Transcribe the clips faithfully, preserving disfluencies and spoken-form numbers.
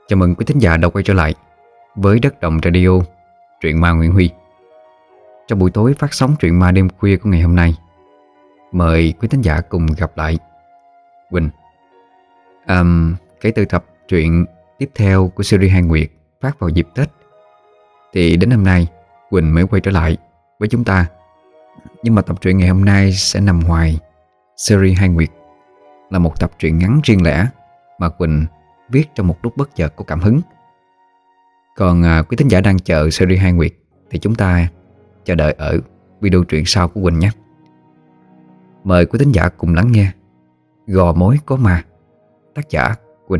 Chào mừng quý thính giả đã quay trở lại với Đất Đồng Radio, truyện ma Nguyễn Huy. Trong buổi tối phát sóng truyện ma đêm khuya của ngày hôm nay, mời quý thính giả cùng gặp lại Quỳnh. à, Kể từ tập truyện tiếp theo của series Hai Nguyệt phát vào dịp Tết, thì đến hôm nay Quỳnh mới quay trở lại với chúng ta. Nhưng mà tập truyện ngày hôm nay sẽ nằm ngoài series Hai Nguyệt, là một tập truyện ngắn riêng lẻ mà Quỳnh viết trong một lúc bất chợt có cảm hứng. Còn à, quý thính giả đang chờ series Hai Nguyệt thì chúng ta chờ đợi ở video truyện sau của Quỳnh nhé. Mời quý thính giả cùng lắng nghe Gò Mối Có Ma, tác giả Quỳnh.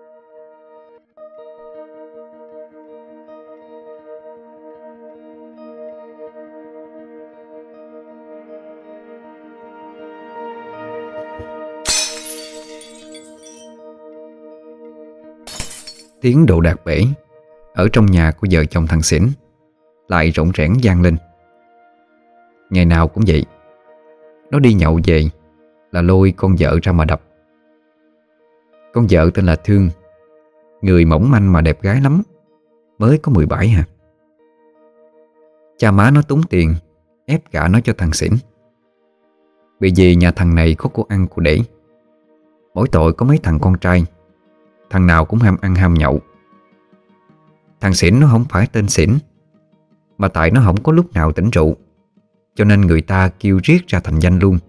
Tiếng đồ đạc bể ở trong nhà của vợ chồng thằng Xỉn lại rỗng rẽn vang lên. Ngày nào cũng vậy, nó đi nhậu về là lôi con vợ ra mà đập. Con vợ tên là Thương, người mỏng manh mà đẹp gái lắm, mới có mười bảy hả. Cha má nó túng tiền ép gả nó cho thằng Xỉn, bởi vì nhà thằng này có cô ăn cô để. Mỗi tội có mấy thằng con trai, thằng nào cũng ham ăn ham nhậu. Thằng Xỉn nó không phải tên Xỉn, mà tại nó không có lúc nào tỉnh rượu, cho nên người ta kêu riết ra thành danh luôn.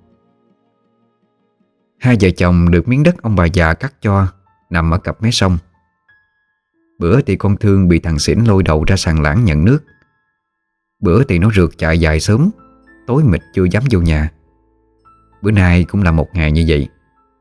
Hai vợ chồng được miếng đất ông bà già cắt cho nằm ở cặp mé sông. Bữa thì con Thương bị thằng Xỉn lôi đầu ra sàn lãng nhận nước. Bữa thì nó rượt chạy dài sớm, tối mịt chưa dám vô nhà. Bữa nay cũng là một ngày như vậy.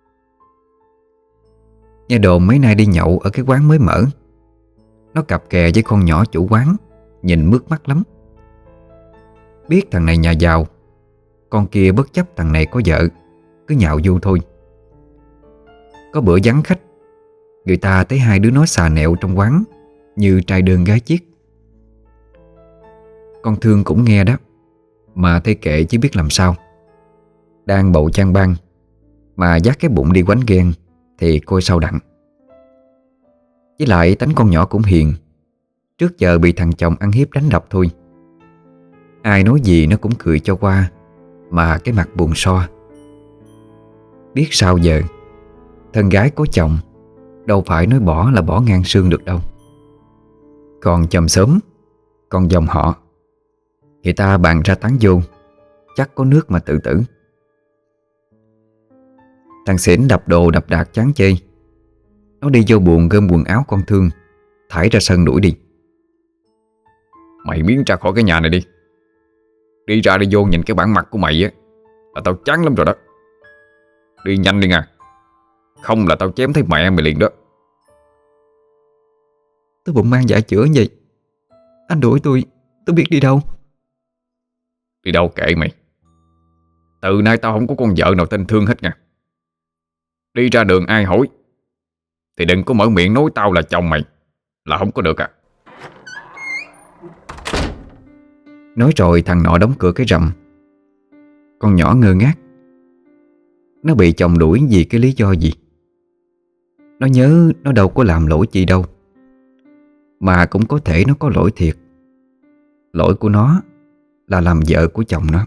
Nghe đồn mấy nay đi nhậu ở cái quán mới mở, nó cặp kè với con nhỏ chủ quán, nhìn mướt mắt lắm. Biết thằng này nhà giàu, con kia bất chấp thằng này có vợ, cứ nhạo vô thôi. Có bữa vắng khách, người ta thấy hai đứa nó xà nẹo trong quán như trai đơn gái chiếc. Con Thương cũng nghe đó, mà thấy kệ chứ biết làm sao. Đang bầu chan bang mà dắt cái bụng đi quánh ghen thì coi sao đặng. Với lại tánh con nhỏ cũng hiền, trước giờ bị thằng chồng ăn hiếp đánh đập thôi. Ai nói gì nó cũng cười cho qua, mà cái mặt buồn so. Biết sao giờ, thân gái có chồng đâu phải nói bỏ là bỏ ngang xương được đâu. Còn chồng sớm, còn dòng họ, người ta bàn ra tán vô, chắc có nước mà tự tử. Thằng Xỉn đập đồ đập đạc chán chê. Nó đi vô buồng gom quần áo con Thương, thải ra sân đuổi đi. Mày biến ra khỏi cái nhà này đi. Đi ra đi vô nhìn cái bản mặt của mày á là tao chán lắm rồi đó. Đi nhanh đi nha, không là tao chém thấy mẹ mày liền đó. Tôi bụng mang dạ chữa vậy. Anh đuổi tôi, tôi biết đi đâu. Đi đâu kệ mày. Từ nay tao không có con vợ nào tên Thương hết nha. Đi ra đường ai hỏi thì đừng có mở miệng nói tao là chồng mày, là không có được à. Nói rồi thằng nọ đóng cửa cái rầm. Con nhỏ ngơ ngác. Nó bị chồng đuổi vì cái lý do gì? Nó nhớ nó đâu có làm lỗi chi đâu, mà cũng có thể nó có lỗi thiệt. Lỗi của nó là làm vợ của chồng nó.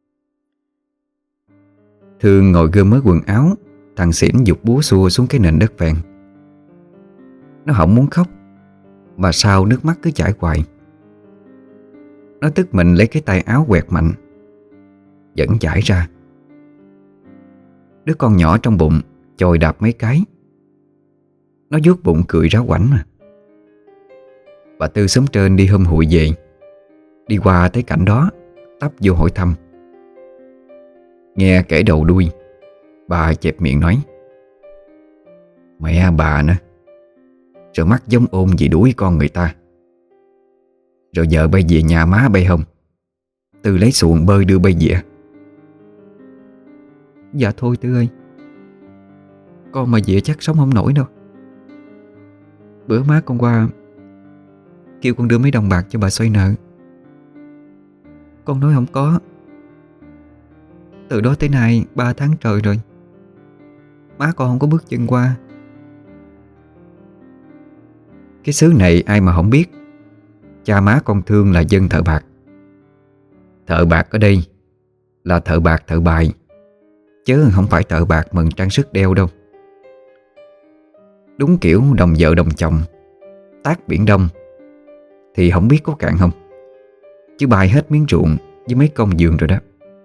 Thương ngồi gom mớ quần áo, thằng Xỉn giục búa xua xuống cái nền đất phèn. Nó không muốn khóc, mà sao nước mắt cứ chảy hoài. Nó tức mình lấy cái tay áo quẹt mạnh, vẫn chảy ra. Đứa con nhỏ trong bụng chồi đạp mấy cái. Nó vuốt bụng cười ráo quảnh mà. Bà Tư xóm trên đi hôm hụi về, đi qua thấy cảnh đó, tấp vô hỏi thăm. Nghe kể đầu đuôi, bà chẹp miệng nói: Mẹ bà nữa, rồi mắt giống ôn gì đuổi con người ta. Rồi vợ bay về nhà má bay không, Tư lấy xuồng bơi đưa bay về. Dạ thôi Tư ơi, con mà về chắc sống không nổi đâu. Bữa má con qua kêu con đưa mấy đồng bạc cho bà xoay nợ, con nói không có. Từ đó tới nay ba tháng trời rồi, má con không có bước chân qua. Cái xứ này ai mà không biết, cha má con Thương là dân thợ bạc. Thợ bạc ở đây là thợ bạc thợ bài, chứ không phải thợ bạc mần trang sức đeo đâu. Đúng kiểu đồng vợ đồng chồng, tát biển đông, thì không biết có cạn không, chứ bài hết miếng ruộng với mấy công vườn rồi đó.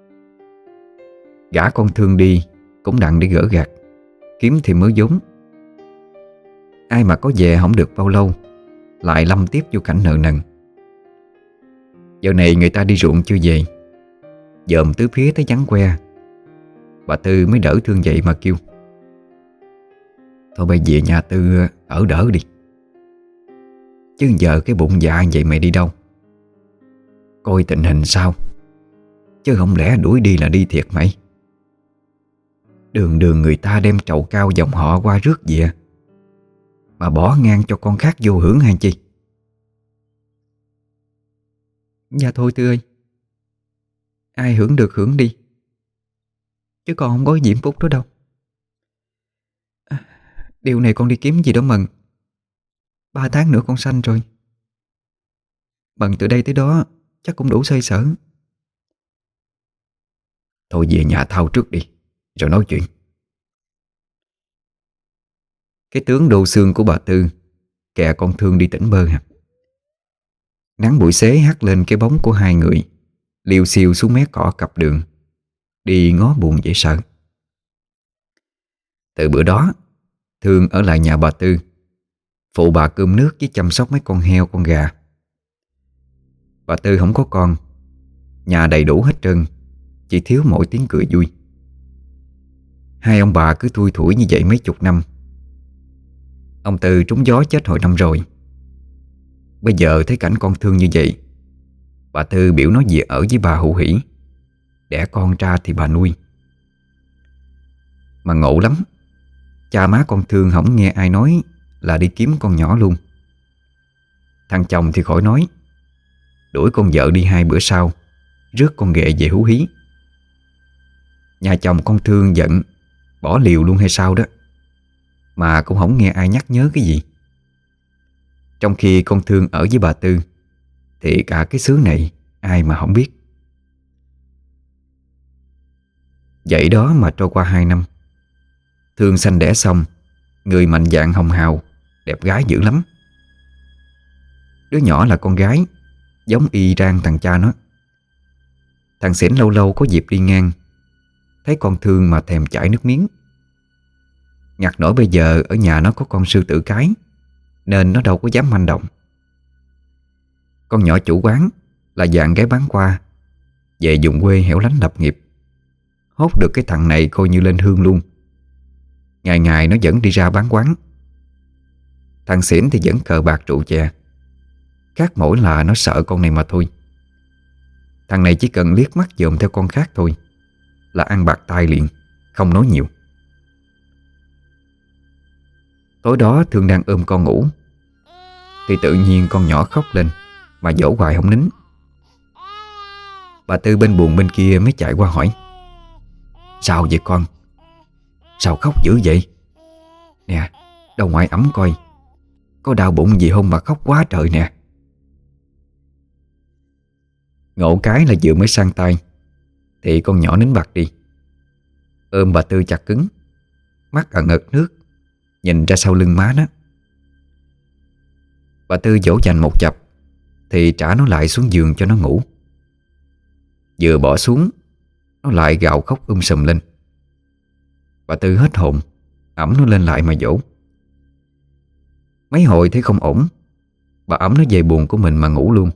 Gả con Thương đi cũng đặng để gỡ gạc, kiếm thêm mớ vốn. Ai mà có về không được bao lâu lại lâm tiếp vô cảnh nợ nần. Giờ này người ta đi ruộng chưa về, dòm tứ phía thấy vắng que, bà Tư mới đỡ Thương dậy mà kêu: Thôi bây về nhà Tư ở đỡ đi, chứ giờ cái bụng dạ vậy mày đi đâu? Coi tình hình sao, chứ không lẽ đuổi đi là đi thiệt mày. Đường đường người ta đem trầu cao dòng họ qua rước về, mà bỏ ngang cho con khác vô hưởng hay chi? Dạ thôi Tư ơi, ai hưởng được hưởng đi, chứ con không có diễm phúc đó đâu. À, điều này con đi kiếm gì đó mừng. Ba tháng nữa con sanh rồi, bận từ đây tới đó chắc cũng đủ xoay sở. Thôi về nhà thao trước đi, rồi nói chuyện. Cái tướng đồ xương của bà Tư kè con Thương đi tỉnh bơ hả. Nắng buổi xế hắt lên cái bóng của hai người liêu xiêu xuống mé cỏ cặp đường, đi ngó buồn dễ sợ. Từ bữa đó Thương ở lại nhà bà Tư, phụ bà cơm nước với chăm sóc mấy con heo con gà. Bà Tư không có con, nhà đầy đủ hết trơn, chỉ thiếu mỗi tiếng cười vui. Hai ông bà cứ thui thủi như vậy mấy chục năm. Ông Tư trúng gió chết hồi năm rồi. Bây giờ thấy cảnh con Thương như vậy, bà Tư biểu nó về ở với bà Hữu Hỷ, đẻ con ra thì bà nuôi. Mà ngộ lắm, cha má con Thương không nghe ai nói là đi kiếm con nhỏ luôn. Thằng chồng thì khỏi nói, đuổi con vợ đi hai bữa sau, rước con ghệ về Hữu Hí. Nhà chồng con Thương giận bỏ liều luôn hay sao đó, mà cũng không nghe ai nhắc nhớ cái gì. Trong khi con Thương ở với bà Tư thì cả cái xứ này ai mà không biết. Vậy đó mà trôi qua hai năm, Thương sanh đẻ xong, người mạnh dạn hồng hào, đẹp gái dữ lắm. Đứa nhỏ là con gái, giống y rang thằng cha nó. Thằng Xỉn lâu lâu có dịp đi ngang, thấy con Thương mà thèm chảy nước miếng. Ngặt nổi bây giờ ở nhà nó có con sư tử cái, nên nó đâu có dám manh động. Con nhỏ chủ quán là dạng gái bán qua, về vùng quê hẻo lánh lập nghiệp, hốt được cái thằng này coi như lên hương luôn. Ngày ngày nó vẫn đi ra bán quán. Thằng Xỉn thì vẫn cờ bạc rượu chè, khác mỗi là nó sợ con này mà thôi. Thằng này chỉ cần liếc mắt dòm theo con khác thôi là ăn bạc tai liền, không nói nhiều. Tối đó Thương đang ôm con ngủ, thì tự nhiên con nhỏ khóc lên mà dỗ hoài không nín. Bà Tư bên buồng bên kia mới chạy qua hỏi: Sao vậy con? Sao khóc dữ vậy? Nè, đâu ngoài ấm coi, có đau bụng gì không mà khóc quá trời nè. Ngộ cái là vừa mới sang tay thì con nhỏ nín bặt đi, ôm bà Tư chặt cứng, mắt ẩn ực nước, nhìn ra sau lưng má nó. Bà Tư dỗ dành một chập thì trả nó lại xuống giường cho nó ngủ. Vừa bỏ xuống, nó lại gào khóc um sùm lên. Bà Tư hết hồn, ẵm nó lên lại mà dỗ. Mấy hồi thấy không ổn, bà ẵm nó về buồng của mình mà ngủ luôn.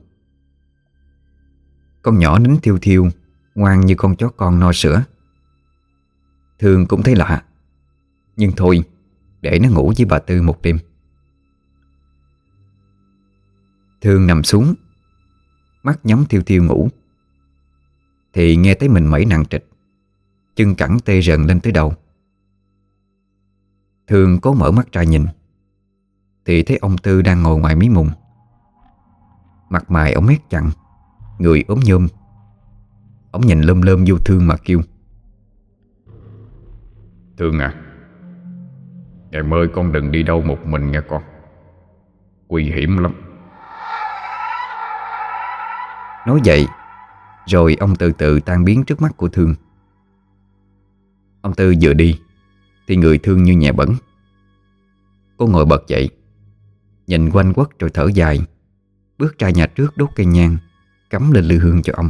Con nhỏ nín thiêu thiêu, ngoan như con chó con no sữa. Thương cũng thấy lạ, nhưng thôi, để nó ngủ với bà Tư một đêm. Thương nằm xuống, mắt nhắm thiêu thiêu ngủ, thì nghe thấy mình mẩy nặng trịch, chân cẳng tê rần lên tới đầu. Thương cố mở mắt ra nhìn, thì thấy ông Tư đang ngồi ngoài mí mùng. Mặt mày ông mét chặn, người ốm nhôm. Ông nhìn lơm lơm vô Thương mà kêu: Thương à, ngày mới con đừng đi đâu một mình nghe con. nguy hiểm lắm. Nói vậy rồi ông từ từ tan biến trước mắt của Thương. Ông Tư vừa đi thì người Thương như nhẹ bẫng. Cô ngồi bật dậy, nhìn quanh quất rồi thở dài, bước ra nhà trước đốt cây nhang, cắm lên lư hương cho ông.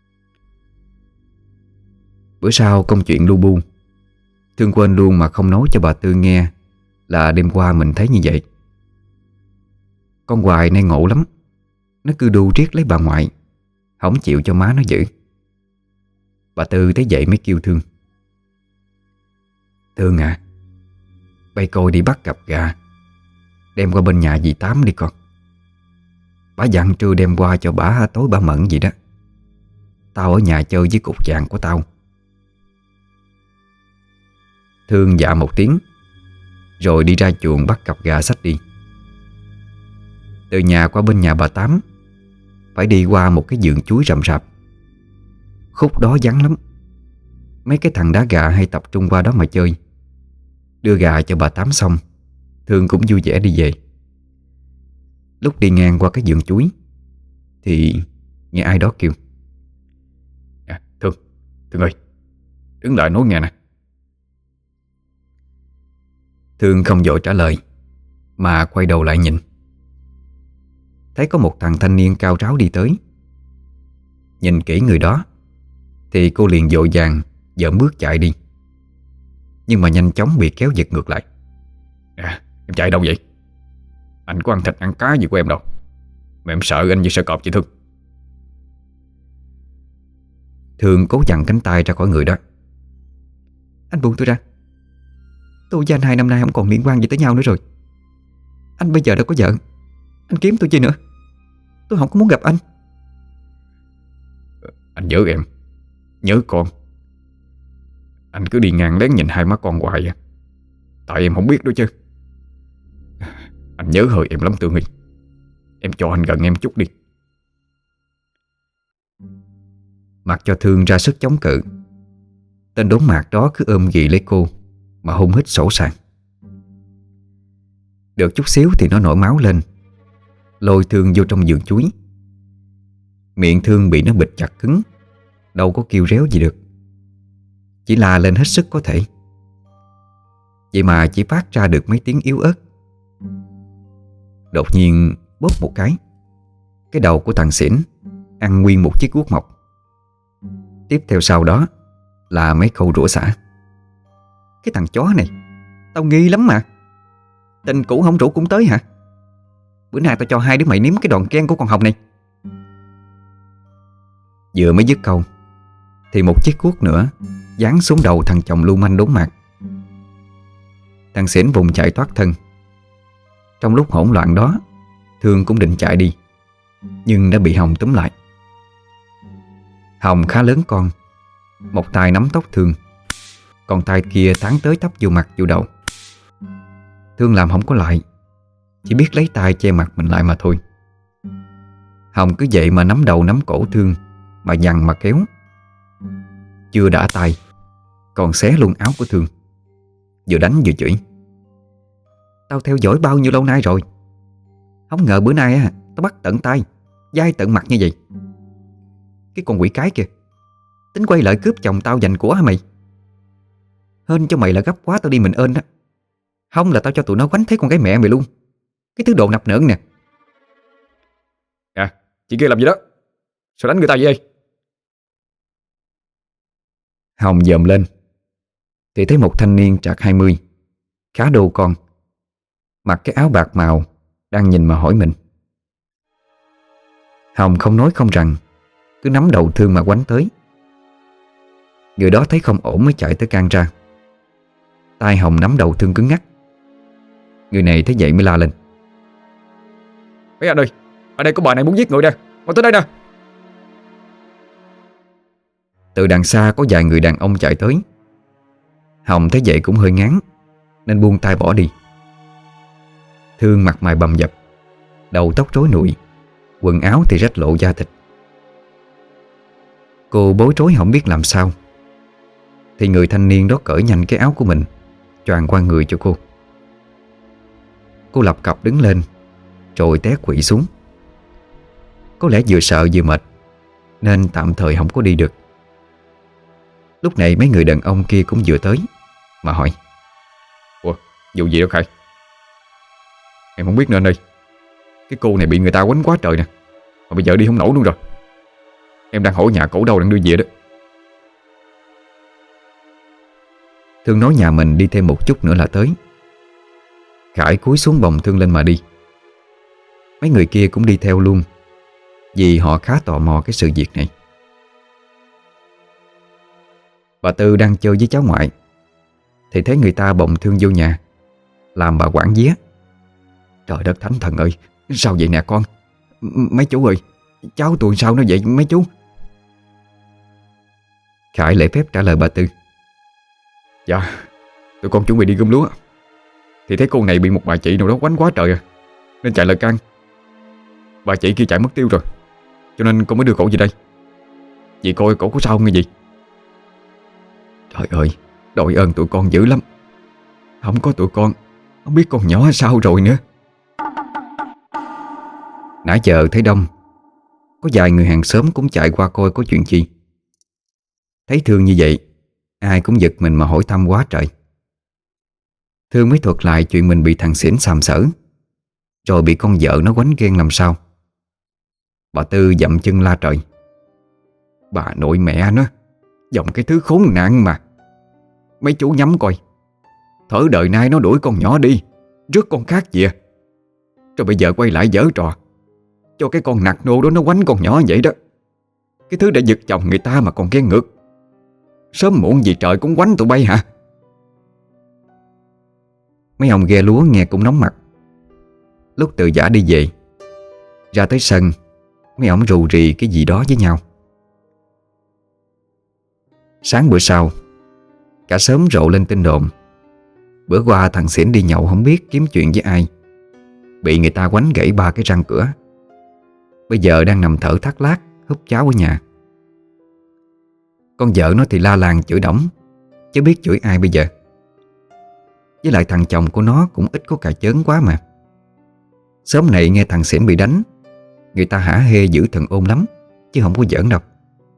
Bữa sau công chuyện lu bu, Thương quên luôn mà không nói cho bà Tư nghe là đêm qua mình thấy như vậy. Con Hoài nay ngộ lắm, nó cứ đu riết lấy bà ngoại, không chịu cho má nó giữ. Bà Tư thấy vậy mới kêu Thương: Thương à, bay coi đi bắt cặp gà, đem qua bên nhà dì Tám đi con. Bà dặn trưa đem qua cho bà, tối bà Mận gì đó. Tao ở nhà chơi với cục vàng của tao. Thương dạ một tiếng, rồi đi ra chuồng bắt cặp gà xách đi. Từ nhà qua bên nhà bà Tám phải đi qua một cái vườn chuối rậm rạp. Khúc đó vắng lắm, mấy cái thằng đá gà hay tập trung qua đó mà chơi. Đưa gà cho bà Tám xong, Thương cũng vui vẻ đi về. Lúc đi ngang qua cái vườn chuối thì nghe ai đó kêu: À, Thương, Thương ơi, đứng lại nói nghe nè. Thương không vội trả lời, mà quay đầu lại nhìn. Thấy có một thằng thanh niên cao ráo đi tới. Nhìn kỹ người đó thì cô liền vội vàng dợm bước chạy đi, nhưng mà nhanh chóng bị kéo giật ngược lại. À, em chạy đâu vậy? Anh có ăn thịt ăn cá gì của em đâu mà em sợ anh như sợ cọp vậy Thương. Thương cố dằn cánh tay ra khỏi người đó. Anh buông tôi ra. Tôi với anh hai năm nay không còn liên quan gì tới nhau nữa rồi. Anh bây giờ đã có vợ, anh kiếm tôi chi nữa? Tôi không có muốn gặp anh. Anh nhớ em, nhớ con. Anh cứ đi ngang lén nhìn hai má con hoài à. Tại em không biết đâu chứ. Anh nhớ hơi em lắm Tương ơi. Em cho anh gần em chút đi. Mặc cho Thương ra sức chống cự, tên đốn mạc đó cứ ôm ghì lấy cô mà hung hít sổ sàng. Được chút xíu thì nó nổi máu lên, lôi Thương vô trong vườn chuối. Miệng Thương bị nó bịt chặt cứng, đâu có kêu réo gì được, chỉ la lên hết sức có thể. Vậy mà chỉ phát ra được mấy tiếng yếu ớt. Đột nhiên bóp một cái, cái đầu của thằng Xỉn ăn nguyên một chiếc guốc mộc. Tiếp theo sau đó là mấy khâu rủa xả. Cái thằng chó này, tao nghi lắm mà. Tình cũ không rủ cũng tới hả? Bữa nay tao cho hai đứa mày nếm cái đòn ken của con Hồng này. Vừa mới dứt câu thì một chiếc cuốc nữa giáng xuống đầu thằng chồng lưu manh đốn mạc. Thằng Xỉn vùng chạy thoát thân. Trong lúc hỗn loạn đó, Thương cũng định chạy đi, nhưng đã bị Hồng túm lại. Hồng khá lớn con, một tay nắm tóc Thương, còn tay kia tán tới tấp vô mặt vô đầu. Thương làm không có lại, chỉ biết lấy tay che mặt mình lại mà thôi. Hồng cứ vậy mà nắm đầu nắm cổ Thương, mà giằng mà kéo. Chưa đã tay, còn xé luôn áo của Thương, vừa đánh vừa chửi: Tao theo dõi bao nhiêu lâu nay rồi, không ngờ bữa nay á tao bắt tận tay, dai tận mặt như vậy. Cái con quỷ cái kìa, tính quay lại cướp chồng tao giành của hả mày? Hên cho mày là gấp quá tao đi mình ơn đó, không là tao cho tụi nó quánh thấy con gái mẹ mày luôn. Cái thứ đồ nập nỡn nè. À, chị kia làm gì đó? Sao đánh người ta vậy? Hồng dòm lên thì thấy một thanh niên trạc hai mươi, khá đô con, mặc cái áo bạc màu, đang nhìn mà hỏi mình. Hồng không nói không rằng, cứ nắm đầu Thương mà quánh tới. Người đó thấy không ổn mới chạy tới can ra. Tay Hồng nắm đầu Thương cứng ngắc. Người này thấy vậy mới la lên: Mấy anh ơi, ở đây có bà này muốn giết người nè, mau tới đây nè. Từ đằng xa có vài người đàn ông chạy tới. Hồng thấy vậy cũng hơi ngán, nên buông tay bỏ đi. Thương mặt mày bầm dập, đầu tóc rối nụi, quần áo thì rách lộ da thịt. Cô bối rối không biết làm sao, thì người thanh niên đó cởi nhanh cái áo của mình, choàng qua người cho cô. Cô lập cập đứng lên, rồi té quỵ xuống. Có lẽ vừa sợ vừa mệt nên tạm thời không có đi được. Lúc này mấy người đàn ông kia cũng vừa tới mà hỏi: Ủa, vụ gì đó Khải? Em không biết nữa anh ơi. Cái cô này bị người ta quánh quá trời nè, mà bây giờ đi không nổi luôn rồi. Em đang hỏi nhà cổ đâu đang đưa về đó. Thương nói nhà mình đi thêm một chút nữa là tới. Khải cúi xuống bồng Thương lên mà đi. Mấy người kia cũng đi theo luôn, vì họ khá tò mò cái sự việc này. Bà Tư đang chơi với cháu ngoại thì thấy người ta bồng Thương vô nhà làm bà quản vía. Trời đất thánh thần ơi, sao vậy nè con? M Mấy chú ơi, cháu tôi sao nó vậy mấy chú? Khải lễ phép trả lời bà Tư: Dạ, tụi con chuẩn bị đi gom lúa thì thấy cô này bị một bà chị nào đó quánh quá trời à, nên chạy lại can. Bà chị kia chạy mất tiêu rồi, cho nên con mới đưa cổ về đây. Chị coi cổ có sao không nghe gì? Trời ơi, đội ơn tụi con dữ lắm. Không có tụi con, không biết con nhỏ sao rồi nữa. Nãy giờ thấy đông, có vài người hàng xóm cũng chạy qua coi có chuyện chi. Thấy Thương như vậy, ai cũng giật mình mà hỏi thăm quá trời. Thương mới thuật lại chuyện mình bị thằng Xỉn xàm xở, rồi bị con vợ nó quánh ghen làm sao. Bà Tư dậm chân la trời: Bà nội mẹ nó, dòng cái thứ khốn nạn mà. Mấy chú nhắm coi, thở đời nay nó đuổi con nhỏ đi, rước con khác về, rồi bây giờ quay lại giở trò cho cái con nạt nô đó nó quánh con nhỏ vậy đó. Cái thứ đã giật chồng người ta mà còn ghen ngược. Sớm muộn gì trời cũng quánh tụi bay hả? Mấy ông ghe lúa nghe cũng nóng mặt. Lúc Từ Giả đi về, ra tới sân, mấy ông rù rì cái gì đó với nhau. Sáng bữa sau, cả xóm rộ lên tin đồn bữa qua thằng Xỉn đi nhậu không biết kiếm chuyện với ai, bị người ta quánh gãy ba cái răng cửa. Bây giờ đang nằm thở thắt lát húp cháo ở nhà. Con vợ nó thì la làng chửi đổng, chứ biết chửi ai bây giờ. Với lại thằng chồng của nó cũng ít có cà chớn quá mà. Xóm này nghe thằng Xỉn bị đánh, người ta hả hê giữ thần ôn lắm, chứ không có giỡn đâu.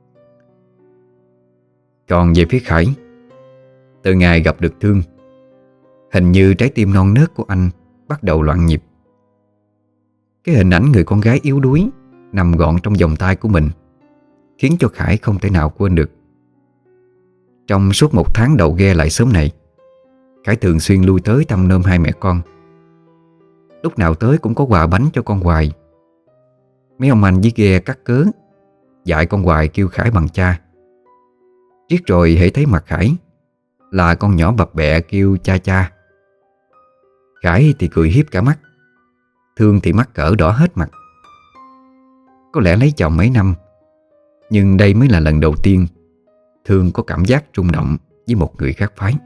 Còn về phía Khải, từ ngày gặp được Thương, hình như trái tim non nớt của anh bắt đầu loạn nhịp. Cái hình ảnh người con gái yếu đuối nằm gọn trong vòng tay của mình khiến cho Khải không thể nào quên được. Trong suốt một tháng đầu ghe lại xóm này, Khải thường xuyên lui tới thăm nom hai mẹ con. Lúc nào tới cũng có quà bánh cho con hoài. Mấy ông anh với ghe cắt cớ dạy con hoài kêu Khải bằng cha. Riết rồi hễ thấy mặt Khải là con nhỏ bập bẹ kêu cha cha. Khải thì cười hiếp cả mắt, Thương thì mắc cỡ đỏ hết mặt. Có lẽ lấy chồng mấy năm, nhưng đây mới là lần đầu tiên Thương có cảm giác rung động với một người khác phái.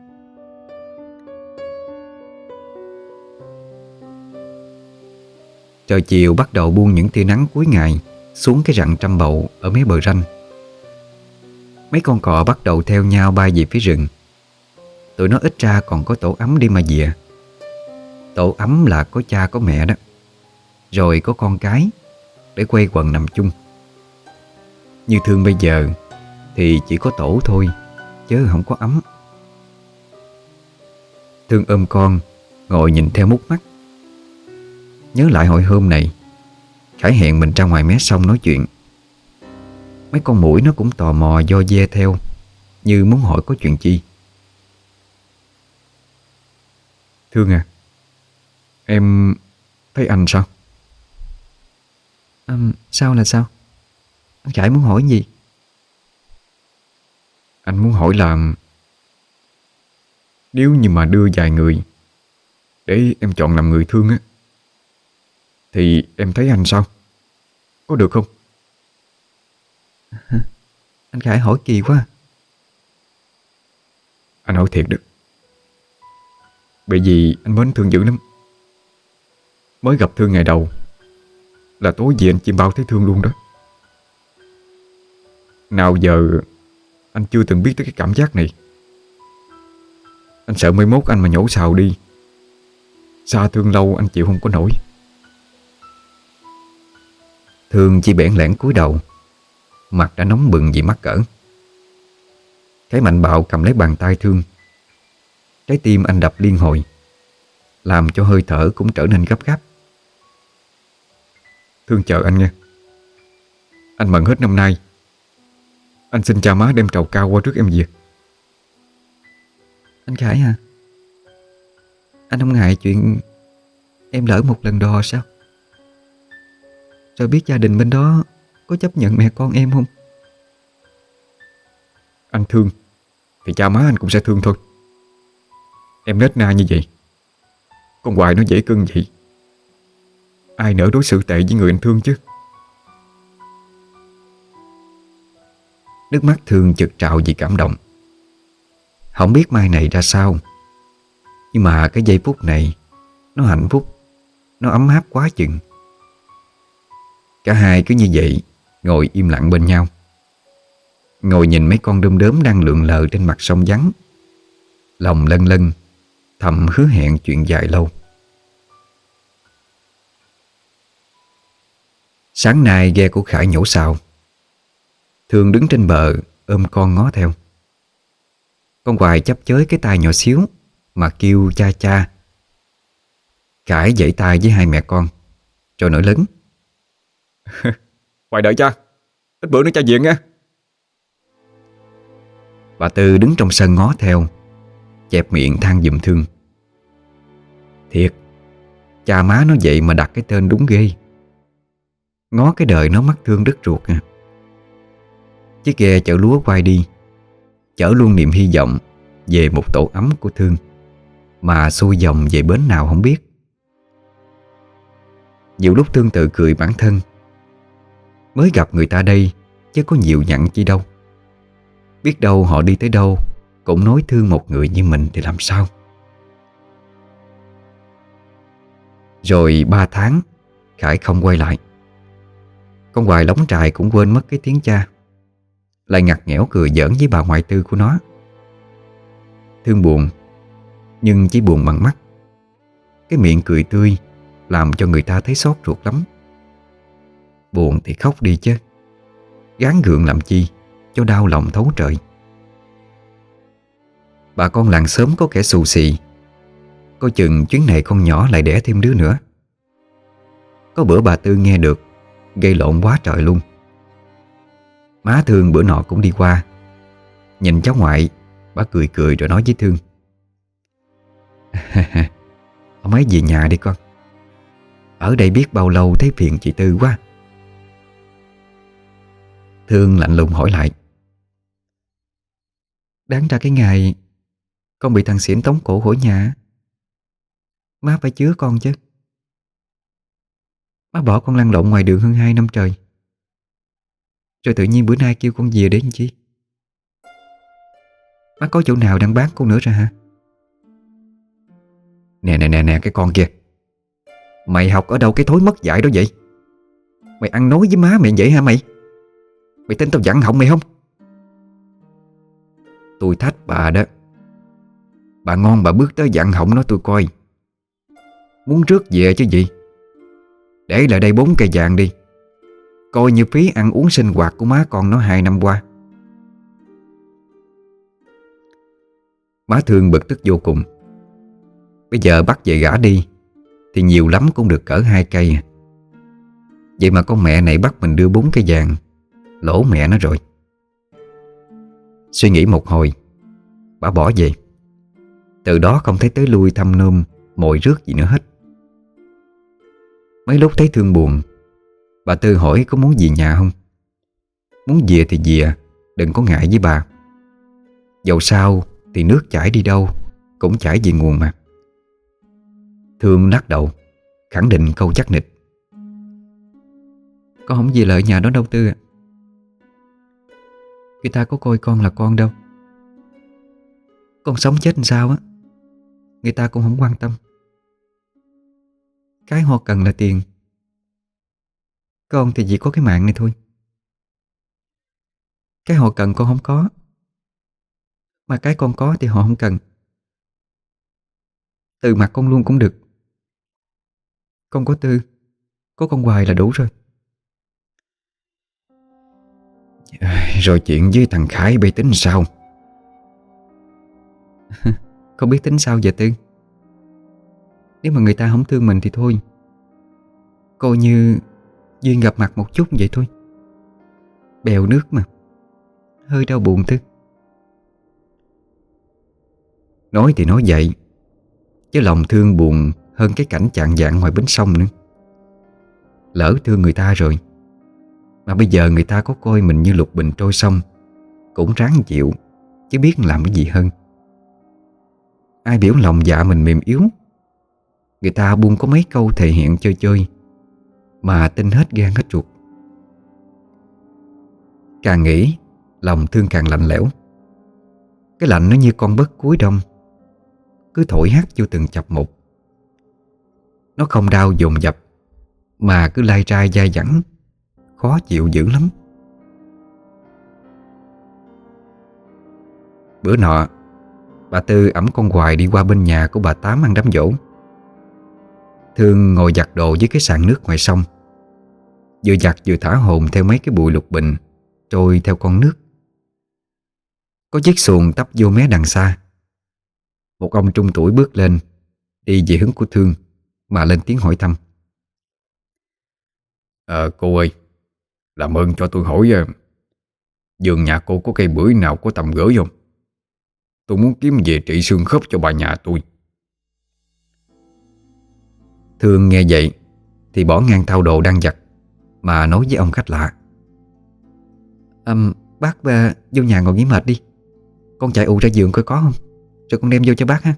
Trời chiều bắt đầu buông những tia nắng cuối ngày xuống cái rặng trăm bầu ở mấy bờ ranh. Mấy con cò bắt đầu theo nhau bay về phía rừng. Tụi nó ít ra còn có tổ ấm đi mà dìa. Tổ ấm là có cha có mẹ đó, rồi có con cái để quây quần nằm chung. Như Thương bây giờ thì chỉ có tổ thôi, chứ không có ấm. Thương ôm con ngồi nhìn theo mút mắt. Nhớ lại hồi hôm này Khải hẹn mình ra ngoài mé sông nói chuyện. Mấy con muỗi nó cũng tò mò do ve theo, như muốn hỏi có chuyện chi. Thương à, em thấy anh sao? À, sao là sao? Anh Khải muốn hỏi gì? Anh muốn hỏi là nếu như mà đưa vài người để em chọn làm người thương á, thì em thấy anh sao? Có được không? Anh Khải hỏi kỳ quá. Anh hỏi thiệt đó, bởi vì anh mến Thương dữ lắm. Mới gặp Thương ngày đầu là tối về anh chim bao thấy Thương luôn đó. Nào giờ anh chưa từng biết tới cái cảm giác này. Anh sợ mai mốt anh mà nhổ xào đi, xa Thương lâu anh chịu không có nổi. Thương chỉ bẽn lẽn cúi đầu, mặt đã nóng bừng vì mắc cỡ. Cái mạnh bạo cầm lấy bàn tay Thương. Trái tim anh đập liên hồi, làm cho hơi thở cũng trở nên gấp gáp. Thương chờ anh nghe. Anh mận hết năm nay. Anh xin cha má đem trầu cao qua trước em về. Anh Khải à, anh không ngại chuyện em lỡ một lần đò sao? Rồi biết gia đình bên đó có chấp nhận mẹ con em không? Anh thương thì cha má anh cũng sẽ thương thôi. Em nết na như vậy, con Hoài nó dễ cưng vậy, ai nỡ đối xử tệ với người anh thương chứ. Nước mắt Thương chực trào vì cảm động. Không biết mai này ra sao, nhưng mà cái giây phút này nó hạnh phúc, nó ấm áp quá chừng. Cả hai cứ như vậy ngồi im lặng bên nhau, ngồi nhìn mấy con đom đóm đang lượn lờ trên mặt sông vắng, lòng lân lân thầm hứa hẹn chuyện dài lâu. Sáng nay ghe của Khải nhổ sào. Thương đứng trên bờ ôm con ngó theo. Con Hoài chấp chới cái tay nhỏ xíu mà kêu cha cha. Khải giãy tay với hai mẹ con rồi nổi lớn. Hoài đợi cha, ít bữa nữa cha về nha. Bà Tư đứng trong sân ngó theo, chẹp miệng than giùm Thương. Thiệt, cha má nó vậy mà đặt cái tên đúng ghê. Ngó cái đời nó mắc thương đứt ruột à. Chiếc ghe chở lúa quay đi, chở luôn niềm hy vọng về một tổ ấm của Thương, mà xuôi dòng về bến nào không biết. Nhiều lúc Thương tự cười bản thân. Mới gặp người ta đây chứ có nhiều nhặn chi đâu. Biết đâu họ đi tới đâu cũng nói thương một người như mình thì làm sao. Rồi ba tháng Khải không quay lại. Con Hoài lóng trài cũng quên mất cái tiếng cha, lại ngặt nghẽo cười giỡn với bà ngoại Tư của nó. Thương buồn, nhưng chỉ buồn bằng mắt. Cái miệng cười tươi làm cho người ta thấy xót ruột lắm. Buồn thì khóc đi chứ, gắng gượng làm chi cho đau lòng thấu trời. Bà con làng xóm có kẻ xù xì, coi chừng chuyến này con nhỏ lại đẻ thêm đứa nữa. Có bữa bà Tư nghe được, gây lộn quá trời luôn. Má Thương bữa nọ cũng đi qua, nhìn cháu ngoại, bà cười cười rồi nói với Thương. Ông ấy về nhà đi con, ở đây biết bao lâu thấy phiền chị Tư quá. Thương lạnh lùng hỏi lại. Đáng ra cái ngày con bị thằng Xỉn tống cổ khỏi nhà, má phải chứa con chứ. Má bỏ con lăn lộn ngoài đường hơn hai năm trời, rồi tự nhiên bữa nay kêu con về để làm chi? Má có chỗ nào đang bán con nữa ra hả? Nè nè nè nè cái con kia, mày học ở đâu cái thối mất dạy đó vậy? Mày ăn nói với má mày vậy hả mày? Mày tin tao dặn họng mày không? Tôi thách bà đó. Bà ngon bà bước tới dặn họng nó tôi coi. Muốn rước về chứ gì. Để lại đây bốn cây vàng đi, coi như phí ăn uống sinh hoạt của má con nó hai năm qua. Má Thương bực tức vô cùng. Bây giờ bắt về gả đi thì nhiều lắm cũng được cỡ hai cây. Vậy mà con mẹ này bắt mình đưa bốn cây vàng, lỗ mẹ nó rồi. Suy nghĩ một hồi, bà bỏ về. Từ đó không thấy tới lui thăm nôm mồi rước gì nữa hết. Mấy lúc thấy Thương buồn, bà Tư hỏi có muốn về nhà không. Muốn về thì về, đừng có ngại với bà. Dẫu sao thì nước chảy đi đâu cũng chảy về nguồn mà. Thương lắc đầu, khẳng định câu chắc nịch. Con không về lại nhà đó đâu Tư ạ. Người ta có coi con là con đâu. Con sống chết làm sao á, người ta cũng không quan tâm. Cái họ cần là tiền. Con thì chỉ có cái mạng này thôi. Cái họ cần con không có, mà cái con có thì họ không cần. Từ mặt con luôn cũng được. Con có Tư, có con Hoài là đủ rồi. Rồi chuyện với thằng Khải bây tính sao? Không biết tính sao giờ Tư. Nếu mà người ta không thương mình thì thôi, coi như duyên gặp mặt một chút vậy thôi. Bèo nước mà, hơi đau buồn Tư. Nói thì nói vậy, chứ lòng thương buồn hơn cái cảnh chạng vạng ngoài bến sông nữa. Lỡ thương người ta rồi, mà bây giờ người ta có coi mình như lục bình trôi sông, cũng ráng chịu, chứ biết làm cái gì hơn. Ai biểu lòng dạ mình mềm yếu, người ta buông có mấy câu thể hiện chơi chơi mà tin hết gan hết ruột. Càng nghĩ, lòng thương càng lạnh lẽo. Cái lạnh nó như con bấc cuối đông, cứ thổi hắt vô từng chập một. Nó không đau dồn dập, mà cứ lai rai dai dẳng, khó chịu dữ lắm. Bữa nọ, bà Tư ẵm con Hoài đi qua bên nhà của bà Tám ăn đám giỗ. Thương ngồi giặt đồ dưới cái sàn nước ngoài sông, vừa giặt vừa thả hồn theo mấy cái bụi lục bình trôi theo con nước. Có chiếc xuồng tấp vô mé đằng xa. Một ông trung tuổi bước lên, đi về hướng của Thương, mà lên tiếng hỏi thăm. Ờ cô ơi, làm ơn cho tôi hỏi, vườn nhà cô có cây bưởi nào có tầm gửi không? Tôi muốn kiếm về trị xương khớp cho bà nhà tôi. Thương nghe vậy thì bỏ ngang thao đồ đang giặt, mà nói với ông khách lạ. um, Bác uh, vô nhà ngồi nghỉ mệt đi, con chạy ù ra giường coi có không, rồi con đem vô cho bác ha.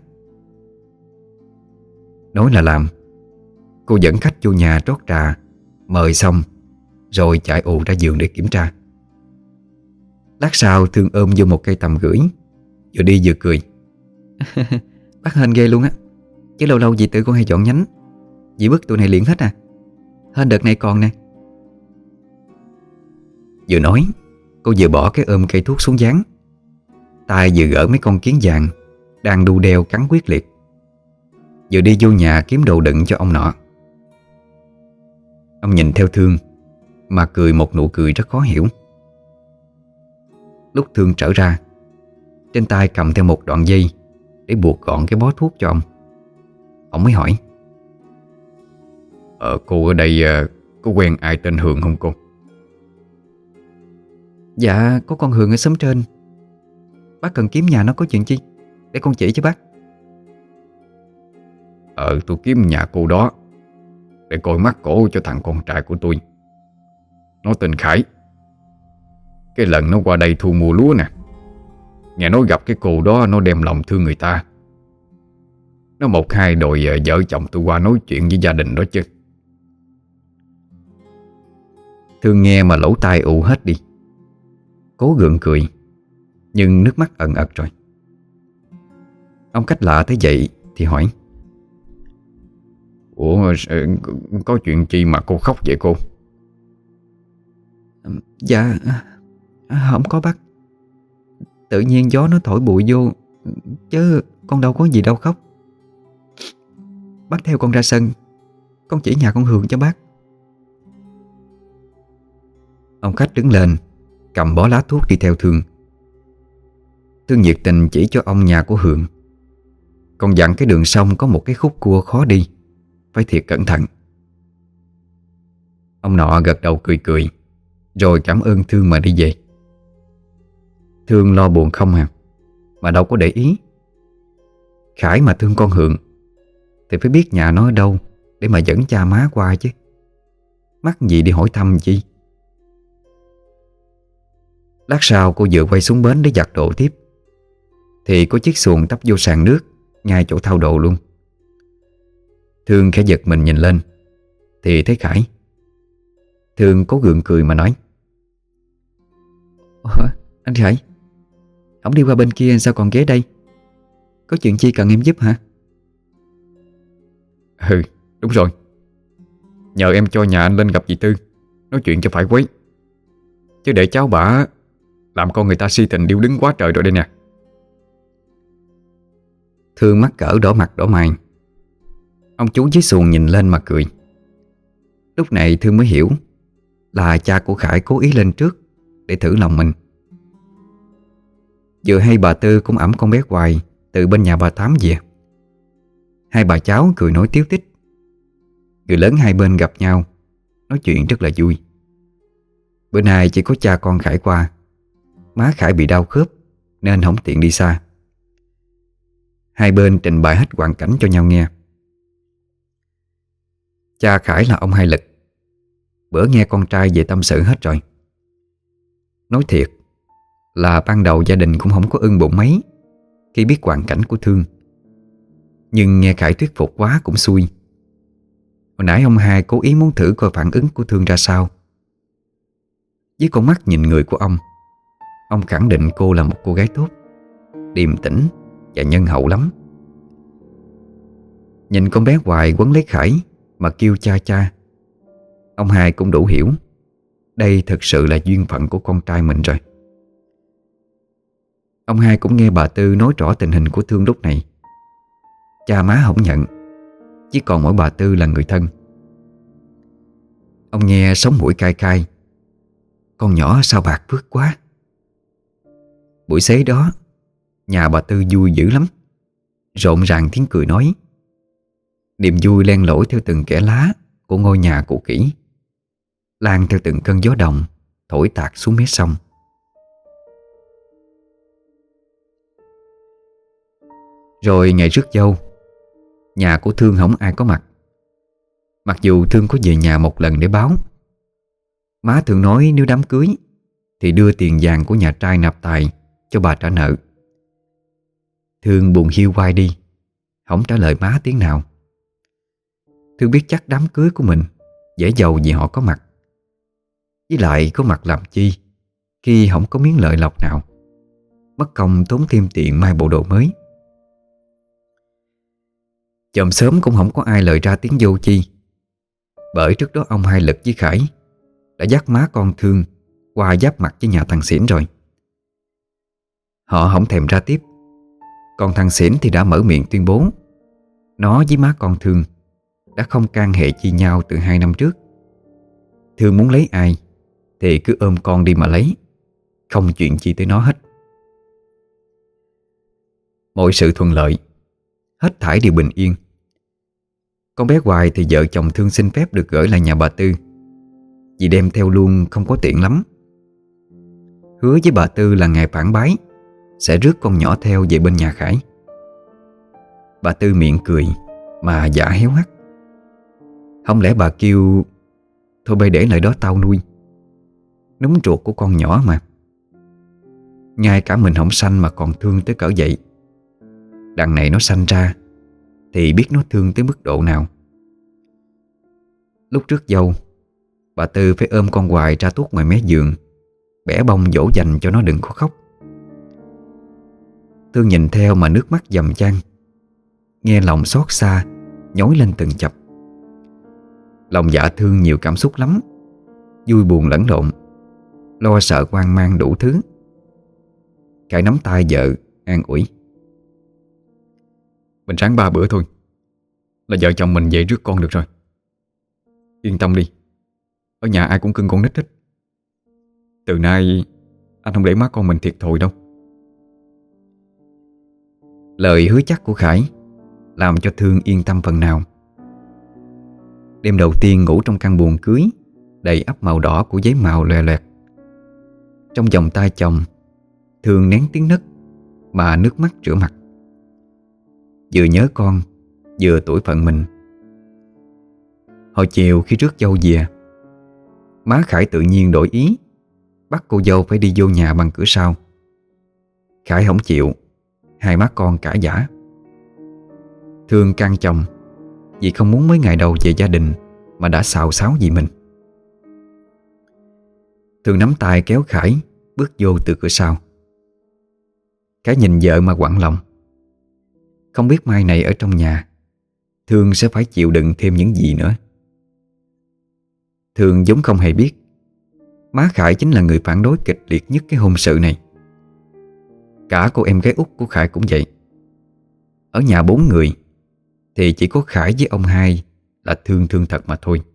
Nói là làm. Cô dẫn khách vô nhà trót trà, mời xong, rồi chạy ù ra giường để kiểm tra. Lát sau Thương ôm vô một cây tầm gửi, vừa đi vừa cười. Bác hên ghê luôn á, chứ lâu lâu dì Tư con hay chọn nhánh, dì bức tụi này liền hết à. Hên đợt này còn nè. Vừa nói, cô vừa bỏ cái ôm cây thuốc xuống gián, tay vừa gỡ mấy con kiến vàng đang đu đeo cắn quyết liệt, vừa đi vô nhà kiếm đồ đựng cho ông nọ. Ông nhìn theo Thương mà cười một nụ cười rất khó hiểu. Lúc Thương trở ra, trên tay cầm theo một đoạn dây để buộc gọn cái bó thuốc cho ông. Ông mới hỏi: Ờ cô ở đây có quen ai tên Hường không cô? Dạ có con Hường ở xóm trên. Bác cần kiếm nhà nó có chuyện chi, để con chỉ cho bác. Ờ tôi kiếm nhà cô đó để coi mắt cổ cho thằng con trai của tôi. Nó tên Khải. Cái lần nó qua đây thu mua lúa nè, nghe nói gặp cái cô đó nó đem lòng thương người ta. Nó một hai đòi vợ chồng tôi qua nói chuyện với gia đình đó chứ. Thương nghe mà lỗ tai ù hết đi. Cố gượng cười, nhưng nước mắt ẩn ật rồi. Ông khách lạ thấy vậy thì hỏi: Ủa có chuyện chi mà cô khóc vậy cô? Dạ không có bác. Tự nhiên gió nó thổi bụi vô, chứ con đâu có gì đâu khóc. Bác theo con ra sân, con chỉ nhà con Hường cho bác. Ông khách đứng lên, cầm bó lá thuốc đi theo Thương. Thương nhiệt tình chỉ cho ông nhà của Hường, còn dặn cái đường sông có một cái khúc cua khó đi, phải thiệt cẩn thận. Ông nọ gật đầu cười cười, rồi cảm ơn Thương mà đi về. Thương lo buồn không à, mà đâu có để ý. Khải mà thương con Hường thì phải biết nhà nó ở đâu để mà dẫn cha má qua chứ. Mắc gì đi hỏi thăm chi. Lát sau cô vừa quay xuống bến để giặt đồ tiếp, thì có chiếc xuồng tấp vô sàn nước ngay chỗ thao đồ luôn. Thương khẽ giật mình nhìn lên thì thấy Khải. Thương cố gượng cười mà nói: Ủa, anh Khải, ổng đi qua bên kia sao còn ghé đây? Có chuyện chi cần em giúp hả? Ừ đúng rồi, nhờ em cho nhà anh lên gặp dì Tư, nói chuyện cho phải quấy. Chứ để cháu bả làm con người ta si tình điêu đứng quá trời rồi đây nè. Thương mắc cỡ đỏ mặt đỏ mày. Ông chú dưới xuồng nhìn lên mà cười. Lúc này Thương mới hiểu là cha của Khải cố ý lên trước để thử lòng mình. Vừa hay bà Tư cũng ẵm con bé Hoài từ bên nhà bà Tám về. Hai bà cháu cười nói tíu tít. Người lớn hai bên gặp nhau, nói chuyện rất là vui. Bữa nay chỉ có cha con Khải qua. Má Khải bị đau khớp nên không tiện đi xa. Hai bên trình bày hết hoàn cảnh cho nhau nghe. Cha Khải là ông Hai Lực. Bữa nghe con trai về tâm sự hết rồi. Nói thiệt là ban đầu gia đình cũng không có ưng bụng mấy khi biết hoàn cảnh của Thương. Nhưng nghe Khải thuyết phục quá cũng xui. Hồi nãy ông Hai cố ý muốn thử coi phản ứng của Thương ra sao. Với con mắt nhìn người của ông, ông khẳng định cô là một cô gái tốt, điềm tĩnh và nhân hậu lắm. Nhìn con bé Hoài quấn lấy Khải mà kêu cha cha, ông Hai cũng đủ hiểu đây thực sự là duyên phận của con trai mình rồi. Ông Hai cũng nghe bà Tư nói rõ tình hình của Thương lúc này. Cha má không nhận, chỉ còn mỗi bà Tư là người thân. Ông nghe sống mũi cay cay. Con nhỏ sao bạc phước quá. Buổi xế đó, nhà bà Tư vui dữ lắm, rộn ràng tiếng cười nói. Niềm vui len lỏi theo từng kẽ lá của ngôi nhà cũ kỹ, lan theo từng cơn gió đồng thổi tạt xuống mé sông. Rồi ngày rước dâu, nhà của Thương không ai có mặt. Mặc dù Thương có về nhà một lần để báo. Má thường nói nếu đám cưới thì đưa tiền vàng của nhà trai nạp tài cho bà trả nợ. Thương buồn hiu quay đi, không trả lời má tiếng nào. Thương biết chắc đám cưới của mình dễ giàu vì họ có mặt. Với lại có mặt làm chi khi không có miếng lợi lộc nào, mất công tốn thêm tiền may bộ đồ mới. Chòm sớm cũng không có ai lời ra tiếng vô chi. Bởi trước đó ông Hai Lực với Khải đã dắt má con Thương qua giáp mặt với nhà thằng Xỉn rồi. Họ không thèm ra tiếp. Còn thằng Xỉn thì đã mở miệng tuyên bố nó với má con Thương đã không can hệ chi nhau từ hai năm trước. Thương muốn lấy ai thì cứ ôm con đi mà lấy, không chuyện chi tới nó hết. Mọi sự thuận lợi, hết thảy đều bình yên. Con bé Hoài thì vợ chồng Thương xin phép được gửi lại nhà bà Tư, vì đem theo luôn không có tiện lắm. Hứa với bà Tư là ngày phản bái sẽ rước con nhỏ theo về bên nhà Khải. Bà Tư miệng cười mà giả héo hắt. Không lẽ bà kêu thôi bây để lại đó tao nuôi. Núm ruột của con nhỏ mà. Ngay cả mình không sanh mà còn thương tới cỡ vậy. Đằng này nó sanh ra thì biết nó thương tới mức độ nào. Lúc trước dâu, bà Tư phải ôm con Hoài ra tuốt ngoài mé giường, bẻ bông dỗ dành cho nó đừng có khóc. Thương nhìn theo mà nước mắt dầm chan, nghe lòng xót xa nhói lên từng chập. Lòng dạ Thương nhiều cảm xúc lắm, vui buồn lẫn lộn, lo sợ hoang mang đủ thứ. Khải nắm tay vợ an ủi. Mình ráng ba bữa thôi là vợ chồng mình về rước con được rồi. Yên tâm đi, ở nhà ai cũng cưng con nít hết. Từ nay anh không để má con mình thiệt thòi đâu. Lời hứa chắc của Khải làm cho Thương yên tâm phần nào. Đêm đầu tiên ngủ trong căn buồng cưới đầy ắp màu đỏ của giấy màu loè loẹt. Trong vòng tay chồng, Thương nén tiếng nấc mà nước mắt rửa mặt. Vừa nhớ con, vừa tủi phận mình. Hồi chiều khi rước dâu về, má Khải tự nhiên đổi ý, bắt cô dâu phải đi vô nhà bằng cửa sau. Khải không chịu, hai má con cãi vã. Thương can chồng vì không muốn mấy ngày đầu về gia đình mà đã xào xáo vì mình. Thương nắm tay kéo Khải bước vô từ cửa sau. Khải nhìn vợ mà quặn lòng. Không biết mai này ở trong nhà Thương sẽ phải chịu đựng thêm những gì nữa. Thương vốn không hề biết má Khải chính là người phản đối kịch liệt nhất cái hôn sự này. Cả cô em gái út của Khải cũng vậy. Ở nhà bốn người thì chỉ có Khải với ông Hai là thương thương thật mà thôi.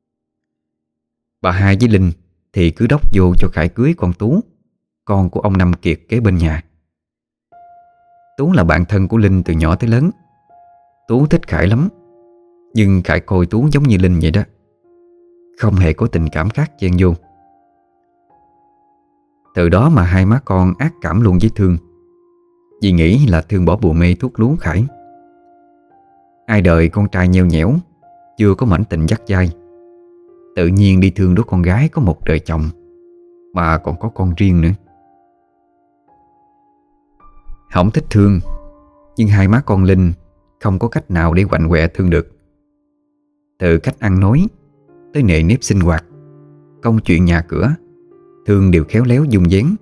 Bà Hai với Linh thì cứ đốc vô cho Khải cưới con Tú, con của ông Năm Kiệt kế bên nhà, Tú là bạn thân của Linh từ nhỏ tới lớn. Tú thích Khải lắm, nhưng Khải coi Tú giống như Linh vậy đó, không hề có tình cảm khác chen vô. Từ đó mà hai má con ác cảm luôn với Thương, vì nghĩ là Thương bỏ bùa mê thuốc lú Khải. Ai đời con trai nheo nhẽo, chưa có mảnh tình dắt dai, tự nhiên đi thương đứa con gái có một đời chồng, mà còn có con riêng nữa. Không thích Thương, nhưng hai má con Linh không có cách nào để quạnh quẹ Thương được. Từ cách ăn nói tới nề nếp sinh hoạt, công chuyện nhà cửa, Thương đều khéo léo dung dáng.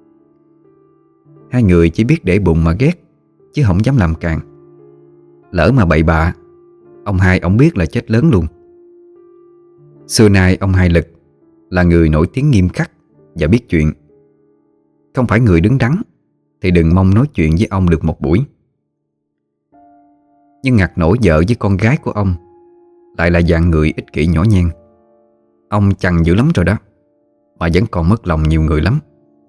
Hai người chỉ biết để bụng mà ghét, chứ không dám làm càng. Lỡ mà bậy bạ, ông hai ông biết là chết lớn luôn. Xưa nay ông Hai Lực là người nổi tiếng nghiêm khắc và biết chuyện. Không phải người đứng đắn thì đừng mong nói chuyện với ông được một buổi. Nhưng ngặt nổi vợ với con gái của ông lại là dạng người ích kỷ nhỏ nhen. Ông chằn dữ lắm rồi đó, mà vẫn còn mất lòng nhiều người lắm.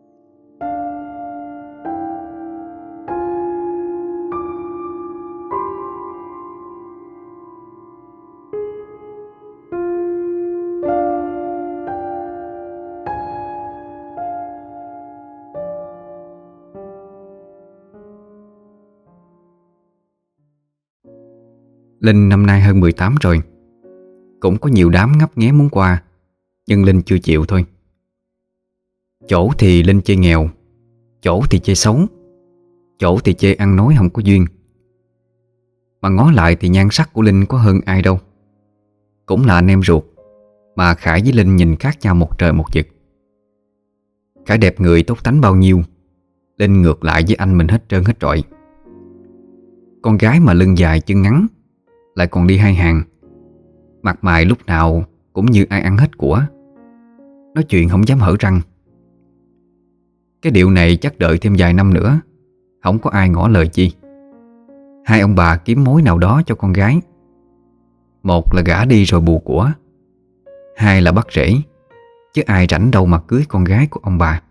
Linh năm nay hơn mười tám rồi. Cũng có nhiều đám ngấp nghé muốn qua, nhưng Linh chưa chịu thôi. Chỗ thì Linh chê nghèo, chỗ thì chê xấu, chỗ thì chê ăn nói không có duyên. Mà ngó lại thì nhan sắc của Linh có hơn ai đâu. Cũng là anh em ruột, mà Khải với Linh nhìn khác nhau một trời một vực. Khải đẹp người tốt tánh bao nhiêu, Linh ngược lại với anh mình hết trơn hết trọi. Con gái mà lưng dài chân ngắn, lại còn đi hai hàng, mặt mày lúc nào cũng như ai ăn hết của, nói chuyện không dám hở răng. Cái điệu này chắc đợi thêm vài năm nữa không có ai ngỏ lời chi. Hai ông bà kiếm mối nào đó cho con gái. Một là gả đi rồi bù của, hai là bắt rễ, chứ ai rảnh đâu mà cưới con gái của ông bà.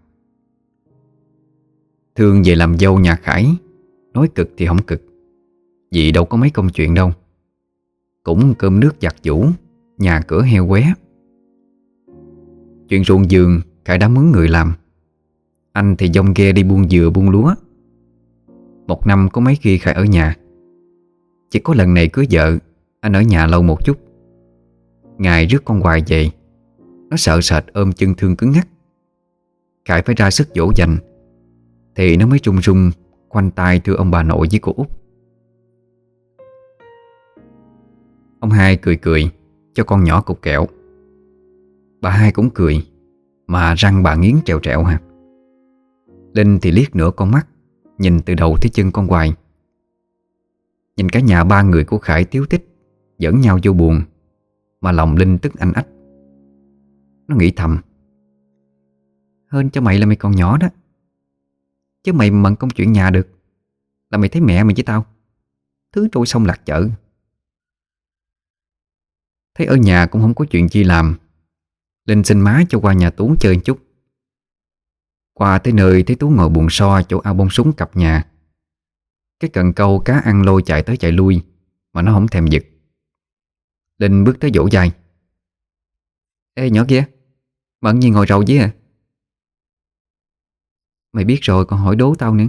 Thương về làm dâu nhà Khải, nói cực thì không cực, vì đâu có mấy công chuyện đâu. Cũng cơm nước giặt giũ, nhà cửa heo qué. Chuyện ruộng vườn Khải đã mướn người làm. Anh thì dông ghe đi buôn dừa buôn lúa. Một năm có mấy khi Khải ở nhà. Chỉ có lần này cưới vợ, anh ở nhà lâu một chút. Ngày rước con Hoài về, nó sợ sệt ôm chân Thương cứng ngắc. Khải phải ra sức dỗ dành, thì nó mới run run khoanh tay thưa ông bà nội với cô út. Ông Hai cười cười cho con nhỏ cục kẹo. Bà Hai cũng cười, mà răng bà nghiến trèo trẹo ha. Linh thì liếc nửa con mắt, nhìn từ đầu tới chân con Hoài. Nhìn cả nhà ba người của Khải tiếu tích, dẫn nhau vô buồn, mà lòng Linh tức anh ách. Nó nghĩ thầm: hên cho mày là mày còn nhỏ đó, chứ mày mận công chuyện nhà được là mày thấy mẹ mày với tao thứ trôi sông lạc chợ. Thấy ở nhà cũng không có chuyện chi làm, Linh xin má cho qua nhà Tú chơi chút. Qua tới nơi thấy Tú ngồi buồn so chỗ ao bông súng cặp nhà. Cái cần câu cá ăn lôi chạy tới chạy lui, mà nó không thèm giật. Linh bước tới vỗ vai: ê nhỏ kia, mận gì ngồi rầu với à? Mày biết rồi còn hỏi đố tao nữa.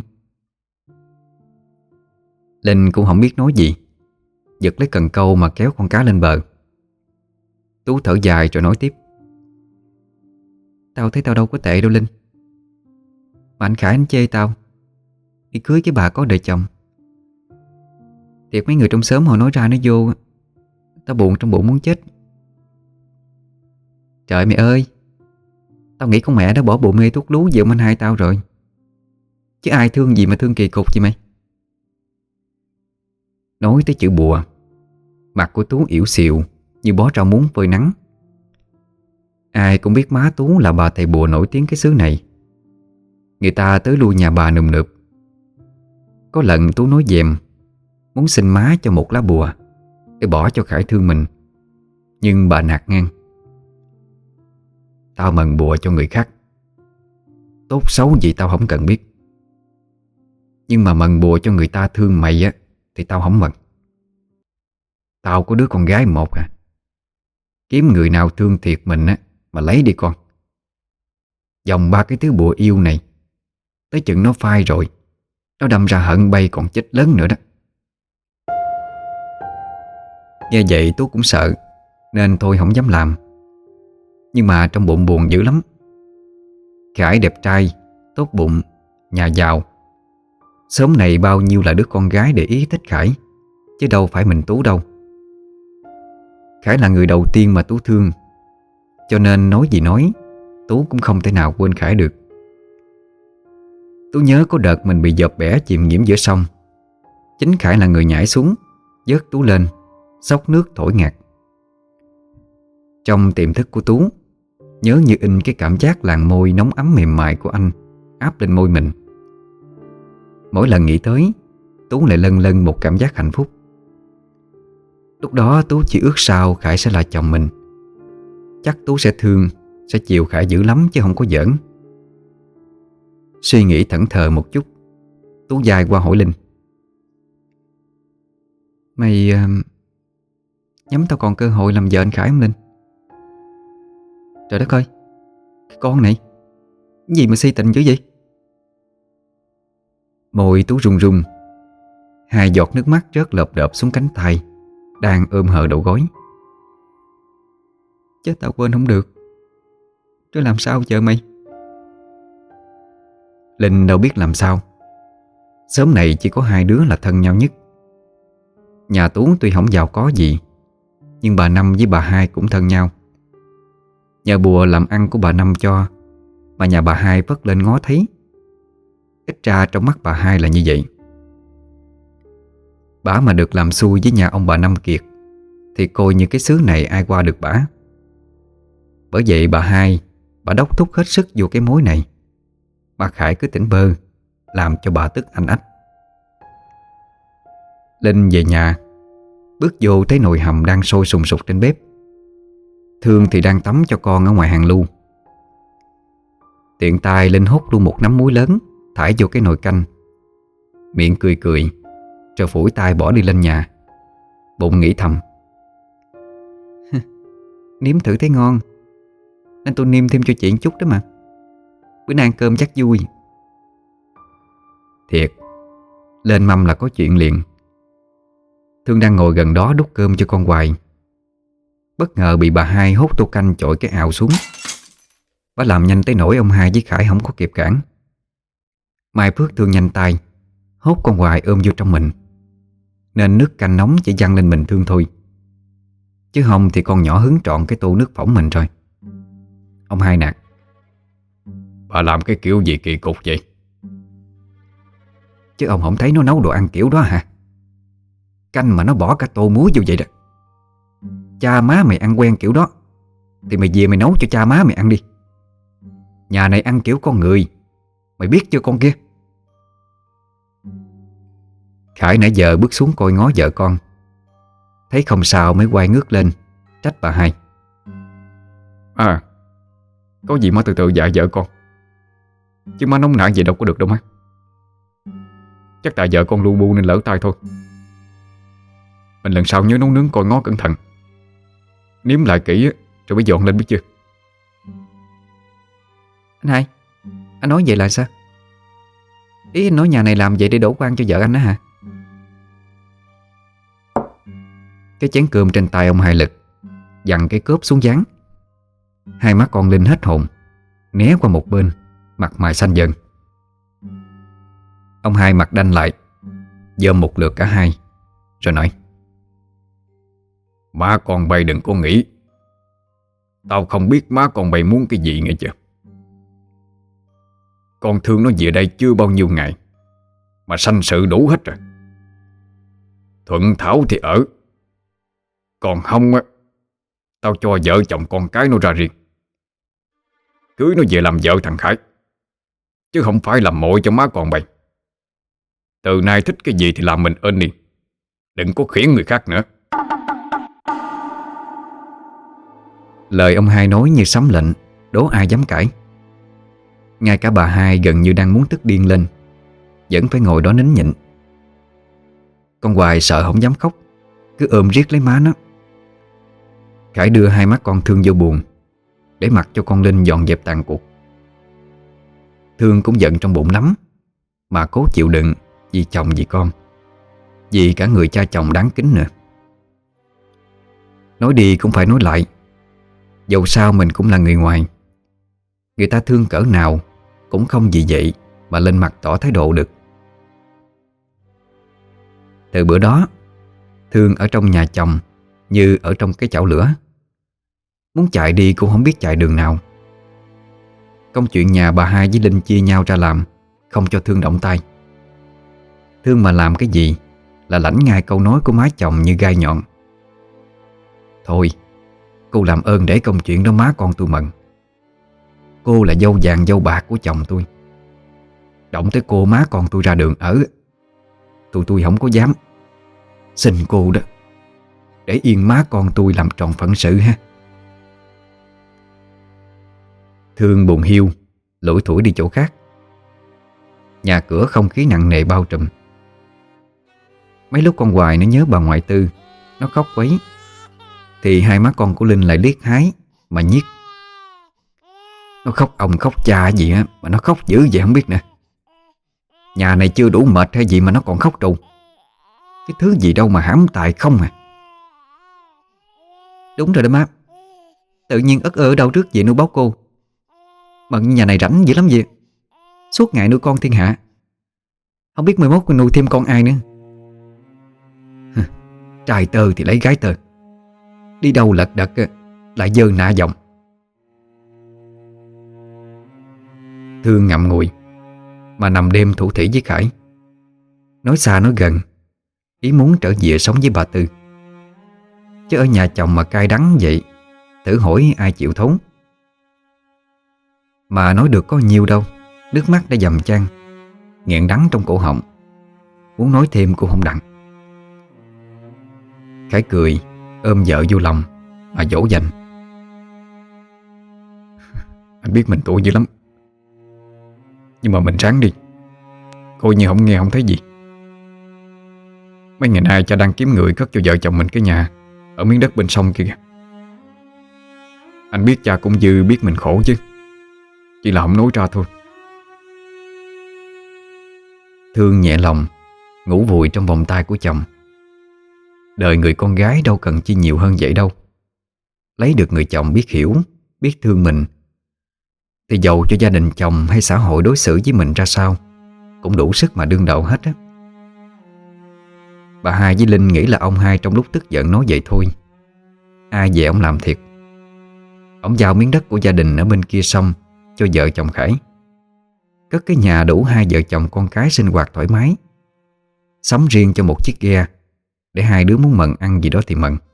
Linh cũng không biết nói gì, giật lấy cần câu mà kéo con cá lên bờ. Tú thở dài rồi nói tiếp: tao thấy tao đâu có tệ đâu Linh. Mà anh Khải anh chê tao đi cưới cái bà có đời chồng. Thiệt mấy người trong xóm họ nói ra nói vô, tao buồn trong bụng muốn chết. Trời mày ơi, tao nghĩ con mẹ đã bỏ bộ mê thuốc lú về ông anh hai tao rồi, chứ ai thương gì mà thương kỳ cục vậy mày. Nói tới chữ bùa, mặt của Tú ỉu xìu như bó rau muống phơi nắng. Ai cũng biết má Tú là bà thầy bùa nổi tiếng cái xứ này. Người ta tới lui nhà bà nườm nượp. Có lần Tú nói dèm muốn xin má cho một lá bùa để bỏ cho Khải thương mình, nhưng bà nạt ngang: tao mần bùa cho người khác, tốt xấu gì tao không cần biết. Nhưng mà mần bùa cho người ta thương mày á thì tao không mần. Tao có đứa con gái một à. Kiếm người nào thương thiệt mình á mà lấy đi con. Dòng ba cái thứ bùa yêu này, tới chừng nó phai rồi, nó đâm ra hận bay còn chết lớn nữa đó. Nghe vậy Tú cũng sợ, nên thôi không dám làm. Nhưng mà trong bụng buồn dữ lắm. Khải đẹp trai, tốt bụng, nhà giàu. Xóm này bao nhiêu là đứa con gái để ý thích Khải, chứ đâu phải mình Tú đâu. Khải là người đầu tiên mà Tú thương, cho nên nói gì nói, Tú cũng không thể nào quên Khải được. Tú nhớ có đợt mình bị dợp bẻ chìm nghiễm giữa sông, chính Khải là người nhảy xuống, vớt Tú lên, xóc nước thổi ngạt. Trong tiềm thức của Tú, nhớ như in cái cảm giác làn môi nóng ấm mềm mại của anh áp lên môi mình. Mỗi lần nghĩ tới, Tú lại lân lân một cảm giác hạnh phúc. Lúc đó Tú chỉ ước sao Khải sẽ là chồng mình. Chắc Tú sẽ thương, sẽ chiều Khải dữ lắm chứ không có giỡn. Suy nghĩ thẫn thờ một chút, Tú dài qua hỏi Linh: Mày uh, nhắm tao còn cơ hội làm vợ anh Khải không Linh? Trời đất ơi, cái con này, cái gì mà si tình dữ vậy? Môi Tú run run, hai giọt nước mắt rớt lợp đợp xuống cánh tay đang ôm hờ đầu gối. Chết tao quên không được. Tôi làm sao vợ mày? Linh đâu biết làm sao. Xóm này chỉ có hai đứa là thân nhau nhất. Nhà Tú tuy không giàu có gì, nhưng bà Năm với bà Hai cũng thân nhau. Nhờ bùa làm ăn của bà Năm cho mà nhà bà Hai vất lên ngó thấy. Ít ra trong mắt bà Hai là như vậy. Bả mà được làm xui với nhà ông bà Năm Kiệt thì coi như cái xứ này ai qua được bả. Bởi vậy bà Hai, bà đốc thúc hết sức vô cái mối này, mà Khải cứ tỉnh bơ, làm cho bà tức anh ách. Linh về nhà, bước vô thấy nồi hầm đang sôi sùng sục trên bếp. Thương thì đang tắm cho con ở ngoài hàng lu. Tiện tay Linh hút luôn một nắm muối lớn, thải vô cái nồi canh. Miệng cười cười, rồi phủi tay bỏ đi lên nhà. Bụng nghĩ thầm: Nếm thử thấy ngon, nên tôi nêm thêm cho chị chút đó mà. Bữa nay ăn cơm chắc vui. Thiệt, lên mâm là có chuyện liền. Thương đang ngồi gần đó đút cơm cho con hoài, bất ngờ bị bà Hai hút tô canh chội cái ào xuống. Bà làm nhanh tới nỗi ông Hai với Khải không có kịp cản. Mai Phước Thương nhanh tay hốt con hoài ôm vô trong mình, nên nước canh nóng chỉ văng lên mình Thương thôi, chứ không thì con nhỏ hứng trọn cái tô nước phỏng mình rồi. Ông Hai nạt: Bà làm cái kiểu gì kỳ cục vậy? Chứ ông không thấy nó nấu đồ ăn kiểu đó hả? Canh mà nó bỏ cả tô muối vô vậy đó. Cha má mày ăn quen kiểu đó thì mày về mày nấu cho cha má mày ăn đi. Nhà này ăn kiểu con người, mày biết chưa con kia? Khải nãy giờ bước xuống coi ngó vợ con, thấy không sao mới quay ngước lên trách bà Hai: À, có gì má từ từ dạy vợ con, chứ má nóng nảy vậy đâu có được đâu má. Chắc tại vợ con lu bu nên lỡ tay thôi. Mình lần sau nhớ nấu nướng coi ngó cẩn thận, nếm lại kỹ rồi mới dọn lên biết chưa? Anh Hai, anh nói vậy là sao? Ý anh nói nhà này làm vậy để đổ quan cho vợ anh đó hả? Cái chén cơm trên tay ông Hai lực dằn cái cớp xuống dán. Hai mắt con Linh hết hồn, né qua một bên, mặt mày xanh dần. Ông Hai mặt đanh lại, dòm một lượt cả hai, rồi nói: Má con bay đừng có nghĩ tao không biết má con bay muốn cái gì nghe chưa. Con Thương nó về đây chưa bao nhiêu ngày mà sanh sự đủ hết rồi. Thuận thảo thì ở, còn không á, tao cho vợ chồng con cái nó ra riêng, cưới nó về làm vợ thằng Khải, chứ không phải làm mội cho má con bay. Từ nay thích cái gì thì làm mình ơn đi, đừng có khiển người khác nữa. Lời ông Hai nói như sấm lệnh, đố ai dám cãi. Ngay cả bà Hai gần như đang muốn tức điên lên, vẫn phải ngồi đó nín nhịn. Con Hoài sợ không dám khóc, cứ ôm riết lấy má nó. Khải đưa hai má con Thương vô buồng để mặc cho con Linh dọn dẹp tàn cuộc. Thương cũng giận trong bụng lắm, mà cố chịu đựng vì chồng vì con, vì cả người cha chồng đáng kính nữa. Nói đi cũng phải nói lại, dẫu sao mình cũng là người ngoài, người ta thương cỡ nào cũng không vì vậy mà lên mặt tỏ thái độ được. Từ bữa đó, Thương ở trong nhà chồng như ở trong cái chảo lửa, muốn chạy đi cũng không biết chạy đường nào. Công chuyện nhà bà hai với Linh chia nhau ra làm, không cho Thương động tay. Thương mà làm cái gì là lãnh ngay câu nói của má chồng như gai nhọn. Thôi, cô làm ơn để công chuyện đó má con tôi mận. Cô là dâu vàng dâu bạc của chồng tôi, động tới cô má con tôi ra đường ở, Tụi tôi không có dám. Xin cô đó, để yên má con tôi làm tròn phận sự ha. Thương buồn hiu lủi thủi đi chỗ khác. Nhà cửa không khí nặng nề bao trùm. Mấy lúc con Hoài nó nhớ bà ngoại Tư, nó khóc quấy, thì hai má con của Linh lại liếc hái mà nhiếc. Nó khóc ông khóc cha gì á mà nó khóc dữ vậy không biết nè. Nhà này chưa đủ mệt hay gì mà nó còn khóc trù. Cái thứ gì đâu mà hãm tài không à. Đúng rồi đó má, tự nhiên ất ơ ở đâu trước vậy nuôi báo cô. Mà nhà này rảnh dữ lắm vậy, suốt ngày nuôi con thiên hạ, không biết mai mốt nuôi thêm con ai nữa. Trai tơ thì lấy gái tơ, đi đâu lật đật lại dơ nạ giọng. Thương ngậm ngùi mà nằm đêm thủ thỉ với Khải, nói xa nói gần, ý muốn trở về sống với bà Tư. Chứ ở nhà chồng mà cay đắng vậy, thử hỏi ai chịu thốn. Mà nói được có nhiêu đâu, nước mắt đã dầm chan, nghẹn đắng trong cổ họng, muốn nói thêm cũng không đặng. Khải cười ôm vợ vô lòng mà dỗ dành. Anh biết mình tội dữ lắm, nhưng mà mình ráng đi, coi như không nghe không thấy gì. Mấy ngày nay cha đang kiếm người cất cho vợ chồng mình cái nhà ở miếng đất bên sông kia kìa. Anh biết cha cũng dư biết mình khổ chứ, chỉ là không nói ra thôi. Thương nhẹ lòng ngủ vùi trong vòng tay của chồng. Đời người con gái đâu cần chi nhiều hơn vậy đâu. Lấy được người chồng biết hiểu, biết thương mình, thì dầu cho gia đình chồng hay xã hội đối xử với mình ra sao cũng đủ sức mà đương đầu hết á. Bà hai với Linh nghĩ là ông hai trong lúc tức giận nói vậy thôi. Ai về ông làm thiệt. Ông giao miếng đất của gia đình ở bên kia sông cho vợ chồng Khải, cất cái nhà đủ hai vợ chồng con cái sinh hoạt thoải mái, sắm riêng cho một chiếc ghe để hai đứa muốn mần ăn gì đó thì mần.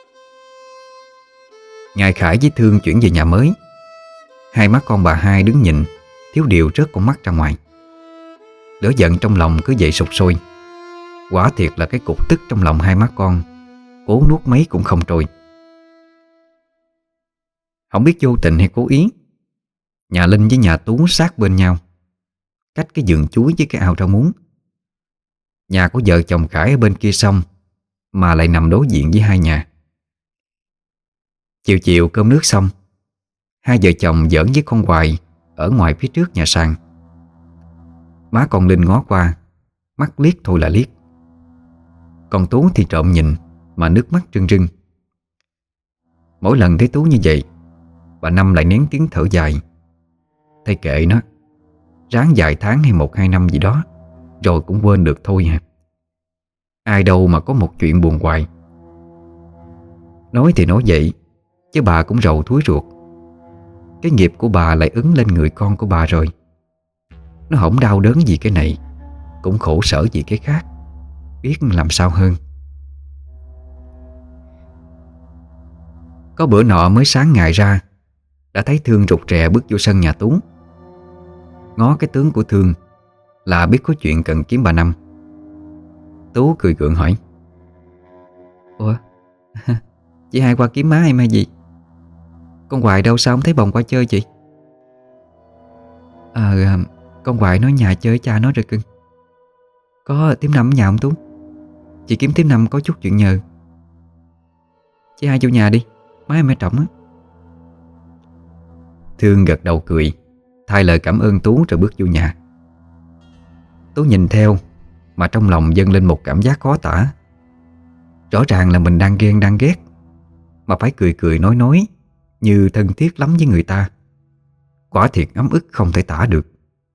Ngày Khải với Thương chuyển về nhà mới, hai má con bà hai đứng nhìn thiếu điều rớt con mắt ra ngoài. Lửa giận trong lòng cứ vậy sục sôi. Quả thiệt là cái cục tức trong lòng hai má con, cố nuốt mấy cũng không trôi. Không biết vô tình hay cố ý, nhà Linh với nhà Tú sát bên nhau, cách cái vườn chuối với cái ao rau muống. Nhà của vợ chồng Khải ở bên kia sông, mà lại nằm đối diện với hai nhà. Chiều chiều cơm nước xong, hai vợ chồng giỡn với con Hoài ở ngoài phía trước nhà sàn. Má con Linh ngó qua, mắt liếc thôi là liếc. Còn Tú thì trộm nhìn mà nước mắt rưng rưng. Mỗi lần thấy Tú như vậy, bà Năm lại nén tiếng thở dài. Thay kệ nó, ráng vài tháng hay một hai năm gì đó rồi cũng quên được thôi hả. Ai đâu mà có một chuyện buồn hoài. Nói thì nói vậy, chứ bà cũng rầu thúi ruột. Cái nghiệp của bà lại ứng lên người con của bà rồi. Nó không đau đớn gì cái này, cũng khổ sở gì cái khác, biết làm sao hơn. Có bữa nọ mới sáng ngày ra, đã thấy Thương rụt rè bước vô sân nhà Tú. Ngó cái tướng của Thương là biết có chuyện cần kiếm bà Năm. Tú cười gượng hỏi: Ủa, chị hai qua kiếm má em hay gì? Con Hoài đâu sao không thấy bồng qua chơi chị? Ờ, à, con Hoài nói nhà chơi cha nó rồi cưng. Có Tím Năm ở nhà không Tú? Chị kiếm Tím Năm có chút chuyện nhờ. Chị hai vô nhà đi, má em mẹ trọng á. Thương gật đầu cười, thay lời cảm ơn Tú rồi bước vô nhà. Tú nhìn theo mà trong lòng dâng lên một cảm giác khó tả. Rõ ràng là mình đang ghen đang ghét, mà phải cười cười nói nói như thân thiết lắm với người ta. Quả thiệt ấm ức không thể tả được.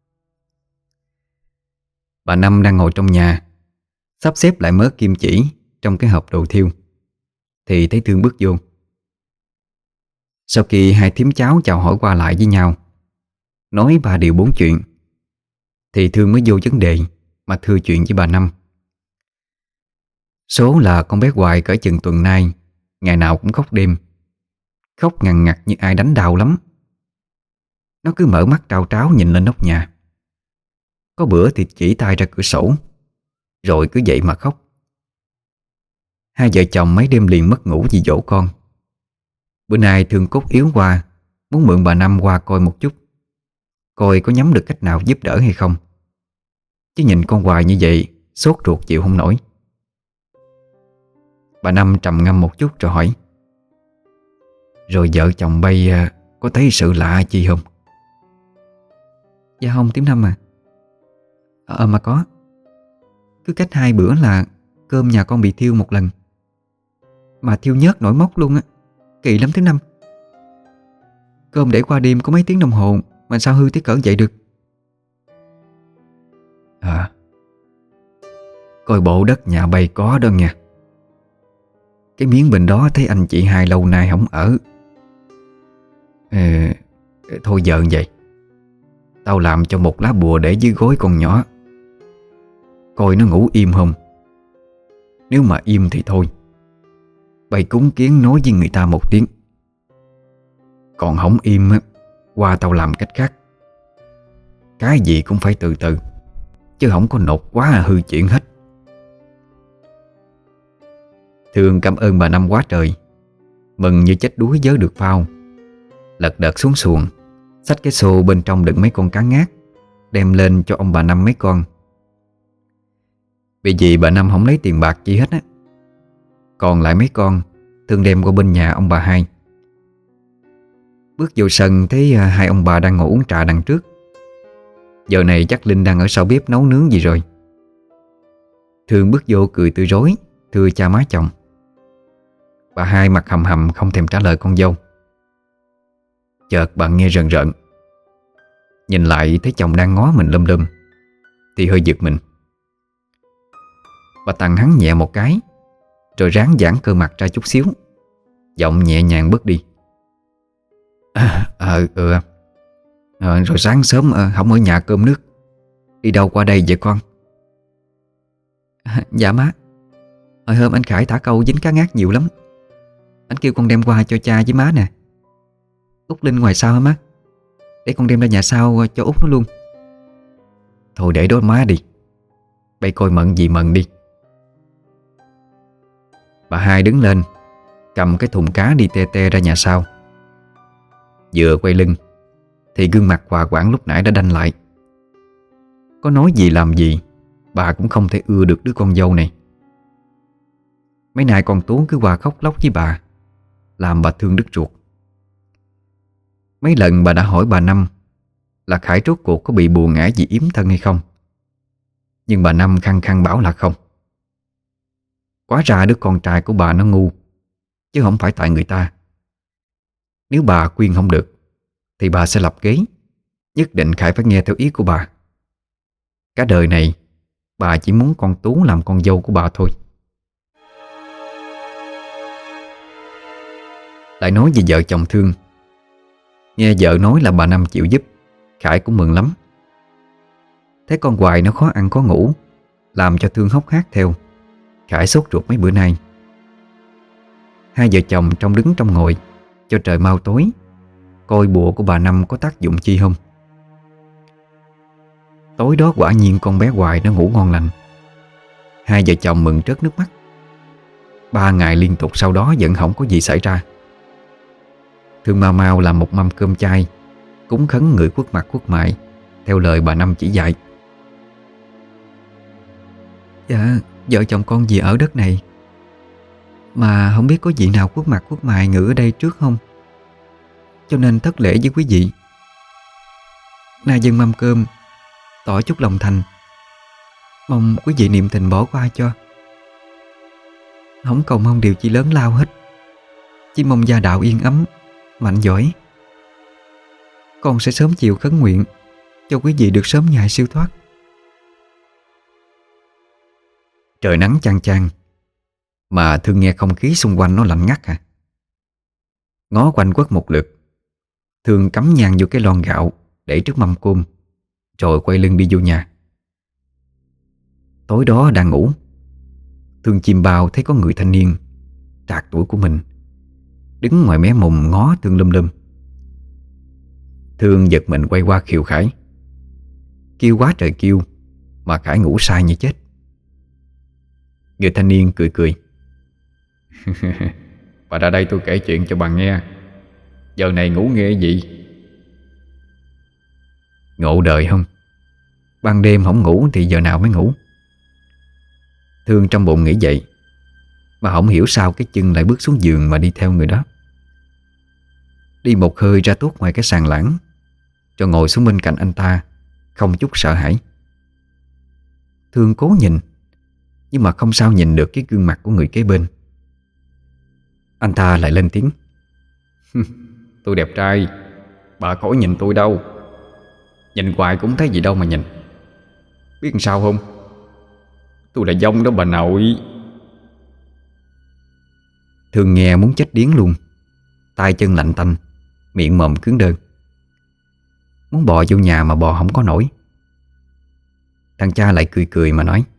Bà Năm đang ngồi trong nhà, sắp xếp lại mớ kim chỉ trong cái hộp đồ thiêu, thì thấy Thương bước vô. Sau khi hai thím cháu chào hỏi qua lại với nhau, nói ba điều bốn chuyện, thì Thương mới vô vấn đề mà thưa chuyện với bà Năm. Số là con bé Hoài cỡ chừng tuần nay, ngày nào cũng khóc đêm. Khóc ngằn ngặt như ai đánh đau lắm. Nó cứ mở mắt trao tráo nhìn lên nóc nhà. Có bữa thì chỉ tay ra cửa sổ, rồi cứ dậy mà khóc. Hai vợ chồng mấy đêm liền mất ngủ vì dỗ con. Bữa nay Thương cốt yếu qua, muốn mượn bà Năm qua coi một chút, coi có nhắm được cách nào giúp đỡ hay không. Chứ nhìn con Hoài như vậy, sốt ruột chịu không nổi. Bà Năm trầm ngâm một chút rồi hỏi: Rồi vợ chồng bay có thấy sự lạ chi không? Dạ không Tím Năm à. Ờ mà có. Cứ cách hai bữa là cơm nhà con bị thiêu một lần. Mà thiêu nhớt nổi mốc luôn á. Kỳ lắm Tím Năm. Cơm để qua đêm có mấy tiếng đồng hồ mà sao hư tới cỡ vậy được? À, coi bộ đất nhà bay có đó nha. Cái miếng bên đó thấy anh chị hai lâu nay không ở. Ờ, thôi giờ vậy, tao làm cho một lá bùa để dưới gối con nhỏ, coi nó ngủ im không. Nếu mà im thì thôi, bay cúng kiến nói với người ta một tiếng. Còn không im á, qua tao làm cách khác. Cái gì cũng phải từ từ, chứ không có nột quá hư chuyện hết. Thương cảm ơn bà Năm quá trời, mừng như chết đuối vớ được phao. Lật đật xuống xuồng, xách cái xô bên trong đựng mấy con cá ngát, đem lên cho ông bà Năm mấy con. Vì gì bà Năm không lấy tiền bạc chi hết á. Còn lại mấy con Thương đem qua bên nhà ông bà hai. Bước vô sân thấy hai ông bà đang ngồi uống trà đằng trước. Giờ này chắc Linh đang ở sau bếp nấu nướng gì rồi. Thương bước vô cười tươi rói, thưa cha má chồng. Bà hai mặt hầm hầm không thèm trả lời con dâu. Chợt bà nghe rần rợn, nhìn lại thấy chồng đang ngó mình lum lum, thì hơi giật mình. Bà tặng hắn nhẹ một cái, rồi ráng giãn cơ mặt ra chút xíu, giọng nhẹ nhàng bước đi. À, à, ừ, à, rồi sáng sớm à, không ở nhà cơm nước, đi đâu qua đây vậy con? À, dạ má, hồi hôm anh Khải thả câu dính cá ngát nhiều lắm. Anh kêu con đem qua cho cha với má nè. Út Linh ngoài sau hả má? Để con đem ra nhà sau cho Út nó luôn. Thôi để đó má đi, bây coi mận gì mận đi. Bà hai đứng lên, cầm cái thùng cá đi te te ra nhà sau. Vừa quay lưng thì gương mặt hòa quản lúc nãy đã đanh lại. Có nói gì làm gì, bà cũng không thể ưa được đứa con dâu này. Mấy nay con Tú cứ qua khóc lóc với bà, làm bà thương đứt ruột. Mấy lần bà đã hỏi bà Năm là Khải rốt cuộc có bị buồn ngã vì yếm thân hay không, nhưng bà Năm khăng khăng bảo là không. Quá ra đứa con trai của bà nó ngu, chứ không phải tại người ta. Nếu bà khuyên không được thì bà sẽ lập kế, nhất định Khải phải nghe theo ý của bà. Cả đời này bà chỉ muốn con Tú làm con dâu của bà thôi. Lại nói về vợ chồng Thương. Nghe vợ nói là bà Năm chịu giúp, Khải cũng mừng lắm. Thấy con Hoài nó khó ăn khó ngủ, làm cho Thương hốc hác theo, Khải sốt ruột mấy bữa nay. Hai vợ chồng trong đứng trong ngồi cho trời mau tối, coi bùa của bà Năm có tác dụng chi không. Tối đó quả nhiên con bé Hoài nó ngủ ngon lành. Hai vợ chồng mừng trớt nước mắt. Ba ngày liên tục sau đó vẫn không có gì xảy ra. Thương mau mau làm một mâm cơm chay, cúng khấn người khuất mặt khuất mại theo lời bà Năm chỉ dạy. Dạ, vợ chồng con vì ở đất này, mà không biết có vị nào khuất mặt khuất mày ngự ở đây trước không, cho nên thất lễ với quý vị. Nay dâng mâm cơm, tỏ chút lòng thành, mong quý vị niệm tình bỏ qua cho. Không cầu mong điều chi lớn lao hết, chỉ mong gia đạo yên ấm, mạnh giỏi. Con sẽ sớm chịu khấn nguyện cho quý vị được sớm ngày siêu thoát. Trời nắng chang chang, mà Thương nghe không khí xung quanh nó lạnh ngắt à. Ngó quanh quất một lượt, Thương cắm nhang vô cái lon gạo để trước mâm cơm, rồi quay lưng đi vô nhà. Tối đó đang ngủ, Thương chim bao thấy có người thanh niên trạc tuổi của mình đứng ngoài mé mùng ngó Thương lum lum. Thương giật mình quay qua khiều Khải. Kêu quá trời kêu mà Khải ngủ sai như chết. Người thanh niên cười cười. Bà ra đây tôi kể chuyện cho bà nghe. Giờ này ngủ nghe gì? Ngộ đời không? Ban đêm không ngủ thì giờ nào mới ngủ? Thương trong bụng nghĩ vậy, mà không hiểu sao cái chân lại bước xuống giường mà đi theo người đó. Đi một hơi ra tuốt ngoài cái sàn lãng, rồi ngồi xuống bên cạnh anh ta, không chút sợ hãi. Thương cố nhìn, nhưng mà không sao nhìn được cái gương mặt của người kế bên. Anh ta lại lên tiếng. Tôi đẹp trai, bà khỏi nhìn tôi đâu. Nhìn hoài cũng thấy gì đâu mà nhìn. Biết làm sao không? Tôi là dông đó bà nội. Thương nghe muốn chết điếng luôn, tay chân lạnh tanh, miệng mồm cứng đơ. Muốn bò vô nhà mà bò không có nổi. Thằng cha lại cười cười mà nói.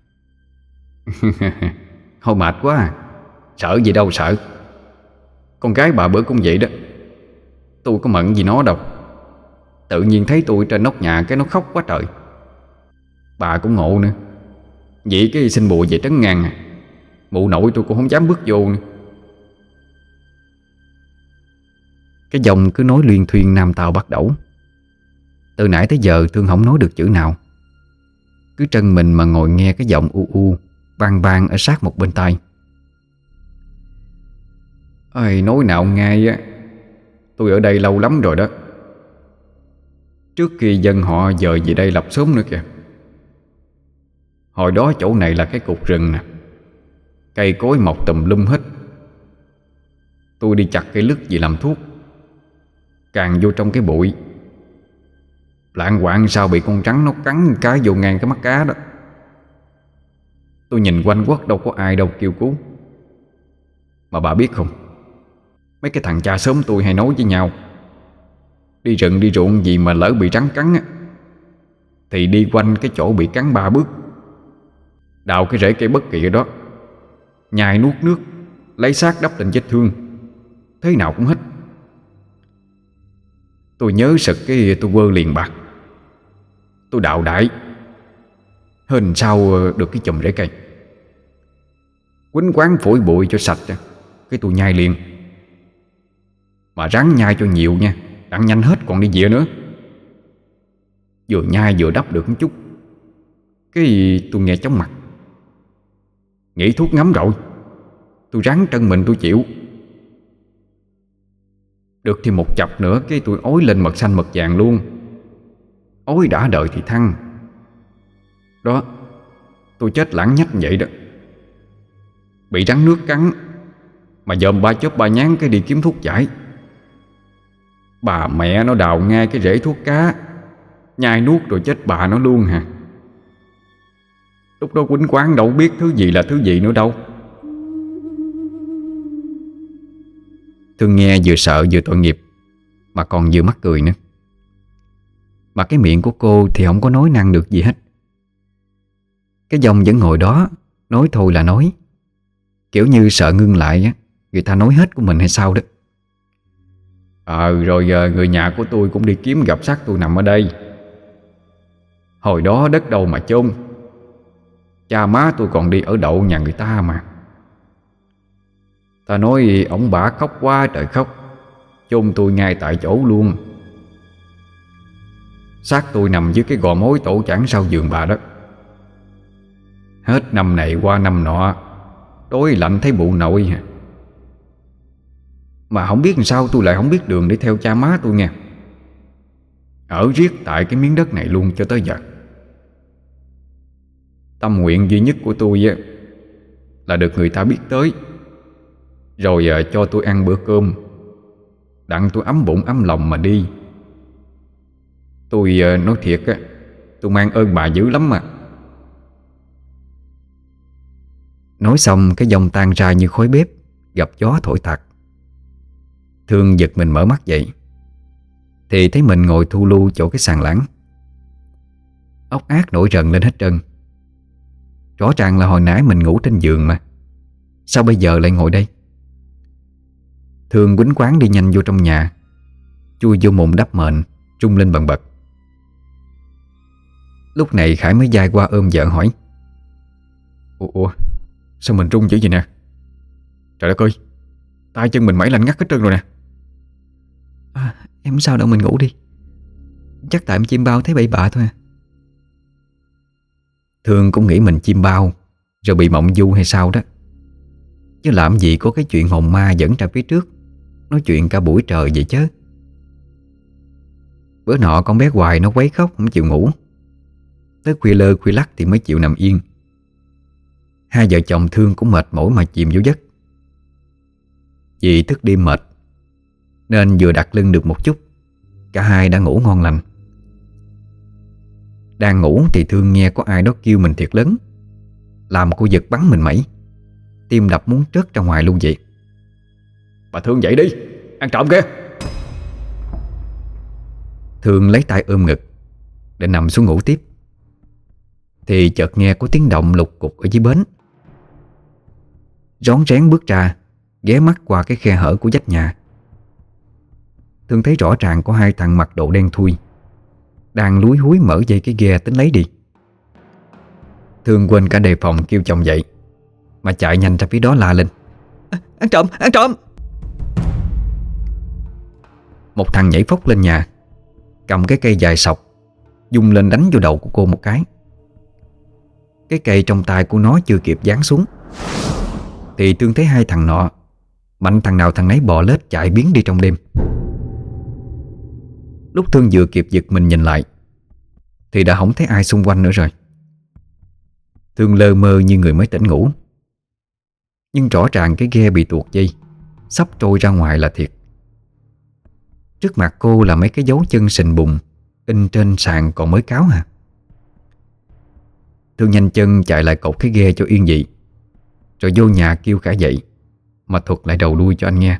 Thôi mệt quá à. Sợ gì đâu sợ. Con gái bà bữa cũng vậy đó. Tôi có mận gì nó đâu. Tự nhiên thấy tôi trên nóc nhà cái nó khóc quá trời. Bà cũng ngộ nữa. Vậy cái xin bùa về trấn ngang à. Mụ nội tôi cũng không dám bước vô nữa. Cái dòng cứ nói luyên thuyên nam tào bắt đẩu. Từ nãy tới giờ Thương không nói được chữ nào, cứ trân mình mà ngồi nghe cái giọng u u vang vang ở sát một bên tai. Ôi, nói nào ngay á. Tôi ở đây lâu lắm rồi đó. Trước khi dân họ dời về đây lập xóm nữa kìa. Hồi đó chỗ này là cái cục rừng nè, cây cối mọc tùm lum hết. Tôi đi chặt cây lứt về làm thuốc, càng vô trong cái bụi. Lạng quạng sao bị con trắng nó cắn cái vô ngang cái mắt cá đó. Tôi nhìn quanh quất đâu có ai đâu kêu cứu. Mà bà biết không, mấy cái thằng cha xóm tôi hay nói với nhau, đi rừng đi ruộng gì mà lỡ bị rắn cắn á, thì đi quanh cái chỗ bị cắn ba bước, đào cái rễ cây bất kỳ ở đó, nhai nuốt nước, lấy xác đắp lên vết thương, thế nào cũng hết. Tôi nhớ sực cái tôi quơ liền bạc. Tôi đào đại hên sao được cái chùm rễ cây, quýnh quán phổi bụi cho sạch, cái tôi nhai liền. Mà ráng nhai cho nhiều nha, đặng nhanh hết còn đi về nữa. Vừa nhai vừa đắp được một chút, cái tôi nghe chóng mặt, nghĩ thuốc ngấm rồi. Tôi ráng trân mình tôi chịu. Được thì một chập nữa cái tôi ói lên mật xanh mật vàng luôn. Ói đã đợi thì thăng. Đó, tôi chết lãng nhách vậy đó. Bị rắn nước cắn mà dòm ba chớp ba nhán cái đi kiếm thuốc giải. Bà mẹ nó đào ngay cái rễ thuốc cá, nhai nuốt rồi chết bà nó luôn hả. Lúc đó quýnh quán đâu biết thứ gì là thứ gì nữa đâu. Thương nghe vừa sợ vừa tội nghiệp, mà còn vừa mắc cười nữa. Mà cái miệng của cô thì không có nói năng được gì hết. Cái dòng vẫn ngồi đó, nói thôi là nói, kiểu như sợ ngưng lại á, người ta nói hết của mình hay sao đó. Ờ rồi giờ người nhà của tôi cũng đi kiếm gặp xác tôi nằm ở đây. Hồi đó đất đâu mà chôn. Cha má tôi còn đi ở đậu nhà người ta mà. Ta nói ổng bả khóc quá trời khóc, chôn tôi ngay tại chỗ luôn. Xác tôi nằm dưới cái gò mối tổ chản sau giường bà đó. Hết năm này qua năm nọ, đói lạnh thấy bụng nổi hả? Mà không biết làm sao tôi lại không biết đường để theo cha má tôi nghe. Ở riết tại cái miếng đất này luôn cho tới giờ. Tâm nguyện duy nhất của tôi á, là được người ta biết tới, rồi à, cho tôi ăn bữa cơm, đặng tôi ấm bụng ấm lòng mà đi. Tôi à, nói thiệt á, tôi mang ơn bà dữ lắm mà. Nói xong cái dòng tan ra như khói bếp gặp gió thổi tạt. Thương giật mình mở mắt dậy thì thấy mình ngồi thu lu chỗ cái sàn lãng. Ốc ác nổi rần lên hết trơn. Rõ ràng là hồi nãy mình ngủ trên giường mà, sao bây giờ lại ngồi đây? Thương quýnh quáng đi nhanh vô trong nhà, chui vô mùng đắp mền, rung lên bần bật. Lúc này Khải mới dài qua ôm vợ hỏi: Ủa, ủa sao mình rung dữ vậy nè? Trời đất ơi, tay chân mình mẩy lạnh ngắt hết trơn rồi nè. À, em sao đâu, mình ngủ đi. Chắc tại em chim bao thấy bậy bạ thôi à. Thương cũng nghĩ mình chim bao rồi bị mộng du hay sao đó, chứ làm gì có cái chuyện hồn ma dẫn ra phía trước nói chuyện cả buổi trời vậy chứ. Bữa nọ con bé Hoài nó quấy khóc không chịu ngủ, tới khuya lơ khuya lắc thì mới chịu nằm yên. Hai vợ chồng Thương cũng mệt mỏi mà chìm vô giấc. Vì thức đêm mệt nên vừa đặt lưng được một chút, cả hai đã ngủ ngon lành. Đang ngủ thì Thương nghe có ai đó kêu mình thiệt lớn, làm cô giật bắn mình mẩy, tim đập muốn trớt ra ngoài luôn vậy. Bà Thương dậy đi, ăn trộm kìa. Thương lấy tay ôm ngực để nằm xuống ngủ tiếp, thì chợt nghe có tiếng động lục cục ở dưới bến. Rón rén bước ra, ghé mắt qua cái khe hở của vách nhà. Thương thấy rõ ràng có hai thằng mặc đồ đen thui đang lúi húi mở dây cái ghe tính lấy đi. Thương quên cả đề phòng kêu chồng dậy, mà chạy nhanh ra phía đó la lên: À, ăn trộm, ăn trộm. Một thằng nhảy phốc lên nhà, cầm cái cây dài sọc dung lên đánh vô đầu của cô một cái. Cái cây trong tay của nó chưa kịp giáng xuống thì Thương thấy hai thằng nọ mạnh thằng nào thằng nấy bò lết chạy biến đi trong đêm. Lúc Thương vừa kịp giật mình nhìn lại thì đã không thấy ai xung quanh nữa rồi. Thương lơ mơ như người mới tỉnh ngủ, nhưng rõ ràng cái ghe bị tuột dây, sắp trôi ra ngoài là thiệt. Trước mặt cô là mấy cái dấu chân sình bùn in trên sàn còn mới cáo hả. Thương nhanh chân chạy lại cột cái ghe cho yên dị, rồi vô nhà kêu Khải dậy mà thuật lại đầu đuôi cho anh nghe.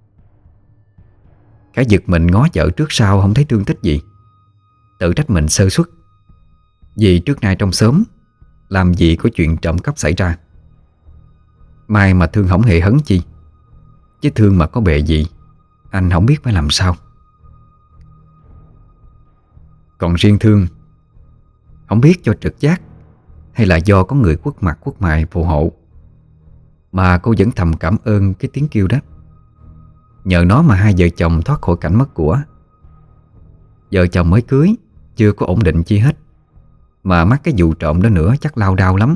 Khải giật mình ngó vợ trước sau không thấy Thương tích gì, tự trách mình sơ suất, vì trước nay trong xóm làm gì có chuyện trộm cắp xảy ra. May mà Thương không hề hấn chi, chứ Thương mà có bề gì anh không biết phải làm sao. Còn riêng Thương, không biết do trực giác hay là do có người quất mặt quất mày phù hộ, mà cô vẫn thầm cảm ơn cái tiếng kêu đó. Nhờ nó mà hai vợ chồng thoát khỏi cảnh mất của. Vợ chồng mới cưới chưa có ổn định chi hết, mà mắc cái vụ trộm đó nữa chắc lao đao lắm.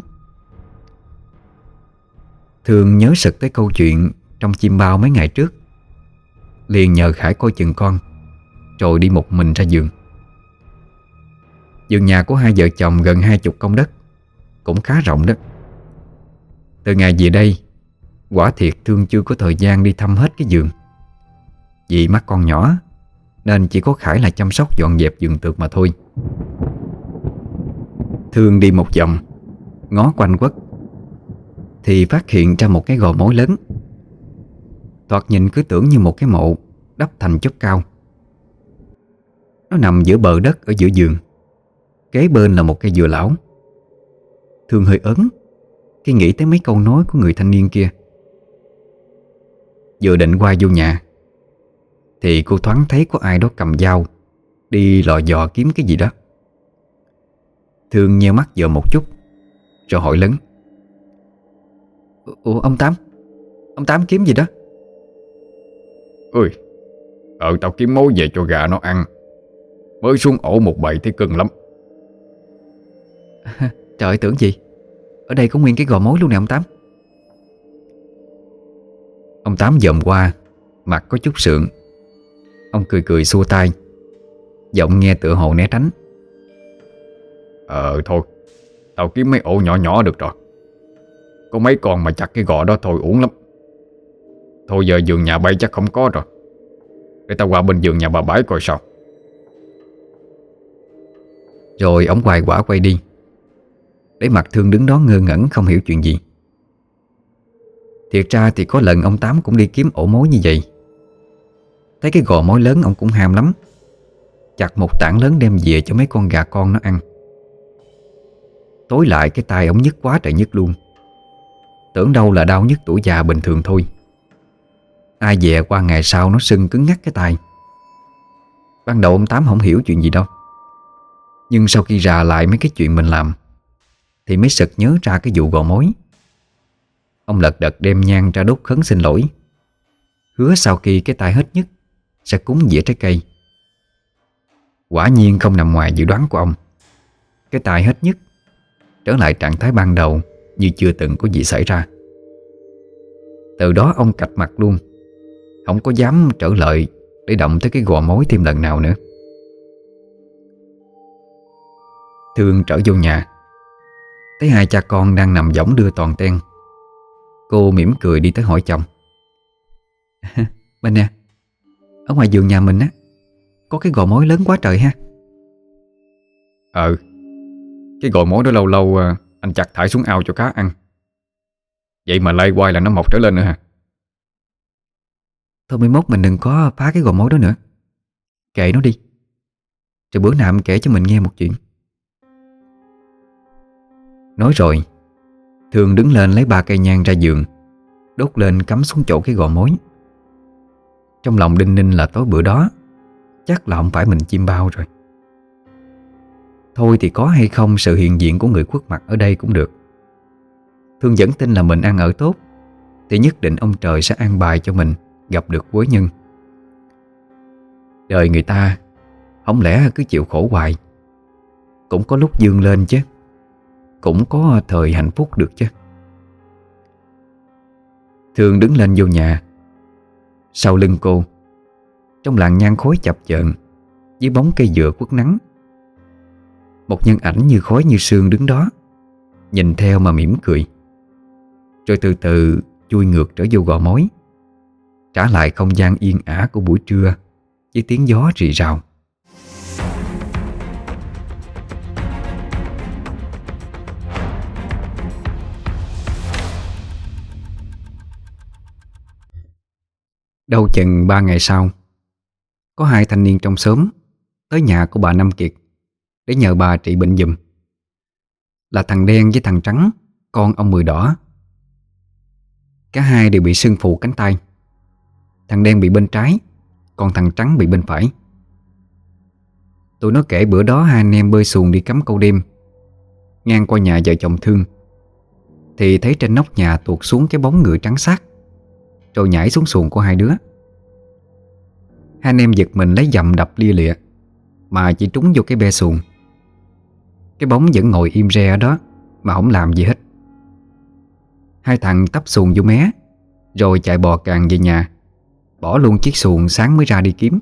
Thương nhớ sực tới câu chuyện trong chim bao mấy ngày trước, liền nhờ Khải coi chừng con, rồi đi một mình ra vườn. Vườn nhà của hai vợ chồng gần hai chục công đất, cũng khá rộng đó. Từ ngày về đây, quả thiệt Thương chưa có thời gian đi thăm hết cái vườn. Vì mắt con nhỏ nên chỉ có Khải là chăm sóc dọn dẹp vườn tược mà thôi. Thương đi một vòng, ngó quanh quất thì phát hiện ra một cái gò mối lớn. Thoạt nhìn cứ tưởng như một cái mộ đắp thành chóp cao. Nó nằm giữa bờ đất ở giữa vườn, kế bên là một cây dừa lão. Thương hơi ớn khi nghĩ tới mấy câu nói của người thanh niên kia. Vừa định qua vô nhà thì cô thoáng thấy có ai đó cầm dao đi lò dò kiếm cái gì đó. Thương nheo mắt dò một chút rồi hỏi lớn: Ủa ông Tám, ông Tám kiếm gì đó? Ơi, ờ tao kiếm mối về cho gà nó ăn, mới xuống ổ một bầy thấy cưng lắm. Trời ơi, tưởng gì Ở đây có nguyên cái gò mối luôn nè ông Tám. Ông Tám dòm qua, mặt có chút sượng. Ông cười cười xua tay, giọng nghe tựa hồ né tránh. Ờ thôi, tao kiếm mấy ổ nhỏ nhỏ được rồi. Có mấy con mà chặt cái gò đó thôi uổng lắm. Thôi giờ giường nhà bay chắc không có rồi. Để tao qua bên giường nhà bà Bãi coi sao. Rồi ông hoài quả quay đi, để mặt Thương đứng đó ngơ ngẩn không hiểu chuyện gì. Thiệt ra thì có lần ông Tám cũng đi kiếm ổ mối như vậy. Thấy cái gò mối lớn ông cũng ham lắm, chặt một tảng lớn đem về cho mấy con gà con nó ăn. Tối lại cái tay ông nhức quá trời nhức luôn. Tưởng đâu là đau nhức tuổi già bình thường thôi, ai dè qua ngày sau nó sưng cứng ngắc cái tay. Ban đầu ông Tám không hiểu chuyện gì đâu, nhưng sau khi rà lại mấy cái chuyện mình làm thì mới sực nhớ ra cái vụ gò mối. Ông lật đật đem nhang ra đốt khấn xin lỗi, hứa sau khi cái tay hết nhức sẽ cúng dĩa trái cây. Quả nhiên không nằm ngoài dự đoán của ông. Cái tay hết nhức trở lại trạng thái ban đầu như chưa từng có gì xảy ra. Từ đó ông cạch mặt luôn, không có dám trở lại để động tới cái gò mối thêm lần nào nữa. Thương trở vô nhà, thấy hai cha con đang nằm võng đưa toàn ten. Cô mỉm cười đi tới hỏi chồng. Bên nè, ở ngoài vườn nhà mình á có cái gò mối lớn quá trời ha. Ờ, cái gò mối đó lâu lâu anh chặt thải xuống ao cho cá ăn. Vậy mà lay quay là nó mọc trở lên nữa hả? Thôi mai mốt mình đừng có phá cái gò mối đó nữa, kệ nó đi. Rồi bữa nào em kể cho mình nghe một chuyện. Nói rồi, Thương đứng lên lấy ba cây nhang ra giường, đốt lên cắm xuống chỗ cái gò mối. Trong lòng đinh ninh là tối bữa đó chắc là không phải mình chim bao rồi. Thôi thì có hay không sự hiện diện của người khuất mặt ở đây cũng được. Thương vẫn tin là mình ăn ở tốt thì nhất định ông trời sẽ an bài cho mình gặp được quý nhân. Đời người ta không lẽ cứ chịu khổ hoài, cũng có lúc vươn lên chứ, cũng có thời hạnh phúc được chứ. Thương đứng lên vô nhà. Sau lưng cô, trong làn nhang khói chập chờn dưới bóng cây dừa khuất nắng, một nhân ảnh như khói như sương đứng đó, nhìn theo mà mỉm cười. Rồi từ từ chui ngược trở vô gò mối, trả lại không gian yên ả của buổi trưa với tiếng gió rì rào. Đâu chừng ba ngày sau, có hai thanh niên trong xóm tới nhà của bà Năm Kiệt để nhờ bà trị bệnh giùm. Là thằng Đen với thằng Trắng, con ông Mười Đỏ. Cả hai đều bị sưng phù cánh tay. Thằng Đen bị bên trái, còn thằng Trắng bị bên phải. Tụi nó kể bữa đó hai anh em bơi xuồng đi cắm câu đêm, ngang qua nhà vợ chồng Thương thì thấy trên nóc nhà tuột xuống cái bóng người trắng xát, rồi nhảy xuống xuồng của hai đứa. Hai anh em giật mình lấy dầm đập lia lịa, mà chỉ trúng vô cái be xuồng. Cái bóng vẫn ngồi im re ở đó mà không làm gì hết. Hai thằng tấp xuồng vô mé, rồi chạy bò càng về nhà, bỏ luôn chiếc xuồng sáng mới ra đi kiếm.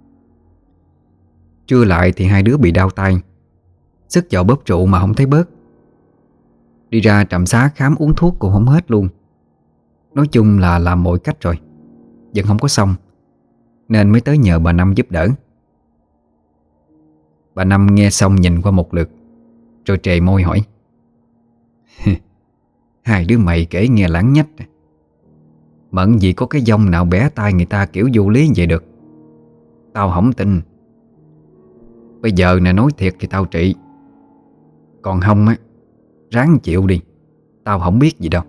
Trưa lại thì hai đứa bị đau tay, sức vào bóp rượu mà không thấy bớt. Đi ra trạm xá khám uống thuốc cũng không hết luôn. Nói chung là làm mọi cách rồi, vẫn không có xong, nên mới tới nhờ bà Năm giúp đỡ. Bà Năm nghe xong nhìn qua một lượt, rồi trề môi hỏi. Hai đứa mày kể nghe lãng nhách, mận gì có cái dông nào bẻ tay người ta kiểu vô lý vậy được. Tao không tin. Bây giờ nè, nói thiệt thì tao trị, còn không á, ráng chịu đi, tao không biết gì đâu.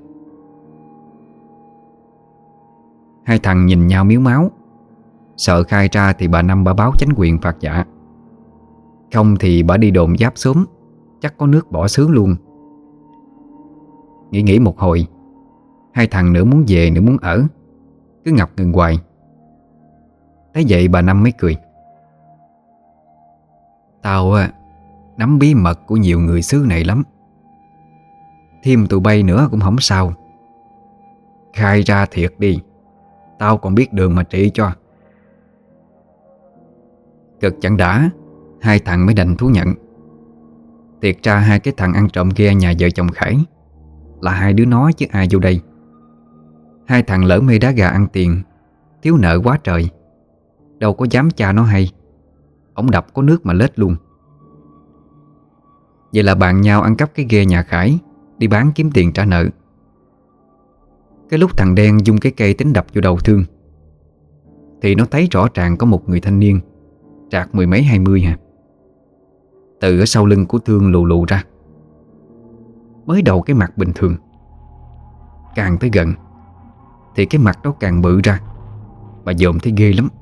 Hai thằng nhìn nhau miếu máu, sợ khai ra thì bà Năm bà báo chánh quyền phạt dạ, không thì bà đi đồn giáp xóm, chắc có nước bỏ xứ luôn. Nghĩ nghĩ một hồi, hai thằng nửa muốn về nửa muốn ở, cứ ngập ngừng hoài. Thấy vậy bà Năm mới cười. Tao á, nắm bí mật của nhiều người xứ này lắm. Thí thêm tụi bay nữa cũng không sao. Khai ra thiệt đi, tao còn biết đường mà trị cho. Cực chẳng đã, hai thằng mới đành thú nhận. Thiệt ra hai cái thằng ăn trộm ghe nhà vợ chồng Khải là hai đứa nó chứ ai vô đây. Hai thằng lỡ mê đá gà ăn tiền, thiếu nợ quá trời, đâu có dám cha nó hay. Ổng đập có nước mà lết luôn. Vậy là bàn nhau ăn cắp cái ghe nhà Khải, đi bán kiếm tiền trả nợ. Cái lúc thằng đen dùng cái cây tính đập vô đầu Thương thì nó thấy rõ ràng có một người thanh niên trạc mười mấy hai mươi hả, từ ở sau lưng của Thương lù lù ra. Mới đầu cái mặt bình thường, càng tới gần thì cái mặt đó càng bự ra, mà dòm thấy ghê lắm.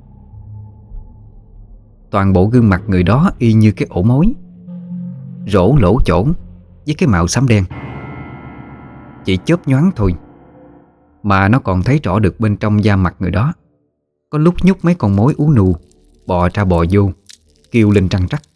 Toàn bộ gương mặt người đó y như cái ổ mối, rỗ lỗ chỗ với cái màu xám đen. Chỉ chớp nhoáng thôi mà nó còn thấy rõ được bên trong da mặt người đó có lúc nhúc mấy con mối ú nù bò ra bò vô, kêu lên trăng trắc.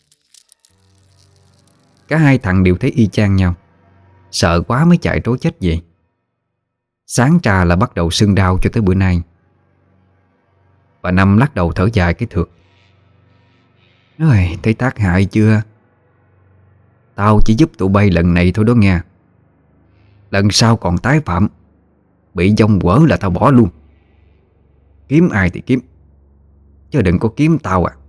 Cả hai thằng đều thấy y chang nhau, sợ quá mới chạy trối chết về. Sáng trà là bắt đầu sưng đau cho tới bữa nay. Bà Năm lắc đầu thở dài cái thượt. Ôi, thấy tác hại chưa? Tao chỉ giúp tụi bay lần này thôi đó nghe. Lần sau còn tái phạm, bị dông quở là tao bỏ luôn. Kiếm ai thì kiếm, chứ đừng có kiếm tao à.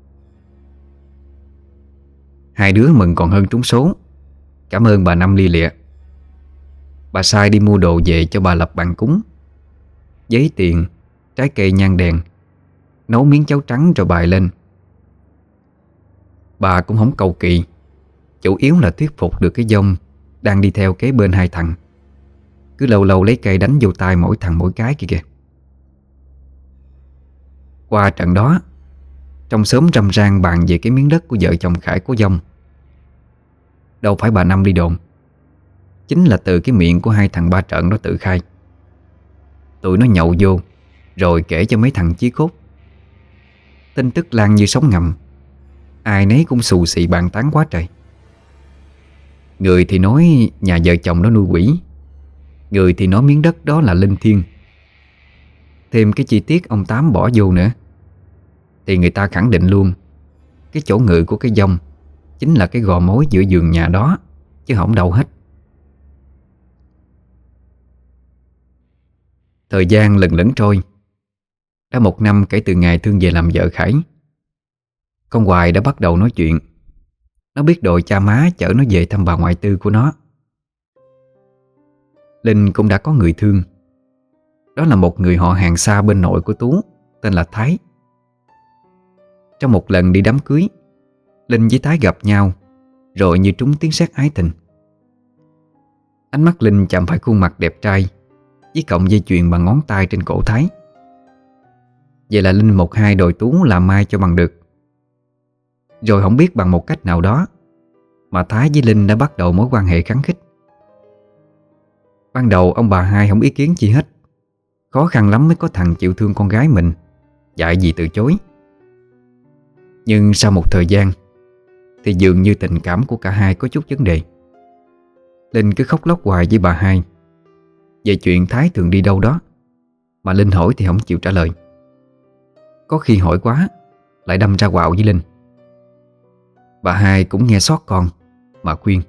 Hai đứa mừng còn hơn trúng số. Cảm ơn bà Năm lia lịa. Bà sai đi mua đồ về cho bà lập bàn cúng, giấy tiền, trái cây nhang đèn, nấu miếng cháo trắng rồi bài lên. Bà cũng không cầu kỳ, chủ yếu là thuyết phục được cái dông đang đi theo kế bên hai thằng. Cứ lâu lâu lấy cây đánh vô tai mỗi thằng mỗi cái kìa kìa. Qua trận đó, trong xóm râm ran bàn về cái miếng đất của vợ chồng Khải của dông. Đâu phải bà Năm đi đồn, chính là từ cái miệng của hai thằng ba trợn đó tự khai. Tụi nó nhậu vô rồi kể cho mấy thằng chí cốt. Tin tức lan như sóng ngầm, ai nấy cũng xù xì bàn tán quá trời. Người thì nói nhà vợ chồng nó nuôi quỷ, người thì nói miếng đất đó là linh thiêng. Thêm cái chi tiết ông Tám bỏ vô nữa, thì người ta khẳng định luôn cái chỗ ngự của cái dông chính là cái gò mối giữa vườn nhà đó, chứ không đâu hết. Thời gian lần lẫn trôi. Đã một năm kể từ ngày Thương về làm vợ Khải. Con Hoài đã bắt đầu nói chuyện. Nó biết đội cha má chở nó về thăm bà ngoại tư của nó. Linh cũng đã có người thương. Đó là một người họ hàng xa bên nội của Tú, tên là Thái. Trong một lần đi đám cưới, Linh với Thái gặp nhau, rồi như trúng tiếng sét ái tình. Ánh mắt Linh chạm phải khuôn mặt đẹp trai với cọng dây chuyền bằng ngón tay trên cổ Thái. Vậy là Linh một hai đòi Tú làm mai cho bằng được. Rồi không biết bằng một cách nào đó mà Thái với Linh đã bắt đầu mối quan hệ khăng khít. Ban đầu ông bà hai không ý kiến gì hết. Khó khăn lắm mới có thằng chịu thương con gái mình, dại gì từ chối. Nhưng sau một thời gian thì dường như tình cảm của cả hai có chút vấn đề. Linh cứ khóc lóc hoài với bà hai về chuyện Thái thường đi đâu đó, mà Linh hỏi thì không chịu trả lời. Có khi hỏi quá lại đâm ra quạo với Linh. Bà hai cũng nghe xót con mà khuyên: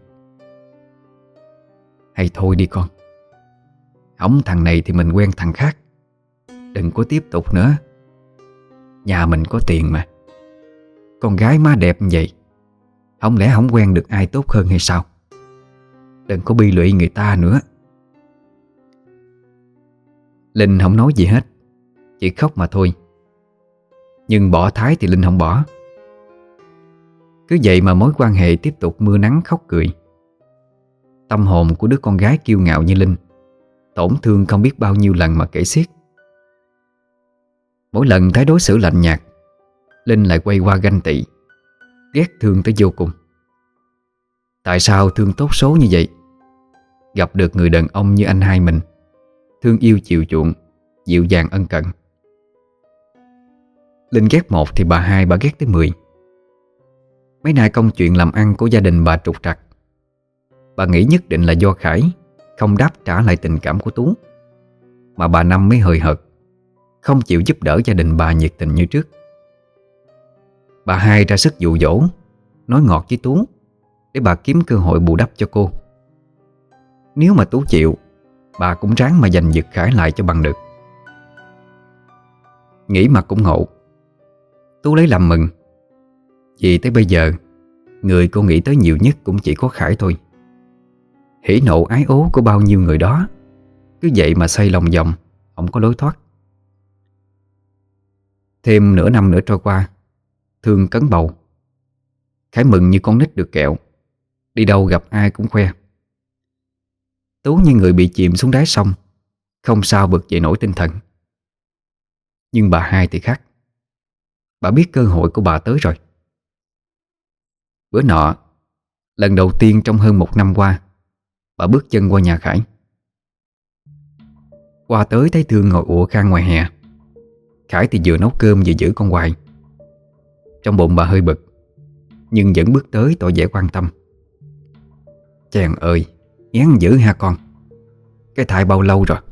hay thôi đi con, hổng thằng này thì mình quen thằng khác, đừng có tiếp tục nữa. Nhà mình có tiền mà, con gái má đẹp như vậy, không lẽ không quen được ai tốt hơn hay sao? Đừng có bi lụy người ta nữa. Linh không nói gì hết, chỉ khóc mà thôi. Nhưng bỏ Thái thì Linh không bỏ. Cứ vậy mà mối quan hệ tiếp tục mưa nắng khóc cười. Tâm hồn của đứa con gái kiêu ngạo như Linh tổn thương không biết bao nhiêu lần mà kể xiết. Mỗi lần Thái đối xử lạnh nhạt, Linh lại quay qua ganh tị, ghét Thương tới vô cùng. Tại sao Thương tốt số như vậy, gặp được người đàn ông như anh hai mình, thương yêu chiều chuộng, dịu dàng ân cần. Linh ghét một thì bà hai bà ghét tới mười. Mấy nay công chuyện làm ăn của gia đình bà trục trặc. Bà nghĩ nhất định là do Khải không đáp trả lại tình cảm của Tú, mà bà Năm mới hời hợt, không chịu giúp đỡ gia đình bà nhiệt tình như trước. Bà Hai ra sức dụ dỗ, nói ngọt với Tú để bà kiếm cơ hội bù đắp cho cô. Nếu mà Tú chịu, bà cũng ráng mà giành giật Khải lại cho bằng được. Nghĩ mà cũng ngộ, Tú lấy làm mừng, vì tới bây giờ người cô nghĩ tới nhiều nhất cũng chỉ có Khải thôi. Hỉ nộ ái ố của bao nhiêu người đó cứ vậy mà xoay lòng vòng, không có lối thoát. Thêm nửa năm nữa trôi qua, Thương cấn bầu. Khải mừng như con nít được kẹo, đi đâu gặp ai cũng khoe. Tú như người bị chìm xuống đáy sông, không sao vực dậy nổi tinh thần. Nhưng bà Hai thì khác. Bà biết cơ hội của bà tới rồi. Bữa nọ, lần đầu tiên trong hơn một năm qua, bà bước chân qua nhà Khải. Qua tới thấy Thương ngồi ụa khang ngoài hè. Khải thì vừa nấu cơm vừa giữ con Hoài. Trong bụng bà hơi bực, nhưng vẫn bước tới tỏ vẻ quan tâm. Chàng ơi, ngán dữ ha con. Cái thai bao lâu rồi?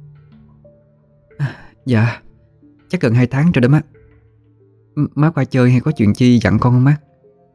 À, dạ, chắc gần hai tháng rồi đó má. Má qua chơi hay có chuyện chi dặn con không má?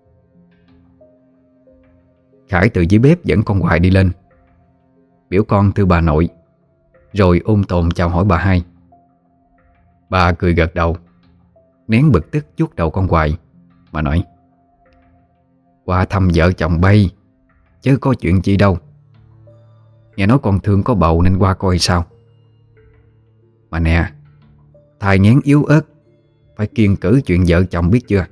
Khải từ dưới bếp dẫn con Hoài đi lên, biểu con thưa bà nội, rồi ôm tồn chào hỏi bà Hai. Bà cười gật đầu, nén bực tức chuốt đầu con Hoài mà nói: qua thăm vợ chồng bay, chứ có chuyện chi đâu. Nghe nói con Thương có bầu nên qua coi sao. Mà nè, thai nghén yếu ớt, phải kiêng cữ chuyện vợ chồng biết chưa?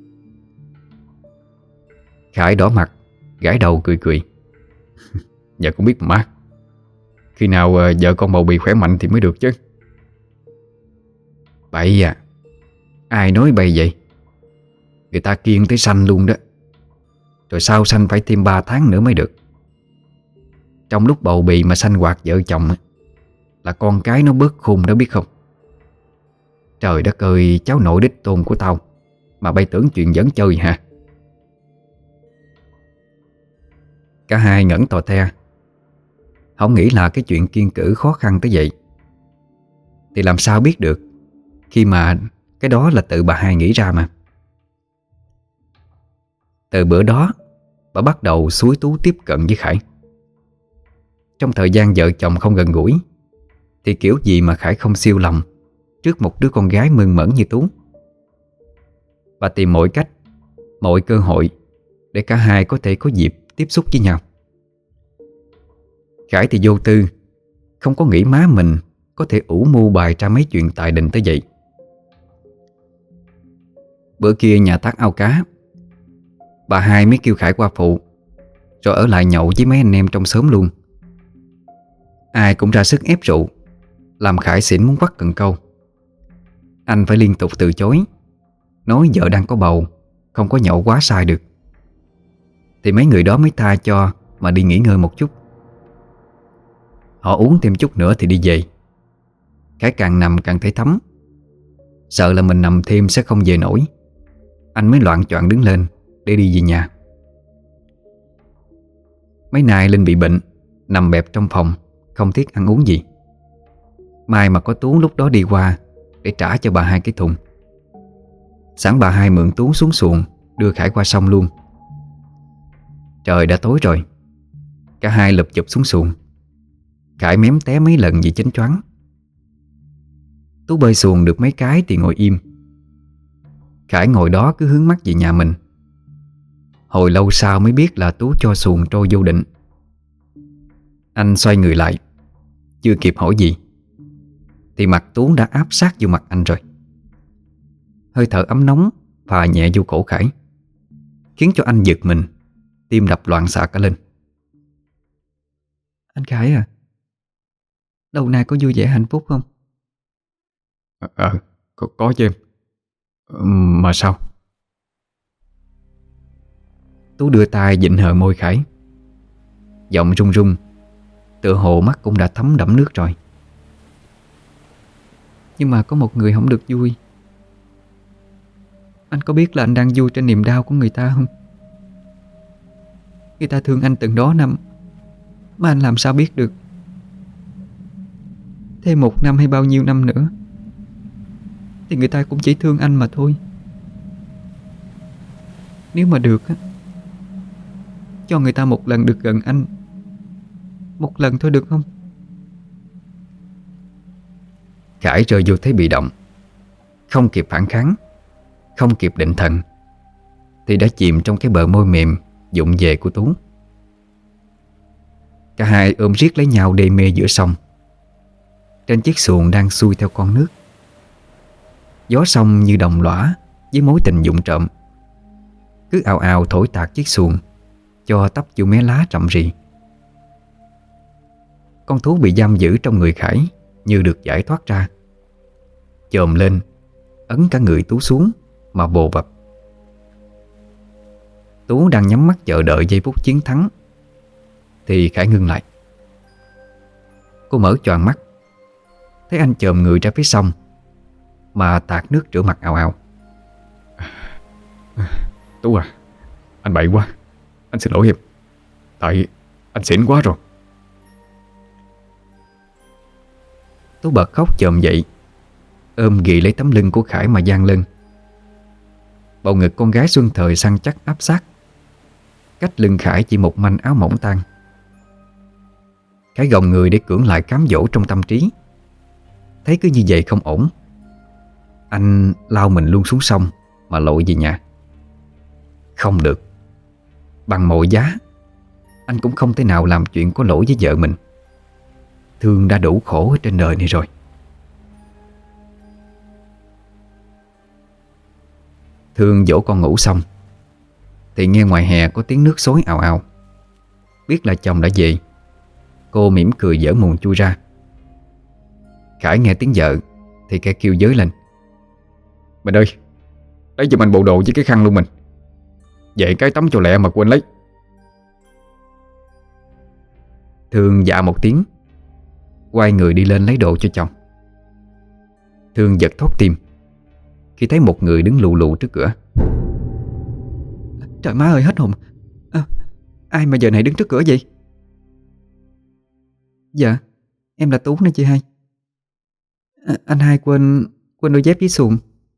Khải đỏ mặt, gãi đầu cười cười. Dạ cũng biết mà má. Khi nào uh, vợ con bầu bị khỏe mạnh thì mới được chứ. Bậy à, ai nói bậy vậy? Người ta kiêng tới sanh luôn đó. Rồi sau sanh phải thêm ba tháng nữa mới được. Trong lúc bầu bì mà sanh hoạt vợ chồng là con cái nó bớt khùng đó biết không? Trời đất ơi, cháu nội đích tôn của tao mà bay tưởng chuyện giỡn chơi hả? Cả hai ngẩn tò te, không nghĩ là cái chuyện kiêng cữ khó khăn tới vậy. Thì làm sao biết được, khi mà cái đó là tự bà Hai nghĩ ra mà. Từ bữa đó, bà bắt đầu xúi Tú tiếp cận với Khải. Trong thời gian vợ chồng không gần gũi, thì kiểu gì mà Khải không siêu lòng trước một đứa con gái mơn mởn như Tú. Bà tìm mọi cách, mọi cơ hội để cả hai có thể có dịp tiếp xúc với nhau. Khải thì vô tư, không có nghĩ má mình có thể ủ mưu bày ra mấy chuyện tài đình tới vậy. Bữa kia nhà thác ao cá, bà Hai mới kêu Khải qua phụ, rồi ở lại nhậu với mấy anh em trong xóm luôn. Ai cũng ra sức ép rượu, làm Khải xỉn muốn quắt cần câu. Anh phải liên tục từ chối, nói vợ đang có bầu, không có nhậu quá sai được. Thì mấy người đó mới tha cho mà đi nghỉ ngơi một chút. Họ uống thêm chút nữa thì đi về. Khải càng nằm càng thấy thấm, sợ là mình nằm thêm sẽ không về nổi. Anh mới loạng choạng đứng lên để đi về nhà. Mấy nay Linh bị bệnh, nằm bẹp trong phòng, không thiết ăn uống gì. Mai mà có Tú lúc đó đi qua để trả cho bà Hai cái thùng. Sẵn bà Hai mượn Tú xuống xuồng đưa Khải qua sông luôn. Trời đã tối rồi, cả hai lụp chụp xuống xuồng. Khải mém té mấy lần vì chánh choáng. Tú bơi xuồng được mấy cái thì ngồi im. Khải ngồi đó cứ hướng mắt về nhà mình. Hồi lâu sau mới biết là Tú cho xuồng trôi vô định. Anh xoay người lại, chưa kịp hỏi gì thì mặt Tú đã áp sát vô mặt anh rồi. Hơi thở ấm nóng phà nhẹ vô cổ Khải, khiến cho anh giật mình, tim đập loạn xạ cả lên. Anh Khải à, lâu nay có vui vẻ hạnh phúc không? Ờ, à, có, có chứ em. Mà sao? Tú đưa tay vịn hờ môi Khải, giọng run run, tựa hồ mắt cũng đã thấm đẫm nước rồi. Nhưng mà có một người không được vui. Anh có biết là anh đang vui trên niềm đau của người ta không? Người ta thương anh từng đó năm, Mà anh làm sao biết được? Thêm một năm hay bao nhiêu năm nữa thì người ta cũng chỉ thương anh mà thôi. Nếu mà được á, cho người ta một lần được gần anh, một lần thôi được không? Khải rơi vô thế bị động, không kịp phản kháng, không kịp định thần, thì đã chìm trong cái bờ môi mềm vụng về của Tú. Cả hai ôm riết lấy nhau đê mê giữa sông. Trên chiếc xuồng đang xuôi theo con nước, gió sông như đồng lõa với mối tình vụng trộm, cứ ào ào thổi tạt chiếc xuồng cho tóc chu mé lá rậm rì. Con thú bị giam giữ trong người Khải như được giải thoát ra, chồm lên ấn cả người Tú xuống mà bồ bập. Tú đang nhắm mắt chờ đợi giây phút chiến thắng thì Khải ngưng lại. Cô mở choàng mắt, thấy anh chồm người ra phía sông mà tạt nước rửa mặt ào ào. Tú à, anh bậy quá, anh xin lỗi em. Tại anh xỉn quá rồi. Tú bật khóc chồm dậy, ôm ghì lấy tấm lưng của Khải mà giang lên. Bầu ngực con gái Xuân Thời săn chắc áp sát, cách lưng Khải chỉ một manh áo mỏng tan. Khải gồng người để cưỡng lại cám dỗ trong tâm trí. Thấy cứ như vậy không ổn, anh lao mình luôn xuống sông mà lội về nhà. Không được, bằng mọi giá anh cũng không thể nào làm chuyện có lỗi với vợ mình. Thương đã đủ khổ ở trên đời này rồi. Thương dỗ con ngủ xong thì nghe ngoài hè có tiếng nước xối ào ào. Biết là chồng đã về, cô mỉm cười giở mùn chui ra. Khải nghe tiếng vợ thì kẻ kêu giới lên: Mình ơi, lấy giùm anh bộ đồ với cái khăn luôn mình. Vậy cái tắm cho lẹ mà quên lấy. Thương dạ một tiếng, quay người đi lên lấy đồ cho chồng. Thương giật thót tim khi thấy một người đứng lù lù trước cửa. Trời má ơi, hết hồn. À, ai mà giờ này đứng trước cửa vậy? Dạ, em là Tú nè chị hai. À, anh hai quên Quên đôi dép dưới xuồng.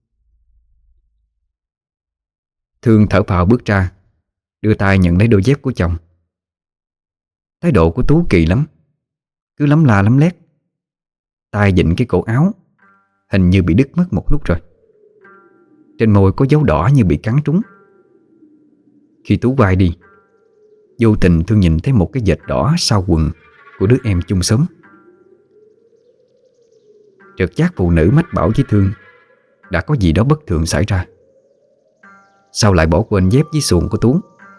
Thương thở phào bước ra, đưa tay nhận lấy đôi dép của chồng. Thái độ của Tú kỳ lắm, cứ lắm la lắm lét, tay vịn cái cổ áo, hình như bị đứt mất một nút rồi. Trên môi có dấu đỏ như bị cắn trúng. Khi Tú quay đi, vô tình Thương nhìn thấy một cái vệt đỏ sau quần của đứa em chung xóm. Trực giác phụ nữ mách bảo với Thương đã có gì đó bất thường xảy ra. Sao lại bỏ quên dép với xuồng của Tú?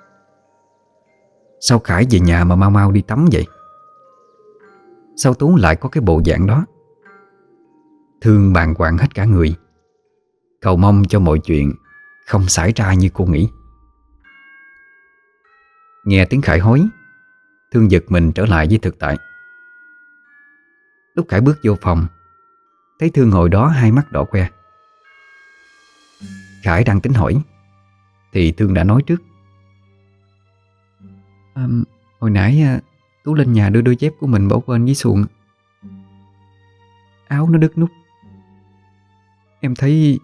Sao Khải về nhà mà mau mau đi tắm vậy? Sao Tú lại có cái bộ dạng đó? Thương bàng hoàng hết cả người, cầu mong cho mọi chuyện không xảy ra như cô nghĩ. Nghe tiếng Khải hối, Thương giật mình trở lại với thực tại. Lúc Khải bước vô phòng, thấy Thương ngồi đó hai mắt đỏ que. Khải đang tính hỏi thì Thương đã nói trước: à, Hồi nãy à, Tú lên nhà đưa đôi dép của mình bỏ quên dưới xuồng. Áo nó đứt nút. Em thấy...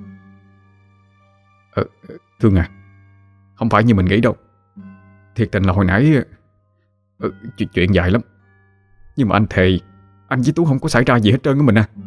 ờ, Thương à, không phải như mình nghĩ đâu. Thiệt tình là hồi nãy ờ, chuyện, chuyện dài lắm. Nhưng mà anh thề anh với Tú không có xảy ra gì hết trơn á mình à.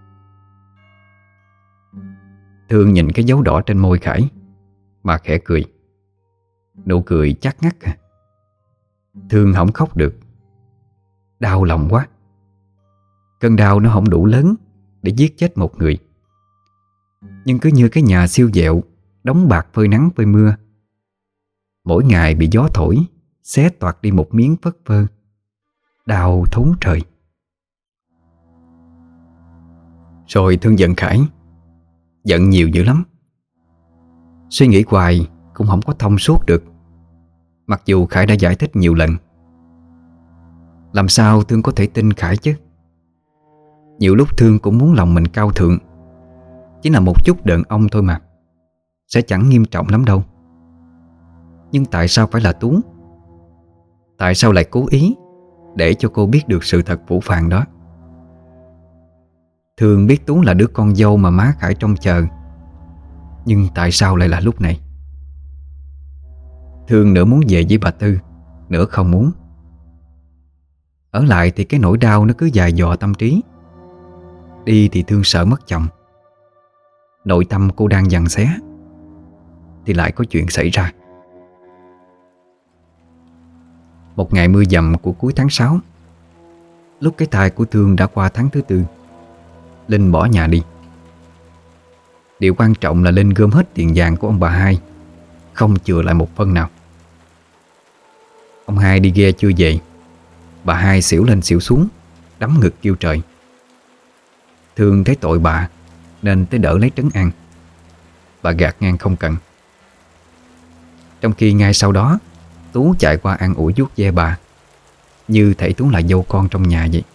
Thương nhìn cái dấu đỏ trên môi Khải mà khẽ cười. Nụ cười chắc ngắt. Thương không khóc được, đau lòng quá. Cơn đau nó không đủ lớn để giết chết một người, nhưng cứ như cái nhà siêu vẹo đóng bạc phơi nắng phơi mưa, mỗi ngày bị gió thổi xé toạc đi một miếng phất phơ, đau thốn trời. Rồi Thương giận Khải, giận nhiều dữ lắm. Suy nghĩ hoài cũng không có thông suốt được, mặc dù Khải đã giải thích nhiều lần. Làm sao Thương có thể tin Khải chứ? Nhiều lúc Thương cũng muốn lòng mình cao thượng, chỉ là một chút đàn ông thôi mà, sẽ chẳng nghiêm trọng lắm đâu. Nhưng tại sao phải là Tú? Tại sao lại cố ý để cho cô biết được sự thật phũ phàng đó. Thương biết Tú là đứa con dâu mà má Khải trông chờ, nhưng tại sao lại là lúc này? Thương nửa muốn về với bà Tư, nửa không muốn. Ở lại thì cái nỗi đau nó cứ dài dò tâm trí. Đi thì Thương sợ mất chồng. Nội tâm cô đang giằng xé thì lại có chuyện xảy ra. Một ngày mưa dầm của cuối tháng sáu, lúc cái thai của Thương đã qua tháng thứ tư, Linh bỏ nhà đi. Điều quan trọng là Linh gom hết tiền vàng của ông bà hai, không chừa lại một phân nào. Ông hai đi ghe chưa về, bà hai xỉu lên xỉu xuống, đấm ngực kêu trời. Thương thấy tội bà nên tới đỡ lấy trấn an. Bà gạt ngang không cần. Trong khi ngay sau đó Tú chạy qua an ủi vuốt ve bà, như thể Tú là dâu con trong nhà vậy.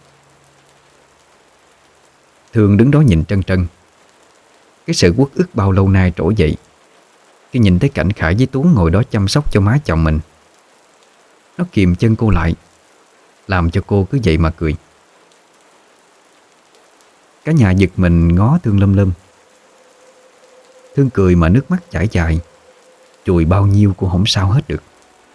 Thương đứng đó nhìn trân trân. Cái sự uất ức bao lâu nay trỗi dậy khi nhìn thấy cảnh Khải với Tú ngồi đó chăm sóc cho má chồng mình. Nó kìm chân cô lại, làm cho cô cứ vậy mà cười. Cả nhà giật mình ngó Thương lâm lâm. Thương cười mà nước mắt chảy dài, chùi bao nhiêu cô không sao hết được.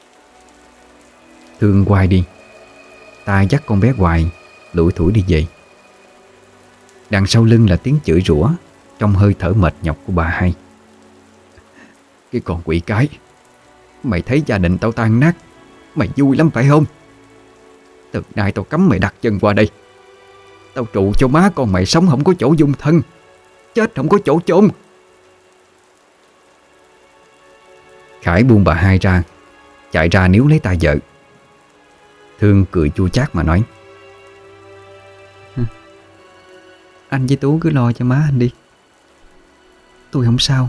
Thương quay đi, tay dắt con bé hoài lủi thủi đi về. Đằng sau lưng là tiếng chửi rủa trong hơi thở mệt nhọc của bà hai. Cái con quỷ cái, mày thấy gia đình tao tan nát, mày vui lắm phải không? Từ nay tao cấm mày đặt chân qua đây. Tao trụ cho má con mày sống không có chỗ dung thân, chết không có chỗ chôn. Khải buông bà hai ra, chạy ra níu lấy tay vợ. Thương cười chua chát mà nói: Anh với Tú cứ lo cho má anh đi, tôi không sao.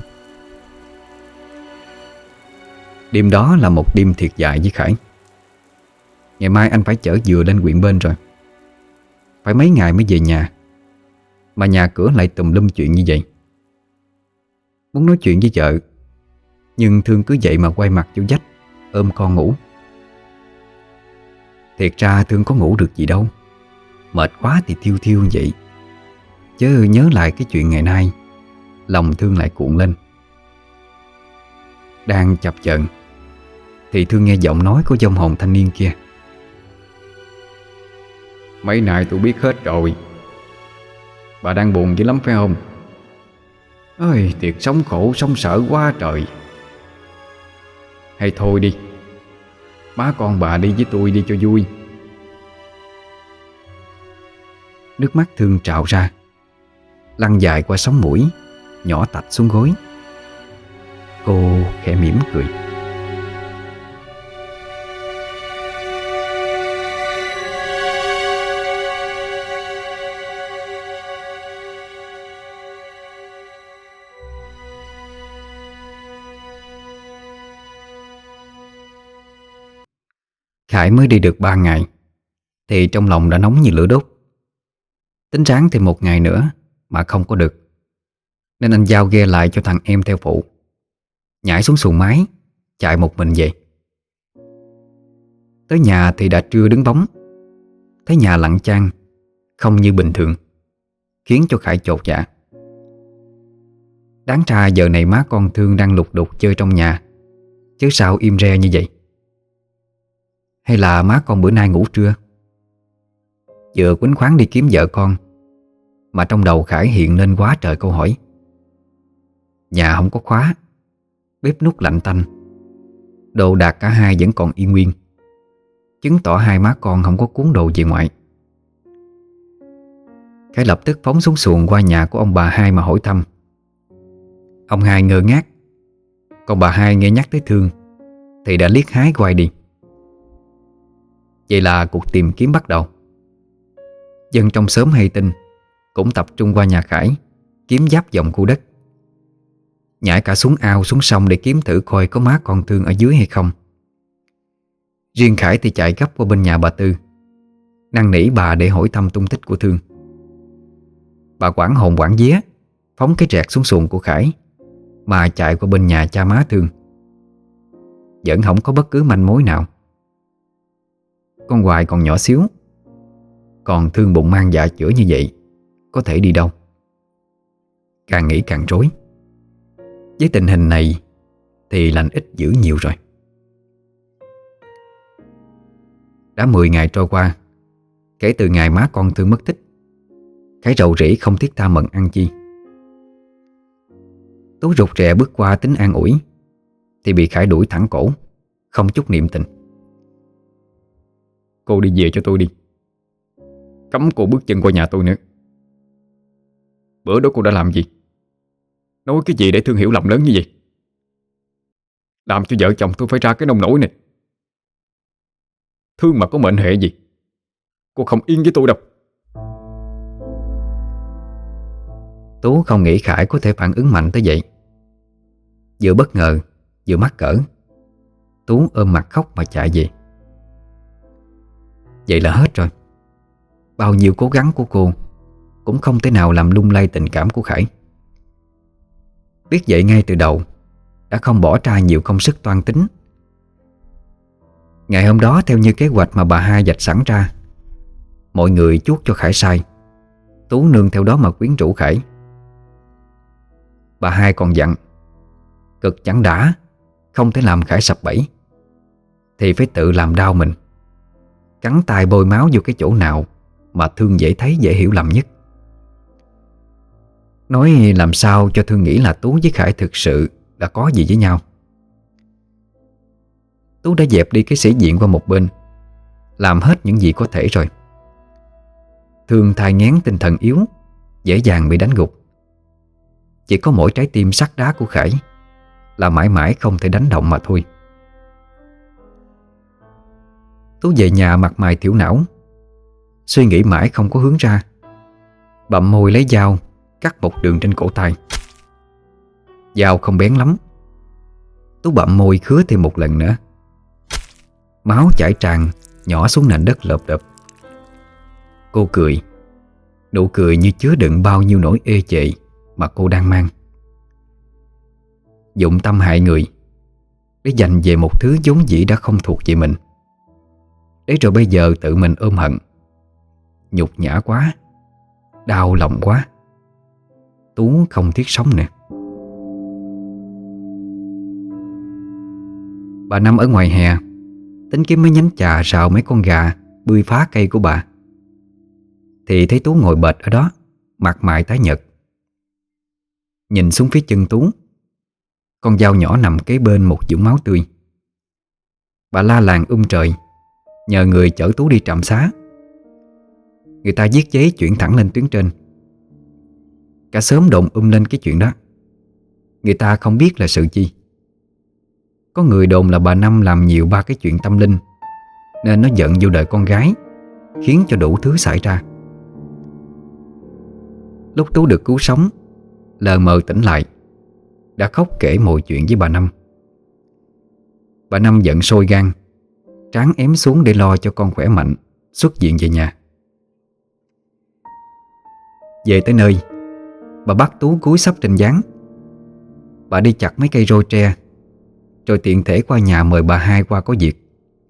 Đêm đó là một đêm thiệt dài với Khải. Ngày mai anh phải chở dừa lên huyện bên rồi. Phải mấy ngày mới về nhà, mà nhà cửa lại tùm lum chuyện như vậy. Muốn nói chuyện với vợ, nhưng Thương cứ vậy mà quay mặt vô vách, ôm con ngủ. Thiệt ra Thương có ngủ được gì đâu, mệt quá thì thiêu thiêu như vậy. Chớ nhớ lại cái chuyện ngày nay, lòng Thương lại cuộn lên. Đang chập chờn thì Thương nghe giọng nói của vong hồn thanh niên kia: Mấy nay tôi biết hết rồi. Bà đang buồn dữ lắm phải không? Ơi, thiệt sống khổ sống sợ quá trời. Hay thôi đi, má con bà đi với tôi đi cho vui. Nước mắt Thương trào ra, lăn dài qua sống mũi, nhỏ tạch xuống gối. Cô khẽ mỉm cười. Khải mới đi được ba ngày thì trong lòng đã nóng như lửa đốt. Tính ráng thêm một ngày nữa mà không có được, nên anh giao ghe lại cho thằng em theo phụ, nhảy xuống xuồng máy, chạy một mình về. Tới nhà thì đã trưa đứng bóng. Thấy nhà lặng chang, không như bình thường, khiến cho Khải chột dạ. Đáng ra giờ này má con Thương đang lục đục chơi trong nhà, chứ sao im re như vậy? Hay là má con bữa nay ngủ trưa? Vừa quýnh khoáng đi kiếm vợ con, mà trong đầu Khải hiện lên quá trời câu hỏi. Nhà không có khóa, bếp núc lạnh tanh, đồ đạc cả hai vẫn còn y nguyên, chứng tỏ hai má con không có cuốn đồ về ngoại. Khải lập tức phóng xuống xuồng qua nhà của ông bà hai mà hỏi thăm. Ông hai ngơ ngác, còn bà hai nghe nhắc tới Thương thì đã liếc hái quay đi. Vậy là cuộc tìm kiếm bắt đầu. Dân trong xóm hay tin cũng tập trung qua nhà Khải, kiếm giáp vòng khu đất, nhảy cả xuống ao xuống sông để kiếm thử coi có má con Thương ở dưới hay không. Riêng Khải thì chạy gấp qua bên nhà bà Tư, năn nỉ bà để hỏi thăm tung tích của Thương. Bà quảng hồn quảng vía phóng cái rẹt xuống xuồng của Khải mà chạy qua bên nhà cha má Thương. Vẫn không có bất cứ manh mối nào. Con Hoài còn nhỏ xíu, còn thương bụng mang dạ chữa như vậy, có thể đi đâu. Càng nghĩ càng rối. Với tình hình này thì lành ít dữ nhiều rồi. Đã mười ngày trôi qua kể từ ngày má con Thương mất tích. Khải rầu rĩ không thiết tha mận ăn chi. Tú rụt rè bước qua tính an ủi thì bị Khải đuổi thẳng cổ, không chút niệm tình. Cô đi về cho tôi đi. Cấm cô bước chân qua nhà tôi nữa. Bữa đó cô đã làm gì? Nói cái gì để Thương hiểu lầm lớn như vậy? Làm cho vợ chồng tôi phải ra cái nông nổi này. Thương mà có mệnh hệ gì, cô không yên với tôi đâu. Tú không nghĩ Khải có thể phản ứng mạnh tới vậy. Vừa bất ngờ vừa mắc cỡ, Tú ôm mặt khóc mà chạy về. Vậy là hết rồi. Bao nhiêu cố gắng của cô cũng không thể nào làm lung lay tình cảm của Khải. Biết vậy ngay từ đầu đã không bỏ ra nhiều công sức toan tính. Ngày hôm đó, theo như kế hoạch mà bà hai vạch sẵn ra, mọi người chuốt cho Khải sai, Tú nương theo đó mà quyến rũ Khải. Bà hai còn dặn cực chẳng đã, không thể làm Khải sập bẫy thì phải tự làm đau mình, cắn tay bôi máu vô cái chỗ nào mà Thương dễ thấy dễ hiểu lầm nhất. Nói làm sao cho Thương nghĩ là Tú với Khải thực sự đã có gì với nhau. Tú đã dẹp đi cái sĩ diện qua một bên, làm hết những gì có thể rồi. Thương thai nghén tinh thần yếu, dễ dàng bị đánh gục. Chỉ có mỗi trái tim sắt đá của Khải là mãi mãi không thể đánh động mà thôi. Tú về nhà mặt mày thiểu não, suy nghĩ mãi không có hướng ra, bặm môi lấy dao cắt một đường trên cổ tay. Dao không bén lắm. Tú bặm môi khứa thêm một lần nữa. Máu chảy tràn nhỏ xuống nền đất lợp đợp. Cô cười, nụ cười như chứa đựng bao nhiêu nỗi ê chệ mà cô đang mang. Dụng tâm hại người để giành về một thứ vốn dĩ đã không thuộc về mình, để rồi bây giờ tự mình ôm hận. Nhục nhã quá, đau lòng quá. Tú không thiết sống nè. Bà Năm ở ngoài hè tính kiếm mấy nhánh chà rào mấy con gà bươi phá cây của bà, thì thấy Tú ngồi bệt ở đó, mặt mày tái nhợt. Nhìn xuống phía chân Tú, con dao nhỏ nằm kế bên một vũng máu tươi. Bà la làng um trời, nhờ người chở Tú đi trạm xá. Người ta viết giấy chuyển thẳng lên tuyến trên. Cả xóm đồn um lên cái chuyện đó. Người ta không biết là sự chi. Có người đồn là bà Năm làm nhiều ba cái chuyện tâm linh, nên nó giận vô đời con gái, khiến cho đủ thứ xảy ra. Lúc Tú được cứu sống, lờ mờ tỉnh lại, đã khóc kể mọi chuyện với bà Năm. Bà Năm giận sôi gan, trán ém xuống để lo cho con khỏe mạnh xuất viện về nhà. Về tới nơi, bà bắt Tú cúi sấp trên gián. Bà đi chặt mấy cây roi tre, rồi tiện thể qua nhà mời bà hai qua có việc.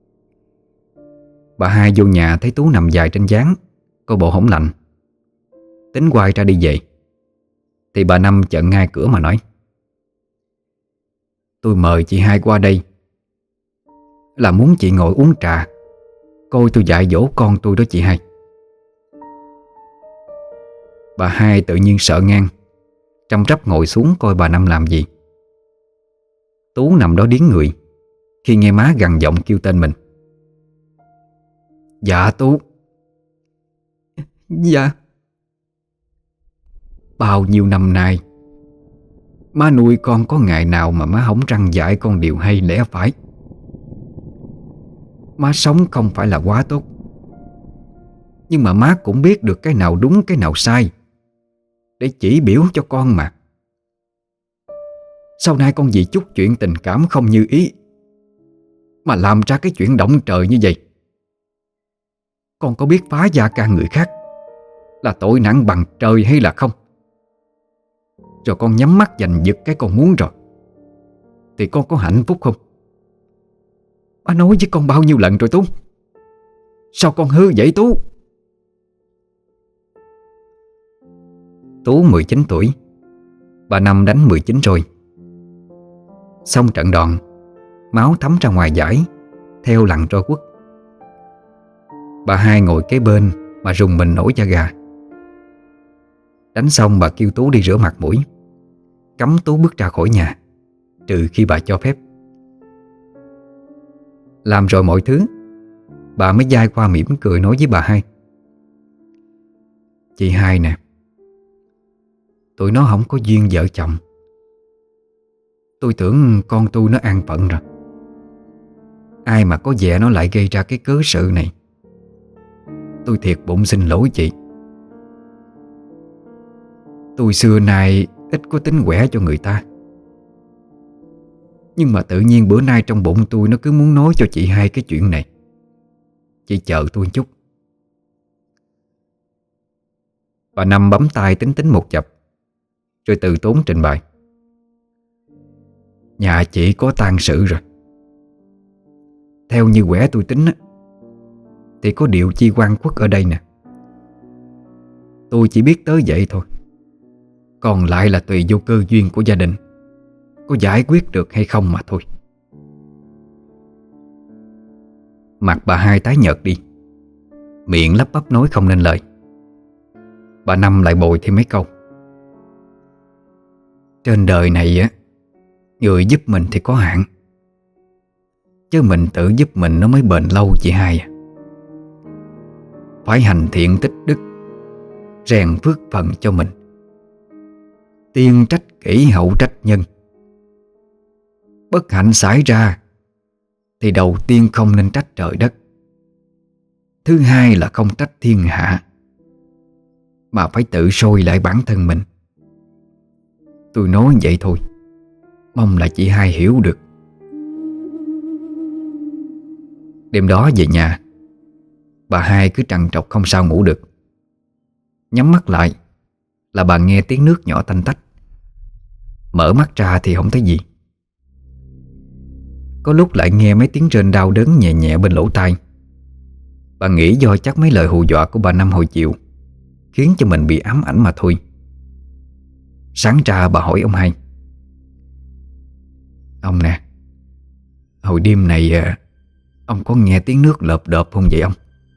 Bà hai vô nhà thấy Tú nằm dài trên gián, có bộ hổng lạnh, tính quay ra đi về, thì bà Năm chặn ngay cửa mà nói: "Tôi mời chị hai qua đây là muốn chị ngồi uống trà, coi tôi dạy dỗ con tôi đó chị hai." Bà hai tự nhiên sợ ngang, trăm trắp ngồi xuống coi bà Năm làm gì. Tú nằm đó điếng người khi nghe má gằn giọng kêu tên mình. "Dạ Tú." Dạ. "Bao nhiêu năm nay má nuôi con, có ngày nào mà má không răn dạy con điều hay lẽ phải. Má sống không phải là quá tốt, nhưng mà má cũng biết được cái nào đúng cái nào sai để chỉ biểu cho con mà. Sau này con vì chút chuyện tình cảm không như ý mà làm ra cái chuyện động trời như vậy. Con có biết phá gia can người khác là tội nặng bằng trời hay là không? Rồi con nhắm mắt giành giật cái con muốn rồi, thì con có hạnh phúc không? Má nói với con bao nhiêu lần rồi Tú. Sao con hư vậy Tú? Tú mười chín tuổi, bà Năm đánh mười chín rồi. Xong trận đòn, máu thấm ra ngoài dải theo lằn trôi quất. Bà hai ngồi kế bên mà rùng mình nổi da gà. Đánh xong bà kêu Tú đi rửa mặt mũi, cấm Tú bước ra khỏi nhà, trừ khi bà cho phép. Làm rồi mọi thứ, bà mới dai qua mỉm cười nói với bà hai: Chị hai nè, tụi nó không có duyên vợ chồng. Tôi tưởng con tôi nó an phận rồi, ai mà có vẻ nó lại gây ra cái cớ sự này. Tôi thiệt bụng xin lỗi chị. Tôi xưa nay ít có tính quẻ cho người ta, nhưng mà tự nhiên bữa nay trong bụng tôi nó cứ muốn nói cho chị hai cái chuyện này. Chị chờ tôi chút. Bà Năm bấm tay tính tính một chập, rồi từ tốn trình bày: Nhà chị có tang sự rồi. Theo như quẻ tôi tính á, thì có điệu chi quan quốc ở đây nè. Tôi chỉ biết tới vậy thôi, còn lại là tùy vô cơ duyên của gia đình có giải quyết được hay không mà thôi. Mặt bà hai tái nhợt đi, miệng lắp bắp nói không nên lời. Bà Năm lại bồi thêm mấy câu: Trên đời này á, người giúp mình thì có hạn, chứ mình tự giúp mình nó mới bền lâu chị hai à. Phải hành thiện tích đức, rèn phước phần cho mình. Tiên trách kỷ hậu trách nhân. Bất hạnh xảy ra thì đầu tiên không nên trách trời đất, thứ hai là không trách thiên hạ, mà phải tự soi lại bản thân mình. Tôi nói vậy thôi, mong là chị hai hiểu được. Đêm đó về nhà, bà hai cứ trằn trọc không sao ngủ được. Nhắm mắt lại là bà nghe tiếng nước nhỏ tanh tách, mở mắt ra thì không thấy gì. Có lúc lại nghe mấy tiếng rên đau đớn nhẹ nhẹ bên lỗ tai. Bà nghĩ do chắc mấy lời hù dọa của bà Năm hồi chiều khiến cho mình bị ám ảnh mà thôi. Sáng ra bà hỏi ông hai: Ông nè, hồi đêm này ông có nghe tiếng nước lợp đợp không vậy ông?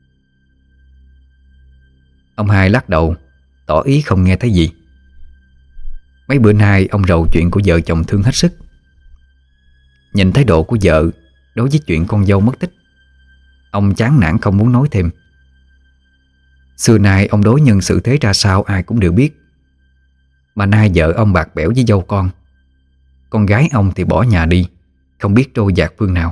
Ông hai lắc đầu, tỏ ý không nghe thấy gì. Mấy bữa nay ông rầu chuyện của vợ chồng thương hết sức. Nhìn thái độ của vợ đối với chuyện con dâu mất tích, ông chán nản không muốn nói thêm. Xưa nay ông đối nhân xử thế ra sao ai cũng đều biết. Mà nay vợ ông bạc bẽo với dâu con, con gái ông thì bỏ nhà đi, không biết trôi dạt phương nào.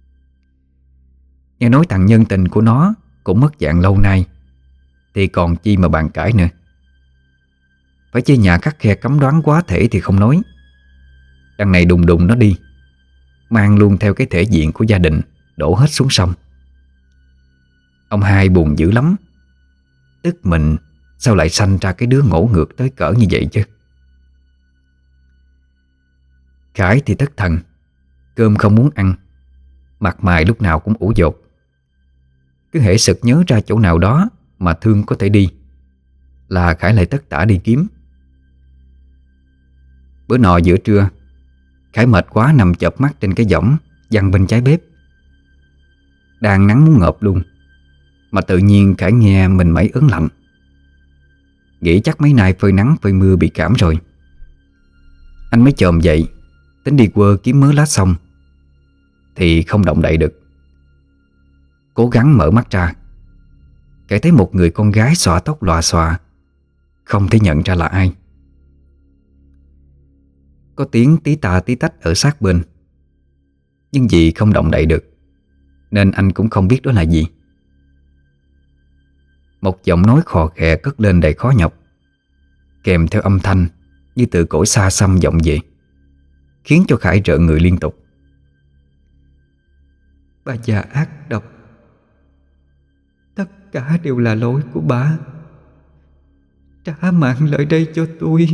Nghe nói thằng nhân tình của nó cũng mất dạng lâu nay, thì còn chi mà bàn cãi nữa. Phải chơi nhà khắt khe cấm đoán quá thể thì không nói, đằng này đùng đùng nó đi, mang luôn theo cái thể diện của gia đình đổ hết xuống sông. Ông hai buồn dữ lắm, tức mình sao lại sanh ra cái đứa ngỗ ngược tới cỡ như vậy chứ. Khải thì thất thần, cơm không muốn ăn, mặt mày lúc nào cũng ủ dột. Cứ hễ sực nhớ ra chỗ nào đó mà Thương có thể đi là Khải lại tất tả đi kiếm. Bữa nọ giữa trưa, Khải mệt quá nằm chợp mắt trên cái võng giăng bên trái bếp. Đang nắng muốn ngợp luôn, mà tự nhiên Khải nghe mình mẩy ớn lạnh. Nghĩ chắc mấy nay phơi nắng phơi mưa bị cảm rồi. Anh mới chồm dậy, tính đi quơ kiếm mớ lá xong, thì không động đậy được. Cố gắng mở mắt ra, Khải thấy một người con gái xõa tóc lòa xòa, không thể nhận ra là ai. Có tiếng tí tà tí tách ở sát bên, nhưng vì không động đậy được nên anh cũng không biết đó là gì. Một giọng nói khò khè cất lên đầy khó nhọc, kèm theo âm thanh như từ cõi xa xăm vọng về, khiến cho Khải rợn người liên tục. Bà già ác độc, tất cả đều là lỗi của bà. Trả mạng lại đây cho tôi.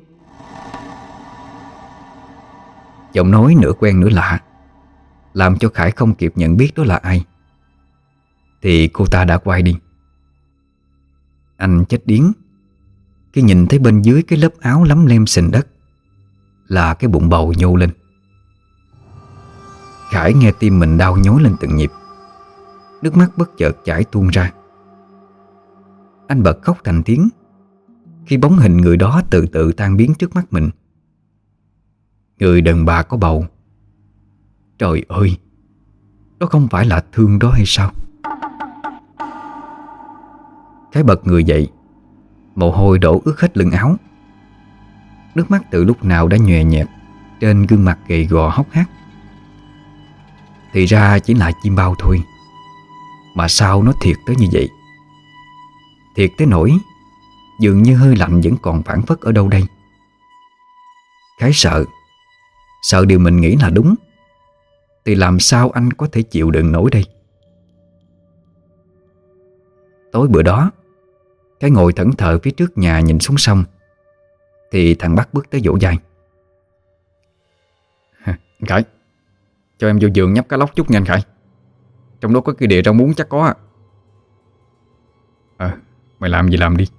Giọng nói nửa quen nửa lạ, làm cho Khải không kịp nhận biết đó là ai. thì cô ta đã quay đi. Anh chết điếng khi nhìn thấy bên dưới cái lớp áo lấm lem sình đất là cái bụng bầu nhô lên. Khải nghe tim mình đau nhói lên từng nhịp, nước mắt bất chợt chảy tuôn ra. Anh bật khóc thành tiếng khi bóng hình người đó từ từ tan biến trước mắt mình. Người đàn bà có bầu. Trời ơi, đó không phải là Thương đó hay sao? Khải bật người dậy, mồ hôi đổ ướt hết lưng áo. Nước mắt từ lúc nào đã nhòe nhẹp trên gương mặt gầy gò hốc hác. Thì ra chỉ là chim bao thôi, mà sao nó thiệt tới như vậy? Thiệt tới nỗi dường như hơi lạnh vẫn còn phảng phất ở đâu đây. Khải sợ, sợ điều mình nghĩ là đúng, thì làm sao anh có thể chịu đựng nổi đây? Tối bữa đó, Khải ngồi thẫn thờ phía trước nhà nhìn xuống sông, thì thằng Bắc bước tới vỗ vai. Khải, cho em vô giường nhấp cá lóc chút nhanh Khải. Trong đó có cái đĩa rau muống chắc có à. Ờ, mày làm gì làm đi.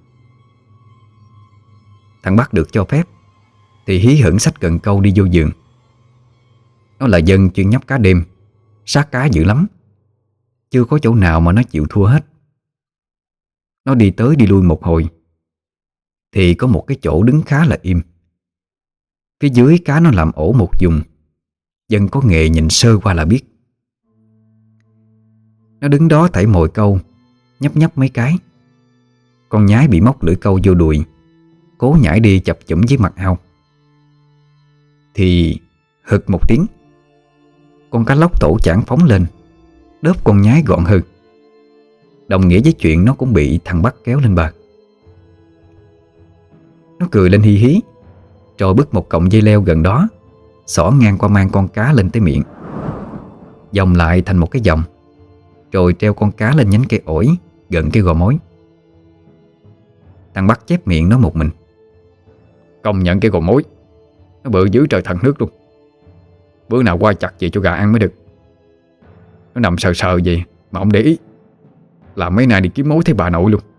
Thằng Bắc được cho phép thì hí hửng xách cần câu đi vô giường. Nó là dân chuyên nhấp cá đêm, sát cá dữ lắm, chưa có chỗ nào mà nó chịu thua hết. Nó đi tới đi lui một hồi thì có một cái chỗ đứng khá là im. Phía dưới cá nó làm ổ một vùng, dân có nghề nhìn sơ qua là biết. Nó đứng đó thảy mồi câu, nhấp nhấp mấy cái. Con nhái bị móc lưỡi câu vô đùi, cố nhảy đi chập chững với mặt ao. Thì hực một tiếng, con cá lóc tổ chảng phóng lên, đớp con nhái gọn hơn, đồng nghĩa với chuyện nó cũng bị thằng Bắc kéo lên bờ. Nó cười lên hi hí, rồi bứt một cọng dây leo gần đó, xỏ ngang qua mang con cá lên tới miệng, vòng lại thành một cái vòng, rồi treo con cá lên nhánh cây ổi gần cái gò mối. Thằng Bắc chép miệng nói một mình: Công nhận cái gò mối nó bự dữ trời thần nước luôn. Bữa nào qua chặt về cho gà ăn mới được. Nó nằm sờ sờ vậy mà không để ý, làm mấy nay đi kiếm mối thấy bà nội luôn.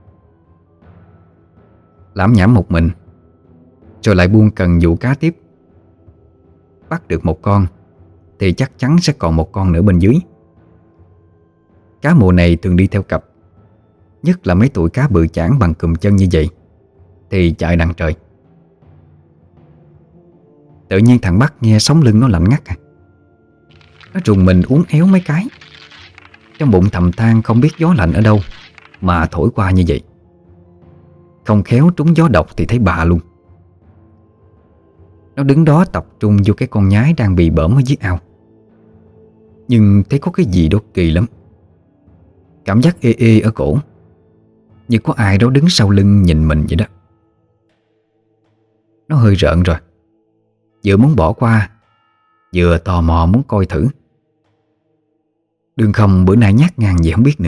Lảm nhảm một mình, rồi lại buông cần dụ cá tiếp. Bắt được một con thì chắc chắn sẽ còn một con nữa bên dưới. Cá mùa này thường đi theo cặp, nhất là mấy tụi cá bự chảng bằng cùm chân như vậy thì chạy đằng trời. Tự nhiên thằng Bắc nghe sống lưng nó lạnh ngắt à. Nó rùng mình uốn éo mấy cái, trong bụng thầm than không biết gió lạnh ở đâu mà thổi qua như vậy. Không khéo trúng gió độc thì thấy bà luôn. Nó đứng đó tập trung vô cái con nhái đang bị bỡm ở dưới ao. Nhưng thấy có cái gì đó kỳ lắm. Cảm giác ê ê ở cổ, như có ai đó đứng sau lưng nhìn mình vậy đó. Nó hơi rợn rồi, vừa muốn bỏ qua, vừa tò mò muốn coi thử. Đừng không bữa nay nhát gan gì không biết nữa.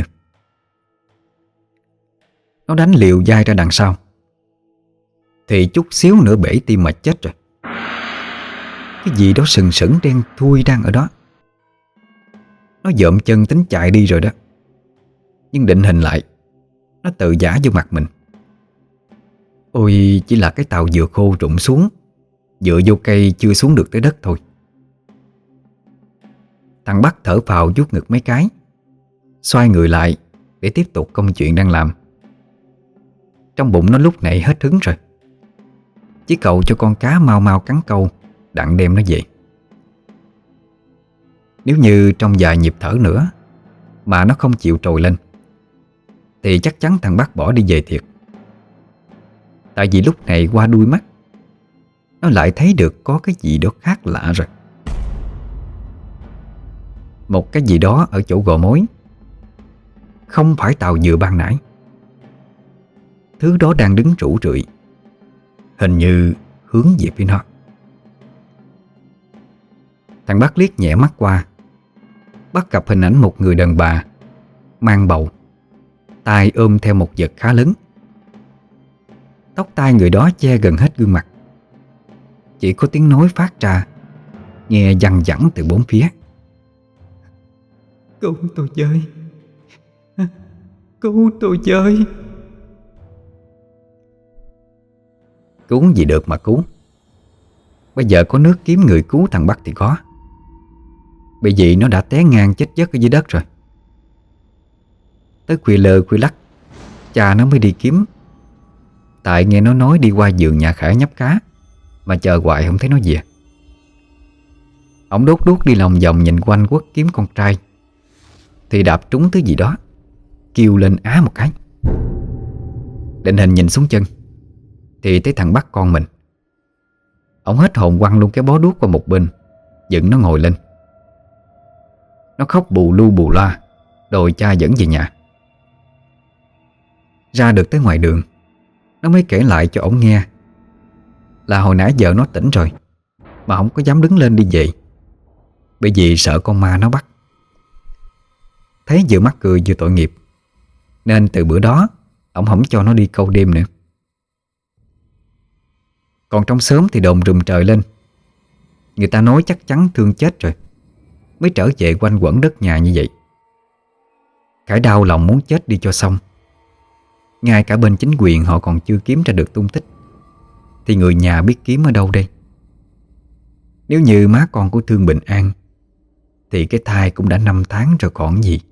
Nó đánh liều dai ra đằng sau thì chút xíu nữa bể tim mà chết rồi. Cái gì đó sừng sững đen thui đang ở đó. Nó dợm chân tính chạy đi rồi đó, nhưng định hình lại, nó tự giả vô mặt mình. Ôi, chỉ là cái tàu dừa khô rụng xuống, dựa vô cây chưa xuống được tới đất thôi. Thằng Bắc thở phào vuốt ngực mấy cái, xoay người lại để tiếp tục công chuyện đang làm. Trong bụng nó lúc này hết hứng rồi, chỉ cầu cho con cá mau mau cắn câu đặng đem nó về. Nếu như trong vài nhịp thở nữa mà nó không chịu trồi lên thì chắc chắn thằng Bắc bỏ đi về thiệt. Tại vì lúc này qua đuôi mắt nó lại thấy được có cái gì đó khác lạ rồi. Một cái gì đó ở chỗ gò mối, không phải tàu dừa ban nãy. Thứ đó đang đứng rũ rượi, hình như hướng về phía nó. Thằng Bắc liếc nhẹ mắt qua, bắt gặp hình ảnh một người đàn bà mang bầu, tay ôm theo một vật khá lớn. Tóc tai người đó che gần hết gương mặt, chỉ có tiếng nói phát ra nghe văng vẳng từ bốn phía: Cứu tôi với, Cứu tôi với. Cứu gì được mà cứu. Bây giờ có nước kiếm người cứu thằng Bắc thì có. Bởi vì nó đã té ngang chết giấc ở dưới đất rồi. Tới khuya lơ khuya lắc, cha nó mới đi kiếm. Tại nghe nó nói đi qua vườn nhà Khải nhấp cá, mà chờ hoài không thấy nó về. Ông đốt đuốc đi lòng vòng nhìn quanh quất kiếm con trai, thì đạp trúng thứ gì đó, kêu lên á một cái. Định hình nhìn xuống chân thì thấy thằng Bắc con mình. Ông hết hồn quăng luôn cái bó đuốc qua một bên, dựng nó ngồi lên. Nó khóc bù lu bù loa, đòi cha dẫn về nhà. Ra được tới ngoài đường, nó mới kể lại cho ổng nghe là hồi nãy giờ nó tỉnh rồi mà không có dám đứng lên đi về, bởi vì sợ con ma nó bắt. Thấy vừa mắc cười vừa tội nghiệp, nên từ bữa đó ổng không cho nó đi câu đêm nữa. Còn trong xóm thì đồn rùm trời lên. Người ta nói chắc chắn Thương chết rồi mới trở về quanh quẩn đất nhà như vậy. Khải đau lòng muốn chết đi cho xong. Ngay cả bên chính quyền họ còn chưa kiếm ra được tung tích, thì người nhà biết kiếm ở đâu đây? Nếu như má con của Thương bình an thì cái thai cũng đã năm tháng rồi còn gì.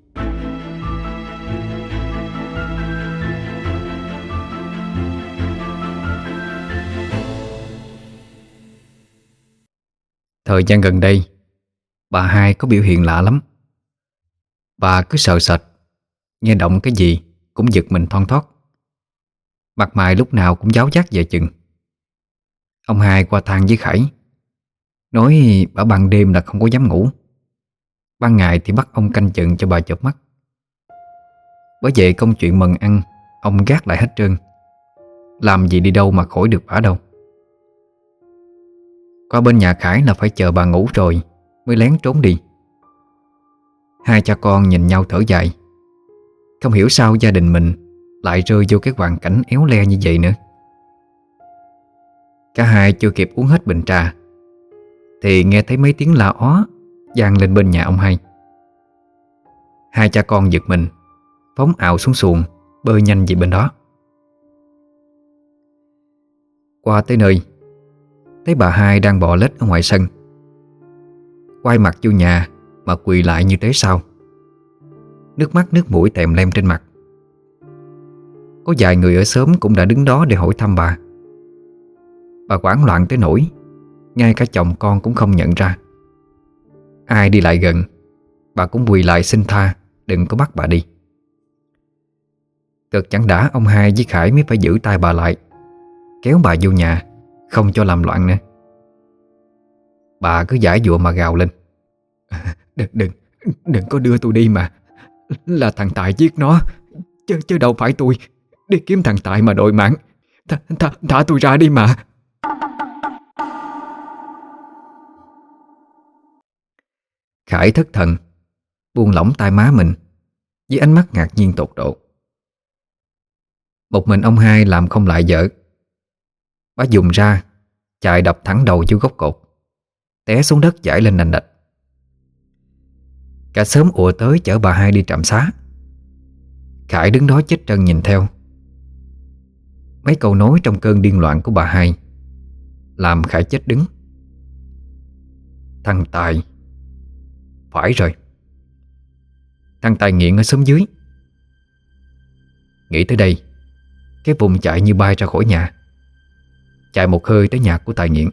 Thời gian gần đây, bà hai có biểu hiện lạ lắm. Bà cứ sợ sệt, nghe động cái gì cũng giật mình thon thót. Mặt mày lúc nào cũng giáo giác về chừng. Ông hai qua than với Khải, nói bà ban đêm là không có dám ngủ, ban ngày thì bắt ông canh chừng cho bà chợp mắt. Bởi vậy công chuyện mần ăn ông gác lại hết trơn. Làm gì đi đâu mà khỏi được bả đâu. Qua bên nhà Khải là phải chờ bà ngủ rồi mới lén trốn đi. Hai cha con nhìn nhau thở dài. Không hiểu sao gia đình mình lại rơi vô cái hoàn cảnh éo le như vậy nữa. Cả hai chưa kịp uống hết bình trà thì nghe thấy mấy tiếng la ó vang lên bên nhà ông hai. Hai cha con giật mình, phóng ào xuống xuồng, bơi nhanh về bên đó. Qua tới nơi, thấy bà hai đang bò lết ở ngoài sân. Quay mặt vô nhà mà quỳ lại như thế sao. Nước mắt nước mũi tèm lem trên mặt. Có vài người ở xóm cũng đã đứng đó để hỏi thăm bà. Bà hoảng loạn tới nỗi ngay cả chồng con cũng không nhận ra. Ai đi lại gần, bà cũng quỳ lại xin tha, đừng có bắt bà đi. Cực chẳng đã ông hai với Khải mới phải giữ tay bà lại, kéo bà vô nhà, không cho làm loạn nữa. Bà cứ giãy giụa mà gào lên: Đừng, đừng, đừng có đưa tôi đi mà. Là thằng Tài giết nó, chứ, chứ đâu phải tôi. Đi kiếm thằng Tài mà đòi mạng. Th th Thả tôi ra đi mà. Khải thất thần, buông lỏng tay má mình với ánh mắt ngạc nhiên tột độ. Một mình ông hai làm không lại vợ. Bà dùng ra chạy đập thẳng đầu vô gốc cột, té xuống đất chảy lên nành đạch. Cả xóm ùa tới chở bà hai đi trạm xá. Khải đứng đó chết trân nhìn theo. Mấy câu nói trong cơn điên loạn của bà hai làm Khải chết đứng. Thằng Tài. Phải rồi, thằng Tài nghiện ở xóm dưới. Nghĩ tới đây, cái vùng chạy như bay ra khỏi nhà, chạy một hơi tới nhà của Tài nghiện.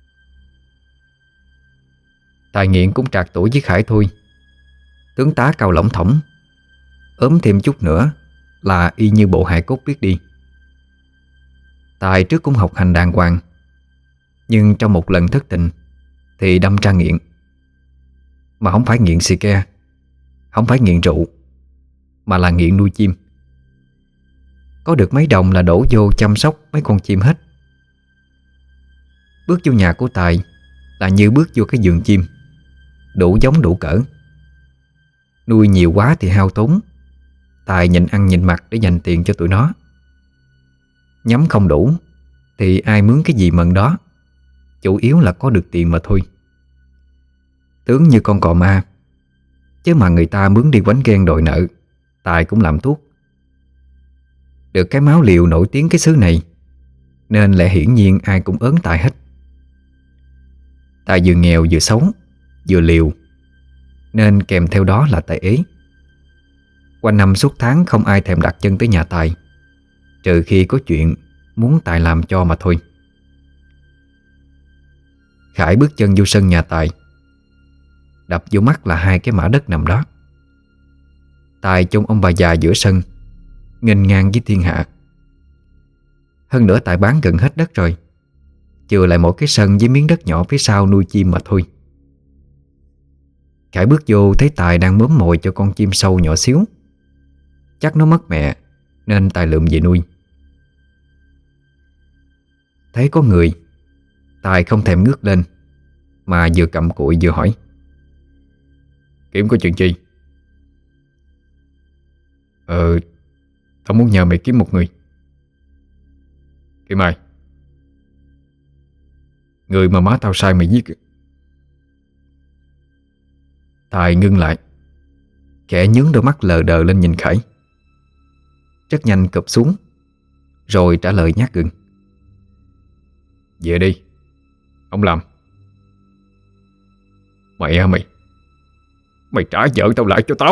Tài nghiện cũng trạc tuổi với Khải thôi, tướng tá cao lỏng thỏng, ốm thêm chút nữa là y như bộ hài cốt biết đi. Tài trước cũng học hành đàng hoàng, nhưng trong một lần thất tình thì đâm ra nghiện. Mà không phải nghiện xì ke, không phải nghiện rượu, mà là nghiện nuôi chim. Có được mấy đồng là đổ vô chăm sóc mấy con chim hết. Bước vô nhà của Tài là như bước vô cái vườn chim, đủ giống đủ cỡ. Nuôi nhiều quá thì hao tốn. Tài nhịn ăn nhịn mặc để dành tiền cho tụi nó. Nhắm không đủ thì ai mướn cái gì mần đó, chủ yếu là có được tiền mà thôi. Tướng như con cò ma, chứ mà người ta mướn đi quánh ghen đòi nợ, Tài cũng làm thuốc. Được cái máu liều nổi tiếng cái xứ này, nên lẽ hiển nhiên ai cũng ớn Tài hết. Tài vừa nghèo vừa xấu, vừa liều, nên kèm theo đó là Tài ế. Quanh năm suốt tháng không ai thèm đặt chân tới nhà Tài, trừ khi có chuyện muốn Tài làm cho mà thôi. Khải bước chân vô sân nhà Tài. Đập vô mắt là hai cái mả đất nằm đó. Tài chôn ông bà già giữa sân, nghênh ngang với thiên hạ. Hơn nữa Tài bán gần hết đất rồi, chừa lại một cái sân với miếng đất nhỏ phía sau nuôi chim mà thôi. Khải bước vô thấy Tài đang mớm mồi cho con chim sâu nhỏ xíu. Chắc nó mất mẹ nên Tài lượm về nuôi. Thấy có người, Tài không thèm ngước lên, mà vừa cặm cụi vừa hỏi: Kiếm có chuyện chi? Ờ, tao muốn nhờ mày kiếm một người. Kiếm ai? Người mà má tao sai mày giết. Tài ngưng lại, kẻ nhướng đôi mắt lờ đờ lên nhìn Khải. Rất nhanh cụp xuống, rồi trả lời nhát gừng: Về đi, không làm. Mày à mày, Mày trả vợ tao lại cho tao.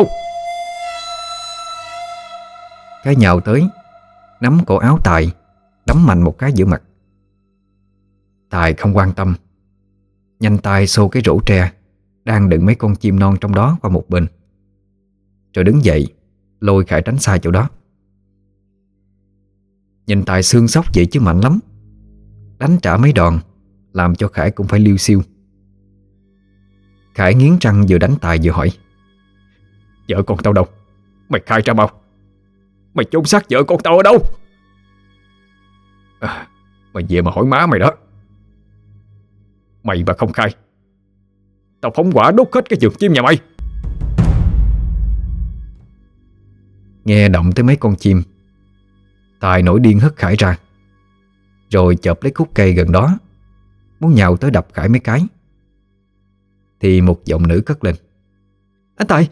cái nhào tới, nắm cổ áo Tài, đấm mạnh một cái giữa mặt. Tài không quan tâm, nhanh tay xô cái rổ tre đang đựng mấy con chim non trong đó qua một bên, rồi đứng dậy lôi Khải tránh xa chỗ đó. Nhìn Tài xương xóc vậy chứ mạnh lắm, đánh trả mấy đòn làm cho Khải cũng phải liêu xiêu. Khải nghiến răng vừa đánh Tài vừa hỏi: Vợ con tao đâu? Mày khai ra mau. Mày chôn xác vợ con tao ở đâu? À, mày về mà hỏi má mày đó. Mày mà không khai, tao phóng hỏa đốt hết cái giường chim nhà mày. Nghe động tới mấy con chim, Tài nổi điên hất Khải ra, rồi chộp lấy khúc cây gần đó, muốn nhào tới đập Khải mấy cái. Thì một giọng nữ cất lên: Anh Tài!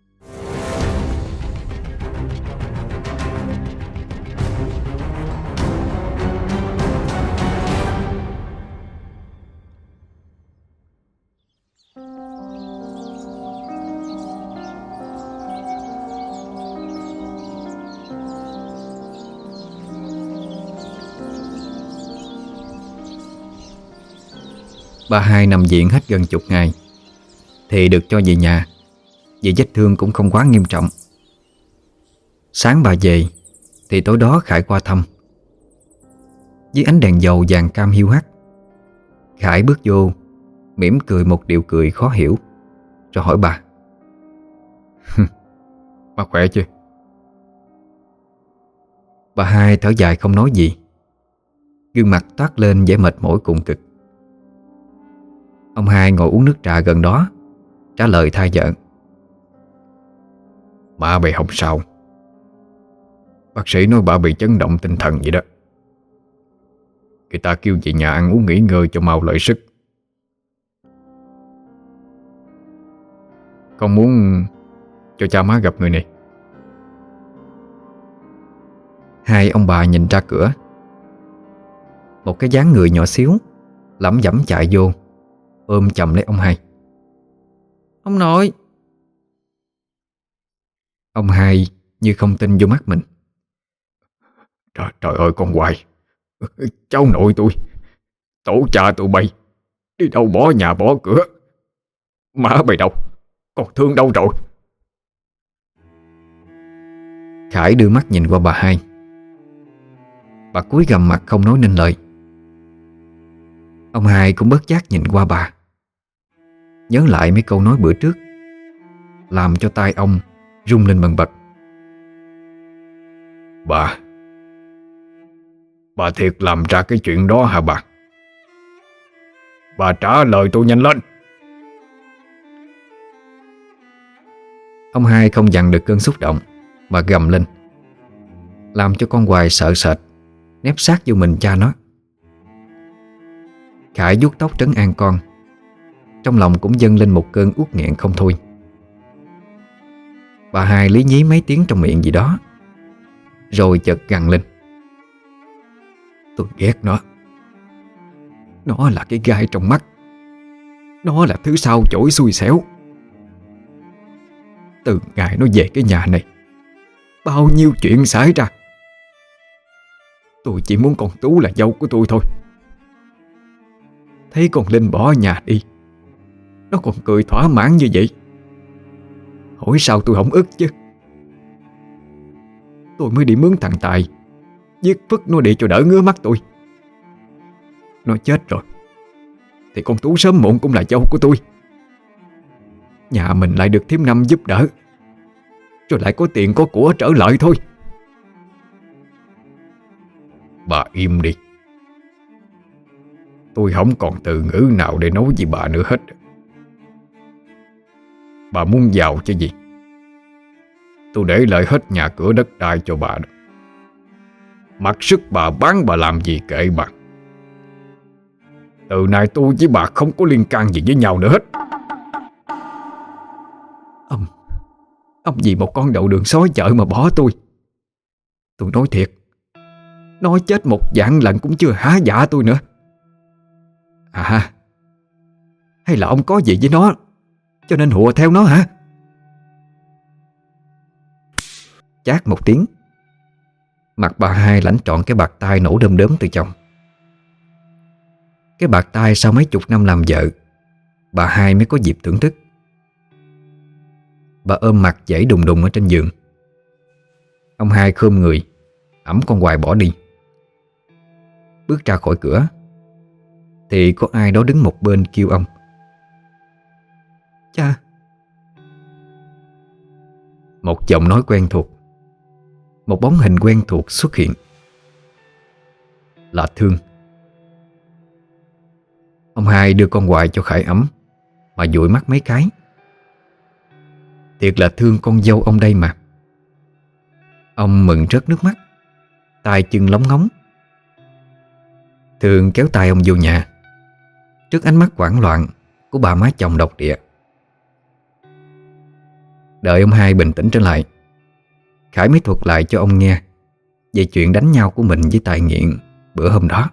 Bà hai nằm viện hết gần chục ngày thì được cho về nhà, vì vết thương cũng không quá nghiêm trọng. Sáng bà về thì tối đó Khải qua thăm. Dưới ánh đèn dầu vàng cam hiu hắt, Khải bước vô, mỉm cười một điệu cười khó hiểu, rồi hỏi bà: Bà khỏe chưa? Bà hai thở dài không nói gì, gương mặt toát lên vẻ mệt mỏi cùng cực. Ông hai ngồi uống nước trà gần đó, trả lời thay vợ: Má bị không sao. Bác sĩ nói bà bị chấn động tinh thần vậy đó. Người ta kêu về nhà ăn uống nghỉ ngơi cho mau lợi sức. Con muốn cho cha má gặp người này. Hai ông bà nhìn ra cửa. Một cái dáng người nhỏ xíu lẩm dẩm chạy vô, ôm chầm lấy ông hai: Ông nội! Ông hai như không tin vô mắt mình: Trời, trời ơi con Hoài, cháu nội tôi, tổ cha tụi bay đi đâu bỏ nhà bỏ cửa. Má mày đâu? Con Thương đâu rồi? Khải đưa mắt nhìn qua bà hai. Bà cúi gằm mặt không nói nên lời. Ông hai cũng bất giác nhìn qua bà, nhớ lại mấy câu nói bữa trước, làm cho tai ông rung lên bần bật. Bà Bà thiệt làm ra cái chuyện đó hả bà? Bà trả lời tôi nhanh lên. Ông hai không dằn được cơn xúc động mà gầm lên, làm cho con Hoài sợ sệt nép sát vô mình cha nó. Khải vuốt tóc trấn an con, trong lòng cũng dâng lên một cơn uất nghẹn không thôi. Bà hai lý nhí mấy tiếng trong miệng gì đó, Rồi chợt gằn lên: "Tôi ghét nó. Nó là cái gai trong mắt. Nó là thứ sao chổi xui xẻo. Từ ngày nó về cái nhà này, bao nhiêu chuyện xảy ra. Tôi chỉ muốn con Tú là dâu của tôi thôi. Thấy con Linh bỏ nhà đi, nó còn cười thỏa mãn như vậy. Hỏi sao tôi không ức chứ. Tôi mới đi mướn thằng Tài giết vứt nó đi cho đỡ ngứa mắt tôi. Nó chết rồi thì con Tú sớm muộn cũng là dâu của tôi. Nhà mình lại được thím Năm giúp đỡ, rồi lại có tiền có của trở lại thôi." "Bà im đi. Tôi không còn từ ngữ nào để nói với bà nữa hết. Bà muốn giàu chứ gì. Tôi để lại hết nhà cửa đất đai cho bà đó. Mặc sức bà bán bà làm gì kệ bà. Từ nay tôi với bà không có liên can gì với nhau nữa hết." Ông Ông vì một con đậu đường xói chợ mà bỏ tôi. Tôi nói thiệt, nó chết một vạn lần cũng chưa há dạ tôi nữa. À, hay là ông có gì với nó cho nên hùa theo nó hả? Chát một tiếng, mặt bà Hai lãnh trọn cái bạc tai nổ đơm đớm từ chồng. Cái bạc tai sau mấy chục năm làm vợ, bà Hai mới có dịp thưởng thức. Bà ôm mặt dãy đùng đùng ở trên giường. Ông Hai khom người ẵm con Hoài bỏ đi. Bước ra khỏi cửa thì có ai đó đứng một bên kêu ông: "Cha." Một giọng nói quen thuộc, một bóng hình quen thuộc xuất hiện. Là Thương. Ông Hai đưa con Hoài cho Khải ấm mà dụi mắt mấy cái. Thiệt là thương con dâu ông đây mà. Ông mừng rớt nước mắt, tay chân lóng ngóng. Thương kéo tay ông vô nhà trước ánh mắt hoảng loạn của bà má chồng độc địa. Đợi ông Hai bình tĩnh trở lại, Khải mới thuật lại cho ông nghe về chuyện đánh nhau của mình với Tài nghiện bữa hôm đó.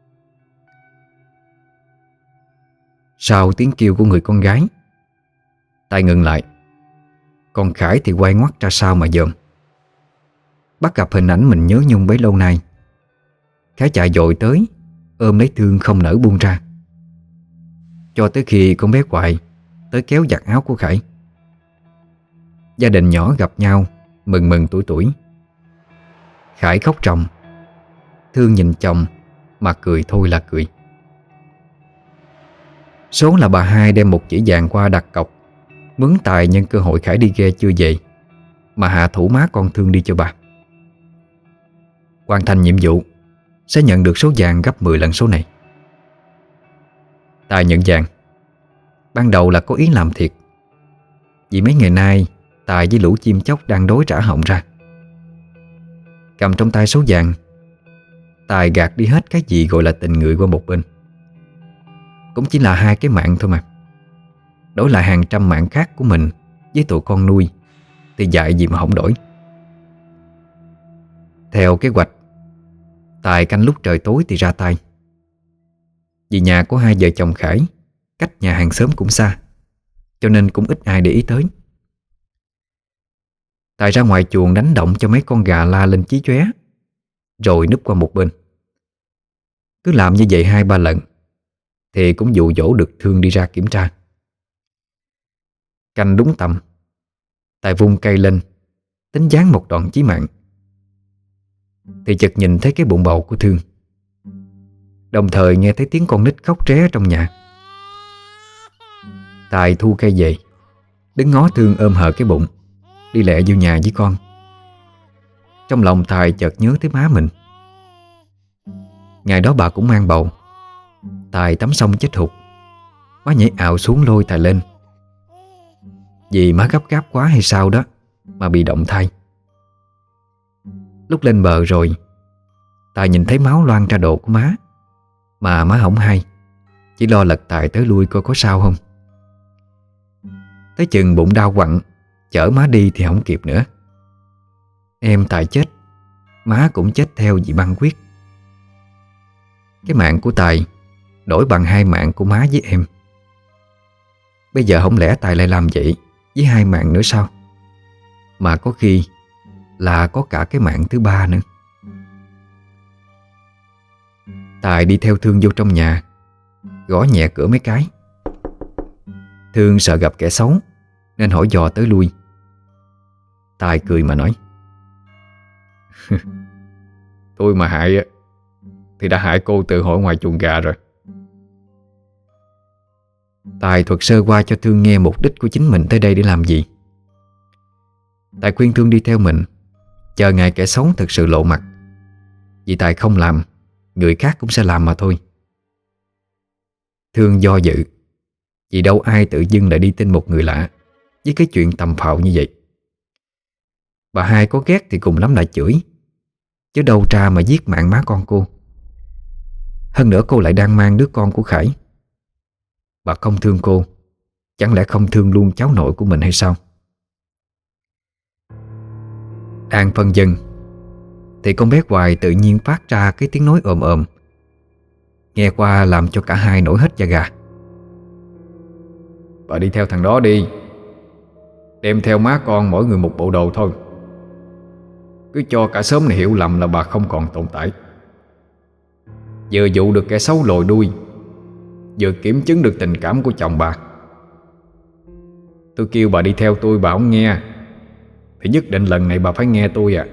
Sau tiếng kêu của người con gái, Tài ngừng lại, còn Khải thì quay ngoắt ra sau mà dòm. Bắt gặp hình ảnh mình nhớ nhung bấy lâu nay, Khải chạy dội tới ôm lấy Thương không nỡ buông ra, cho tới khi con bé Hoài tới kéo giặt áo của Khải. Gia đình nhỏ gặp nhau mừng mừng tuổi tuổi. Khải khóc ròng, Thương nhìn chồng mà cười thôi là cười. Số là bà Hai đem một chỉ vàng qua đặt cọc, mướn Tài nhân cơ hội Khải đi ghe chưa về mà hạ thủ má con Thương đi cho bà. Hoàn thành nhiệm vụ sẽ nhận được số vàng gấp mười lần số này. Tài nhận vàng ban đầu là có ý làm thiệt, vì mấy ngày nay Tài với lũ chim chóc đang đói trả họng ra. Cầm trong tay số vàng, Tài gạt đi hết cái gì gọi là tình người qua một bên. Cũng chỉ là hai cái mạng thôi mà, đổi lại hàng trăm mạng khác của mình với tụi con nuôi thì dại gì mà không đổi. Theo kế hoạch, Tài canh lúc trời tối thì ra tay. Vì nhà của hai vợ chồng Khải cách nhà hàng xóm cũng xa, cho nên cũng ít ai để ý tới. Tài ra ngoài chuồng đánh động cho mấy con gà la lên chí chóe, rồi núp qua một bên. Cứ làm như vậy hai ba lần thì cũng dụ dỗ được Thương đi ra kiểm tra. Canh đúng tầm, Tài vung cây lên tính giáng một đòn chí mạng, thì chợt nhìn thấy cái bụng bầu của Thương, đồng thời nghe thấy tiếng con nít khóc ré trong nhà. Tài thu cây về, đứng ngó Thương ôm hờ cái bụng, đi lẹ vô nhà với con. Trong lòng Tài chợt nhớ tới má mình. Ngày đó bà cũng mang bầu. Tài tắm xong chết hụt, má nhảy ào xuống lôi Tài lên. Vì má gấp gáp quá hay sao đó mà bị động thai. Lúc lên bờ rồi, Tài nhìn thấy máu loang ra đồ của má, mà má không hay, chỉ lo lật Tài tới lui coi có sao không. Tới chừng bụng đau quặn, chở má đi thì không kịp nữa. Em Tài chết, má cũng chết theo vì băng huyết. Cái mạng của Tài đổi bằng hai mạng của má với em. Bây giờ không lẽ Tài lại làm vậy với hai mạng nữa sao? Mà có khi là có cả cái mạng thứ ba nữa. Tài đi theo Thương vô trong nhà, gõ nhẹ cửa mấy cái. Thương sợ gặp kẻ xấu nên hỏi dò tới lui. Tài cười mà nói: tôi mà hại á thì đã hại cô tự hỏi ngoài chuồng gà rồi. Tài thuật sơ qua cho Thương nghe mục đích của chính mình tới đây để làm gì. Tài khuyên Thương đi theo mình, chờ ngày kẻ xấu thực sự lộ mặt. Vì Tài không làm, người khác cũng sẽ làm mà thôi. Thương do dự, vì đâu ai tự dưng lại đi tin một người lạ với cái chuyện tầm phào như vậy. Bà hai có ghét thì cùng lắm lại chửi, chứ đâu ra mà giết mạng má con cô. Hơn nữa cô lại đang mang đứa con của Khải. Bà không thương cô, chẳng lẽ không thương luôn cháu nội của mình hay sao? Đang phân vân thì con bé Hoài tự nhiên phát ra cái tiếng nói ồm ồm, nghe qua làm cho cả hai nổi hết da gà. Bà đi theo thằng đó đi, đem theo má con mỗi người một bộ đồ thôi. Cứ cho cả xóm này hiểu lầm là bà không còn tồn tại. Vừa dụ được kẻ xấu lồi đuôi, vừa kiểm chứng được tình cảm của chồng bà. Tôi kêu bà đi theo tôi bà không nghe, thì nhất định lần này bà phải nghe tôi à.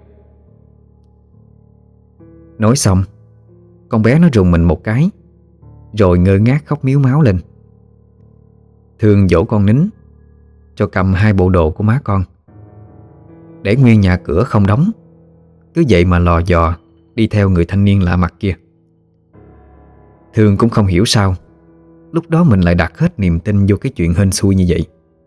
Nói xong, con bé nó rùng mình một cái, rồi ngơ ngác khóc miếu máu lên. Thương dỗ con nín, cho cầm hai bộ đồ của má con, để nguyên nhà cửa không đóng, cứ vậy mà lò dò đi theo người thanh niên lạ mặt kia. Thương cũng không hiểu sao lúc đó mình lại đặt hết niềm tin vô cái chuyện hên xui như vậy.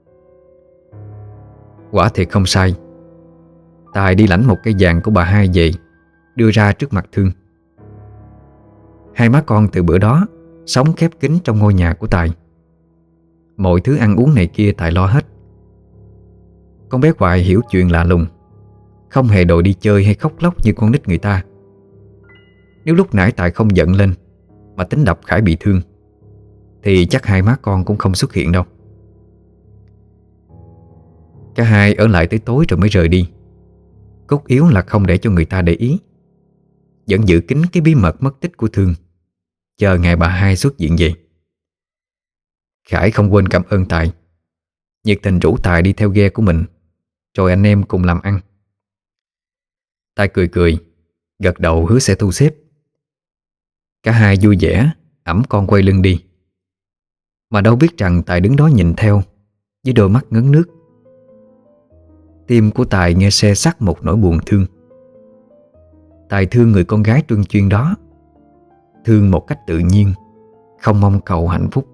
Quả thiệt không sai. Tài đi lãnh một cây vàng của bà hai về, đưa ra trước mặt Thương. Hai má con từ bữa đó sống khép kín trong ngôi nhà của Tài. Mọi thứ ăn uống này kia Tài lo hết. Con bé Hoài hiểu chuyện lạ lùng, không hề đòi đi chơi hay khóc lóc như con nít người ta. Nếu lúc nãy Tài không giận lên mà tính đập Khải bị thương, thì chắc hai má con cũng không xuất hiện đâu. Cả hai ở lại tới tối rồi mới rời đi. Cốt yếu là không để cho người ta để ý, vẫn giữ kín cái bí mật mất tích của Thương, chờ ngày bà hai xuất hiện về. Khải không quên cảm ơn Tài, nhiệt tình rủ Tài đi theo ghe của mình, rồi anh em cùng làm ăn. Tài cười cười, gật đầu hứa sẽ thu xếp. Cả hai vui vẻ ẵm con quay lưng đi, mà đâu biết rằng Tài đứng đó nhìn theo với đôi mắt ngấn nước. Tim của Tài nghe se sắt một nỗi buồn thương. Tài thương người con gái truân chuyên đó, thương một cách tự nhiên, không mong cầu hạnh phúc.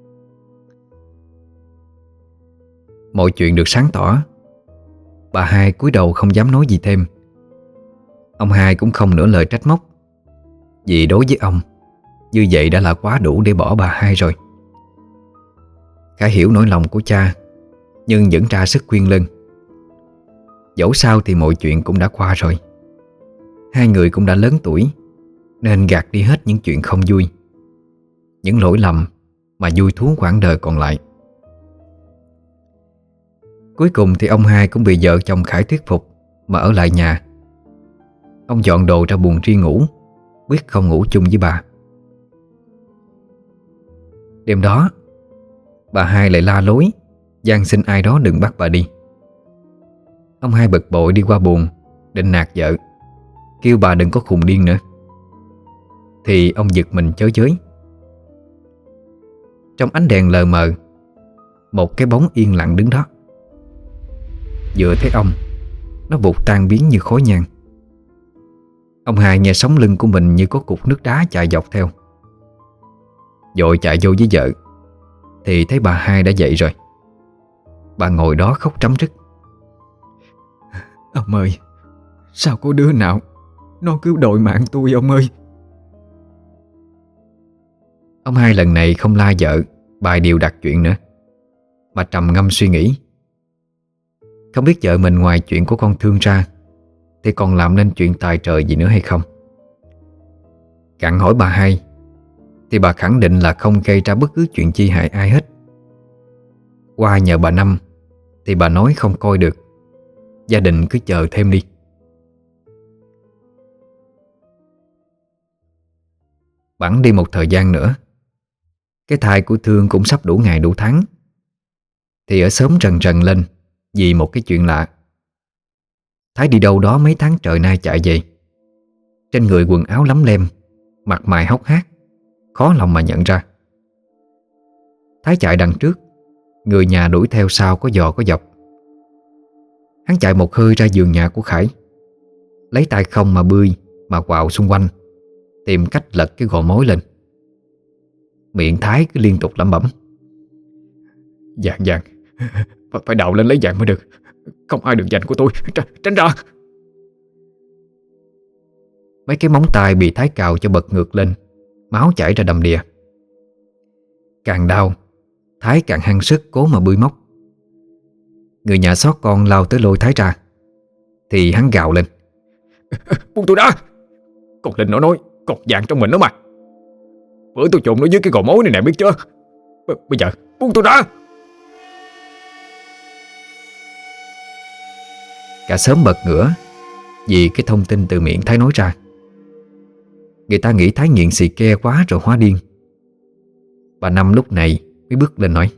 Mọi chuyện được sáng tỏ. Bà hai cúi đầu không dám nói gì thêm. Ông hai cũng không nửa lời trách móc, vì đối với ông, như vậy đã là quá đủ để bỏ bà hai rồi. Khải hiểu nỗi lòng của cha, nhưng vẫn ra sức khuyên lơn. Dẫu sao thì mọi chuyện cũng đã qua rồi. Hai người cũng đã lớn tuổi, nên gạt đi hết những chuyện không vui, những lỗi lầm, mà vui thú quãng đời còn lại. Cuối cùng thì ông hai cũng bị vợ chồng Khải thuyết phục mà ở lại nhà. Ông dọn đồ ra buồng riêng ngủ, quyết không ngủ chung với bà. Đêm đó, bà hai lại la lối, van xin ai đó đừng bắt bà đi. Ông hai bực bội đi qua buồng, định nạt vợ, kêu bà đừng có khùng điên nữa. Thì ông giật mình chới chới. Trong ánh đèn lờ mờ, một cái bóng yên lặng đứng đó. Vừa thấy ông, nó vụt tan biến như khói nhang. Ông hai nghe sống lưng của mình như có cục nước đá chạy dọc theo. Vội chạy vô với vợ, thì thấy bà hai đã dậy rồi. Bà ngồi đó khóc trắm rứt. Ông ơi, sao có đứa nào nó cứ đòi mạng tôi ông ơi. Ông hai lần này không la vợ bài điều đặt chuyện nữa, mà trầm ngâm suy nghĩ. Không biết vợ mình ngoài chuyện của con Thương ra thì còn làm nên chuyện tài trời gì nữa hay không. Gặng hỏi bà hai thì bà khẳng định là không gây ra bất cứ chuyện chi hại ai hết. Qua nhờ bà Năm thì bà nói không coi được, gia đình cứ chờ thêm đi. Bẵng đi một thời gian nữa, cái thai của Thương cũng sắp đủ ngày đủ tháng, thì ở xóm rần rần lên vì một cái chuyện lạ. Thái đi đâu đó mấy tháng trời nay chạy về, trên người quần áo lấm lem, mặt mày hốc hác, khó lòng mà nhận ra. Thái chạy đằng trước, người nhà đuổi theo sau có dò có dọc. Hắn chạy một hơi ra vườn nhà của Khải, lấy tay không mà bươi mà quào xung quanh, tìm cách lật cái gò mối lên. Miệng Thái cứ liên tục lẩm bẩm: "Vàng vàng, phải đào lên lấy vàng mới được. Không ai được giành của tôi, Tr tránh ra." Mấy cái móng tay bị Thái cào cho bật ngược lên, máu chảy ra đầm đìa. Càng đau, Thái càng hăng sức cố mà bươi móc. Người nhà xót con lao tới lôi Thái ra, thì hắn gào lên: "Buông tôi ra! Con Linh nó nói cột vàng trong mình đó mà. Bữa tôi trộn nó dưới cái gò mối này nè, biết chưa? B Bây giờ buông tôi ra!" Cả xóm bật ngửa vì cái thông tin từ miệng Thái nói ra. Người ta nghĩ Thái nghiện xì ke quá rồi hóa điên. Bà Năm lúc này mới bước lên nói: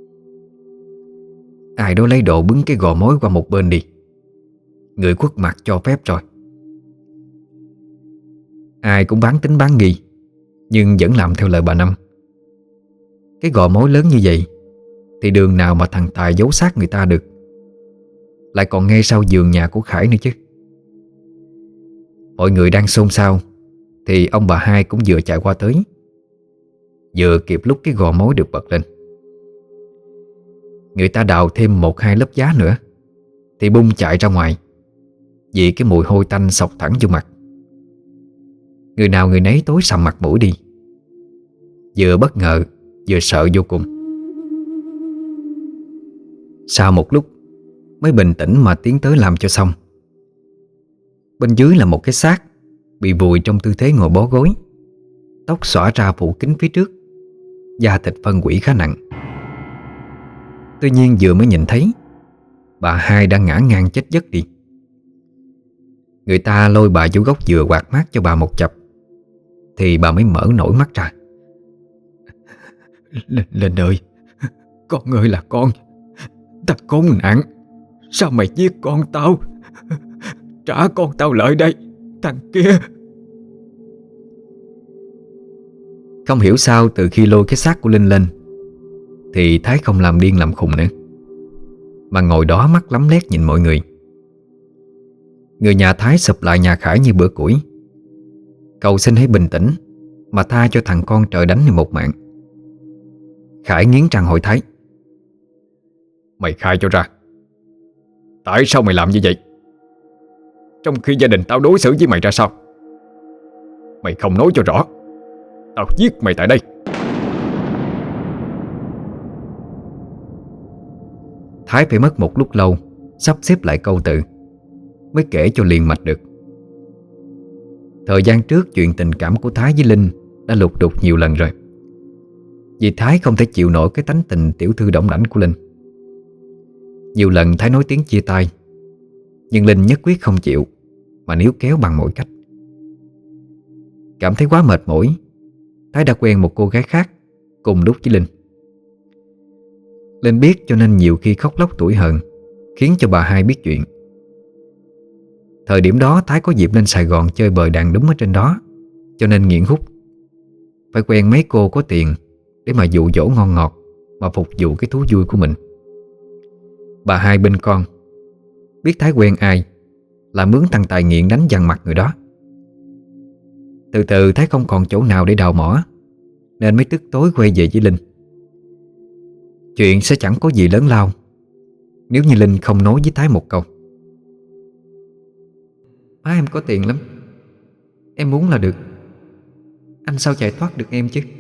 "Ai đó lấy đồ bứng cái gò mối qua một bên đi. Người khuất mặt cho phép rồi." Ai cũng bán tính bán nghi, nhưng vẫn làm theo lời bà Năm. Cái gò mối lớn như vậy thì đường nào mà thằng Tài giấu xác người ta được, lại còn ngay sau vườn nhà của Khải nữa chứ. Mọi người đang xôn xao thì ông bà hai cũng vừa chạy qua tới, vừa kịp lúc cái gò mối được bật lên. Người ta đào thêm một hai lớp giá nữa thì bung chạy ra ngoài, vì cái mùi hôi tanh xộc thẳng vô mặt. Người nào người nấy tối sầm mặt mũi đi, vừa bất ngờ vừa sợ vô cùng. Sau một lúc mới bình tĩnh mà tiến tới làm cho xong. Bên dưới là một cái xác bị vùi trong tư thế ngồi bó gối, tóc xõa ra phủ kín phía trước, da thịt phân hủy khá nặng. Tuy nhiên vừa mới nhìn thấy, bà hai đã ngã ngang chết giấc đi. Người ta lôi bà vô góc dừa quạt mát cho bà một chập, thì bà mới mở nổi mắt ra. Lên, lên ơi, con ơi là con, ta khốn nạn, sao mày giết con tao? Trả con tao lại đây, thằng kia. Không hiểu sao từ khi lôi cái xác của Linh lên thì Thái không làm điên làm khùng nữa, mà ngồi đó mắt lắm lét nhìn mọi người. Người nhà Thái sụp lại nhà Khải như bữa củi, cầu xin hãy bình tĩnh mà tha cho thằng con trời đánh này một mạng. Khải nghiến răng hỏi Thái: "Mày khai cho ra, tại sao mày làm như vậy? Trong khi gia đình tao đối xử với mày ra sao? Mày không nói cho rõ, tao giết mày tại đây." Thái phải mất một lúc lâu sắp xếp lại câu từ, mới kể cho liền mạch được. Thời gian trước chuyện tình cảm của Thái với Linh đã lục đục nhiều lần rồi, vì Thái không thể chịu nổi cái tánh tình tiểu thư đỏng đảnh của Linh. Nhiều lần Thái nói tiếng chia tay, nhưng Linh nhất quyết không chịu, mà níu kéo bằng mọi cách. Cảm thấy quá mệt mỏi, Thái đã quen một cô gái khác cùng lúc với Linh. Linh biết cho nên nhiều khi khóc lóc tủi hờn, khiến cho bà hai biết chuyện. Thời điểm đó Thái có dịp lên Sài Gòn chơi bời đàn đúng ở trên đó, cho nên nghiện hút. Phải quen mấy cô có tiền để mà dụ dỗ ngon ngọt, mà phục vụ cái thú vui của mình. Bà hai bên con biết Thái quen ai là mướn thằng Tài nghiện đánh dằn mặt người đó. Từ từ Thái không còn chỗ nào để đào mỏ, nên mới tức tối quay về với Linh. Chuyện sẽ chẳng có gì lớn lao nếu như Linh không nói với Thái một câu: "Má em có tiền lắm, em muốn là được. Anh sao chạy thoát được em chứ?"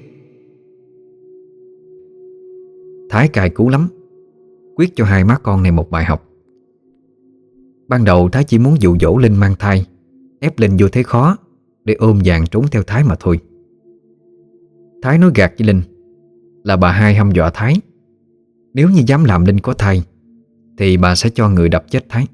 Thái cài cú lắm, quyết cho hai má con này một bài học. Ban đầu Thái chỉ muốn dụ dỗ Linh mang thai, ép Linh vô thế khó để ôm vàng trốn theo Thái mà thôi. Thái nói gạt với Linh là bà hai hăm dọa Thái, nếu như dám làm Linh có thai thì bà sẽ cho người đập chết Thái.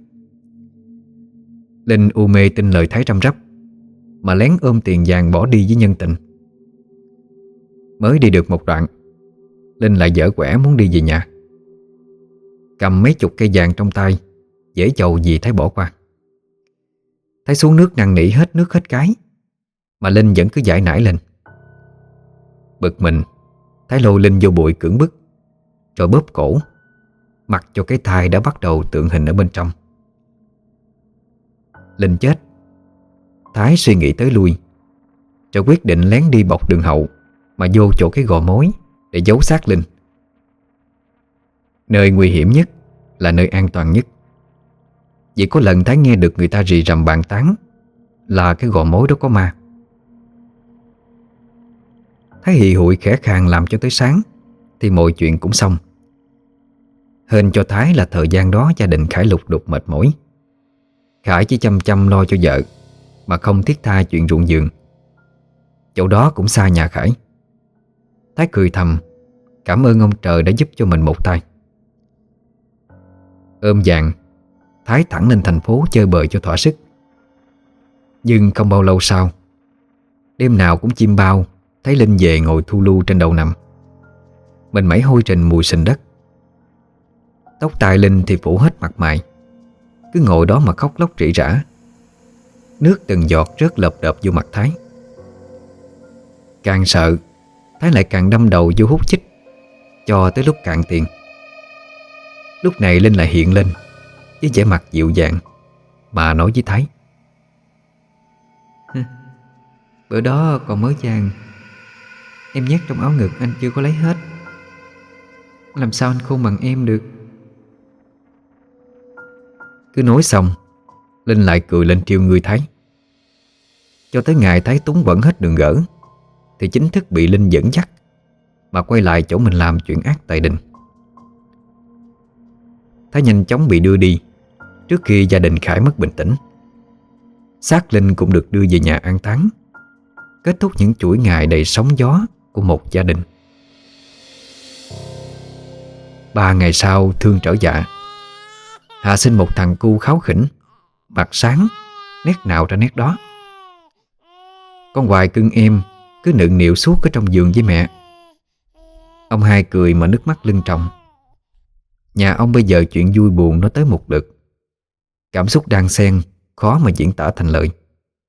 Linh u mê tin lời Thái răm rắp, mà lén ôm tiền vàng bỏ đi với nhân tình. Mới đi được một đoạn, Linh lại dở quẻ muốn đi về nhà. Cầm mấy chục cây vàng trong tay, dễ dầu gì Thái bỏ qua. Thái xuống nước năn nỉ hết nước hết cái, mà Linh vẫn cứ giải nải lên. Bực mình, Thái lôi Linh vô bụi cưỡng bức, rồi bóp cổ, mặc cho cái thai đã bắt đầu tượng hình ở bên trong. Linh chết, Thái suy nghĩ tới lui, rồi quyết định lén đi bọc đường hậu mà vô chỗ cái gò mối để giấu xác Linh. Nơi nguy hiểm nhất là nơi an toàn nhất. Vì có lần Thái nghe được người ta rì rầm bàn tán là cái gò mối đó có ma. Thái hì hụi khẽ khàng làm cho tới sáng thì mọi chuyện cũng xong. Hên cho Thái là thời gian đó gia đình Khải lục đục mệt mỏi. Khải chỉ chăm chăm lo cho vợ mà không thiết tha chuyện ruộng vườn. Chỗ đó cũng xa nhà Khải. Thái cười thầm, cảm ơn ông trời đã giúp cho mình một tay. Ôm vàng, Thái thẳng lên thành phố chơi bời cho thỏa sức. Nhưng không bao lâu sau, đêm nào cũng chim bao thấy Linh về ngồi thu lu trên đầu nằm. Mình mẩy hôi trình mùi sình đất. Tóc tai Linh thì phủ hết mặt mày, cứ ngồi đó mà khóc lóc rỉ rả. Nước từng giọt rớt lợp đợp vô mặt Thái. Càng sợ, Thái lại càng đâm đầu vô hút chích, cho tới lúc cạn tiền. Lúc này Linh lại hiện lên với vẻ mặt dịu dàng mà nói với Thái: Bữa đó còn mới vàng, em nhét trong áo ngực anh chưa có lấy hết. Làm sao anh khôn bằng em được? Cứ nói xong, Linh lại cười lên trêu người Thái. Cho tới ngày Thái túng quẫn hết đường gỡ thì chính thức bị Linh dẫn dắt mà quay lại chỗ mình làm chuyện ác tại đình. Thái nhanh chóng bị đưa đi trước khi gia đình Khải mất bình tĩnh. Xác Linh cũng được đưa về nhà an táng, kết thúc những chuỗi ngày đầy sóng gió của một gia đình. Ba ngày sau Thương trở dạ, hạ sinh một thằng cu kháu khỉnh, mặt sáng, nét nào ra nét đó. Con Hoài cưng em cứ nựng nịu suốt ở trong giường với mẹ. Ông hai cười mà nước mắt lưng tròng. Nhà ông bây giờ chuyện vui buồn nó tới một lượt, cảm xúc đan xen, khó mà diễn tả thành lời.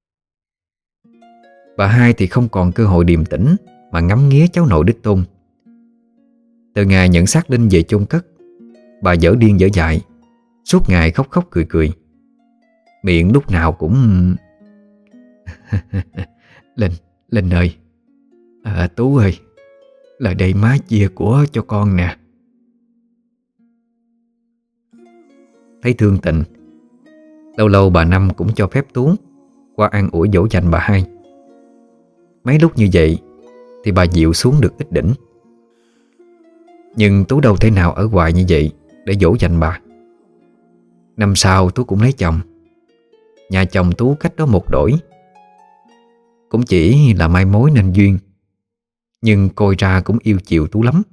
Bà hai thì không còn cơ hội điềm tĩnh mà ngắm nghía cháu nội đích tôn. Từ ngày nhận xác Linh về chôn cất, bà dở điên dở dại, suốt ngày khóc khóc cười cười. Miệng lúc nào cũng Linh, Linh ơi, à, Tú ơi, lại đây má chia của cho con nè. Thấy Thương tình, lâu lâu bà Năm cũng cho phép Tú qua an ủi dỗ dành bà hai. Mấy lúc như vậy thì bà dịu xuống được ít đỉnh. Nhưng Tú đâu thể nào ở hoài như vậy để dỗ dành bà. Năm sau Tú cũng lấy chồng. Nhà chồng Tú cách đó một đổi. Cũng chỉ là mai mối nên duyên, nhưng coi ra cũng yêu chiều Tú lắm.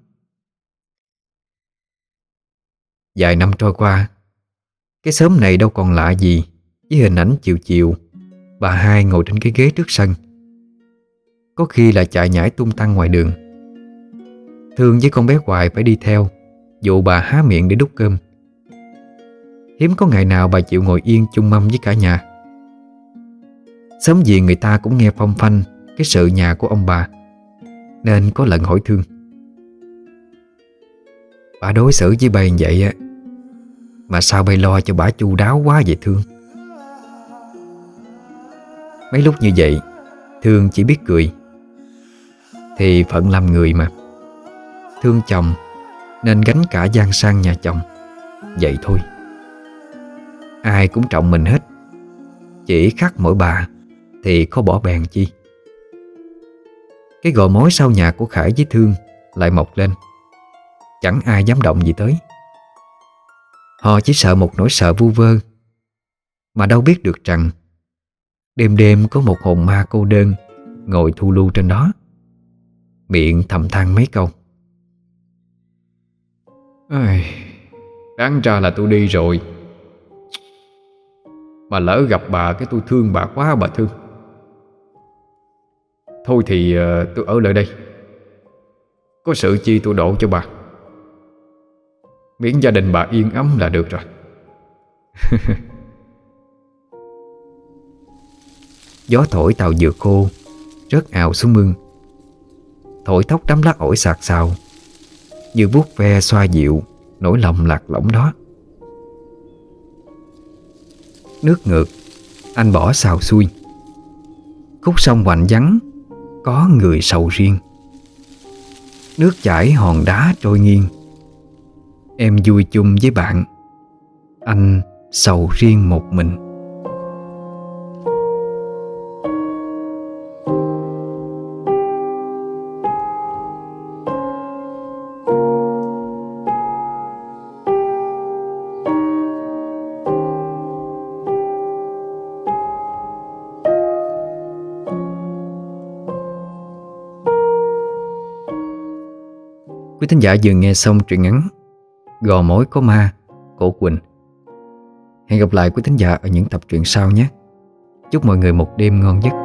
Vài năm trôi qua, cái xóm này đâu còn lạ gì với hình ảnh chiều chiều bà hai ngồi trên cái ghế trước sân, có khi là chạy nhảy tung tăng ngoài đường. Thương với con bé Hoài phải đi theo dụ bà há miệng để đút cơm. Hiếm có ngày nào bà chịu ngồi yên chung mâm với cả nhà. Sớm gì người ta cũng nghe phong phanh cái sự nhà của ông bà, nên có lần hỏi Thương: bà đối xử với bà vậy á, mà sao bay lo cho bà chu đáo quá vậy Thương? Mấy lúc như vậy Thương chỉ biết cười. Thì phận làm người mà, thương chồng nên gánh cả gian sang nhà chồng, vậy thôi. Ai cũng trọng mình hết, chỉ khác mỗi bà thì có bỏ bèn chi. Cái gò mối sau nhà của Khải với Thương lại mọc lên, chẳng ai dám động gì tới. Họ chỉ sợ một nỗi sợ vu vơ Mà đâu biết được rằng đêm đêm có một hồn ma cô đơn ngồi thu lưu trên đó, miệng thầm than mấy câu. Ai, đáng ra là tôi đi rồi, mà lỡ gặp bà cái tôi thương bà quá bà thương. Thôi thì uh, tôi ở lại đây, có sự chi tôi độ cho bà, miễn gia đình bà yên ấm là được rồi. Gió thổi tàu dừa khô rớt ào xuống mương, thổi tóc đám lá ổi xạc xào, như vuốt ve xoa dịu nỗi lòng lạc lõng đó. Nước ngược anh bỏ xào xuôi, khúc sông hoành vắng có người sầu riêng. Nước chảy hòn đá trôi nghiêng, em vui chung với bạn, anh sầu riêng một mình. Quý thính giả vừa nghe xong truyện ngắn Gò Mối Có Ma của Quỳnh. Hẹn gặp lại quý thính giả ở những tập truyện sau nhé. Chúc mọi người một đêm ngon giấc.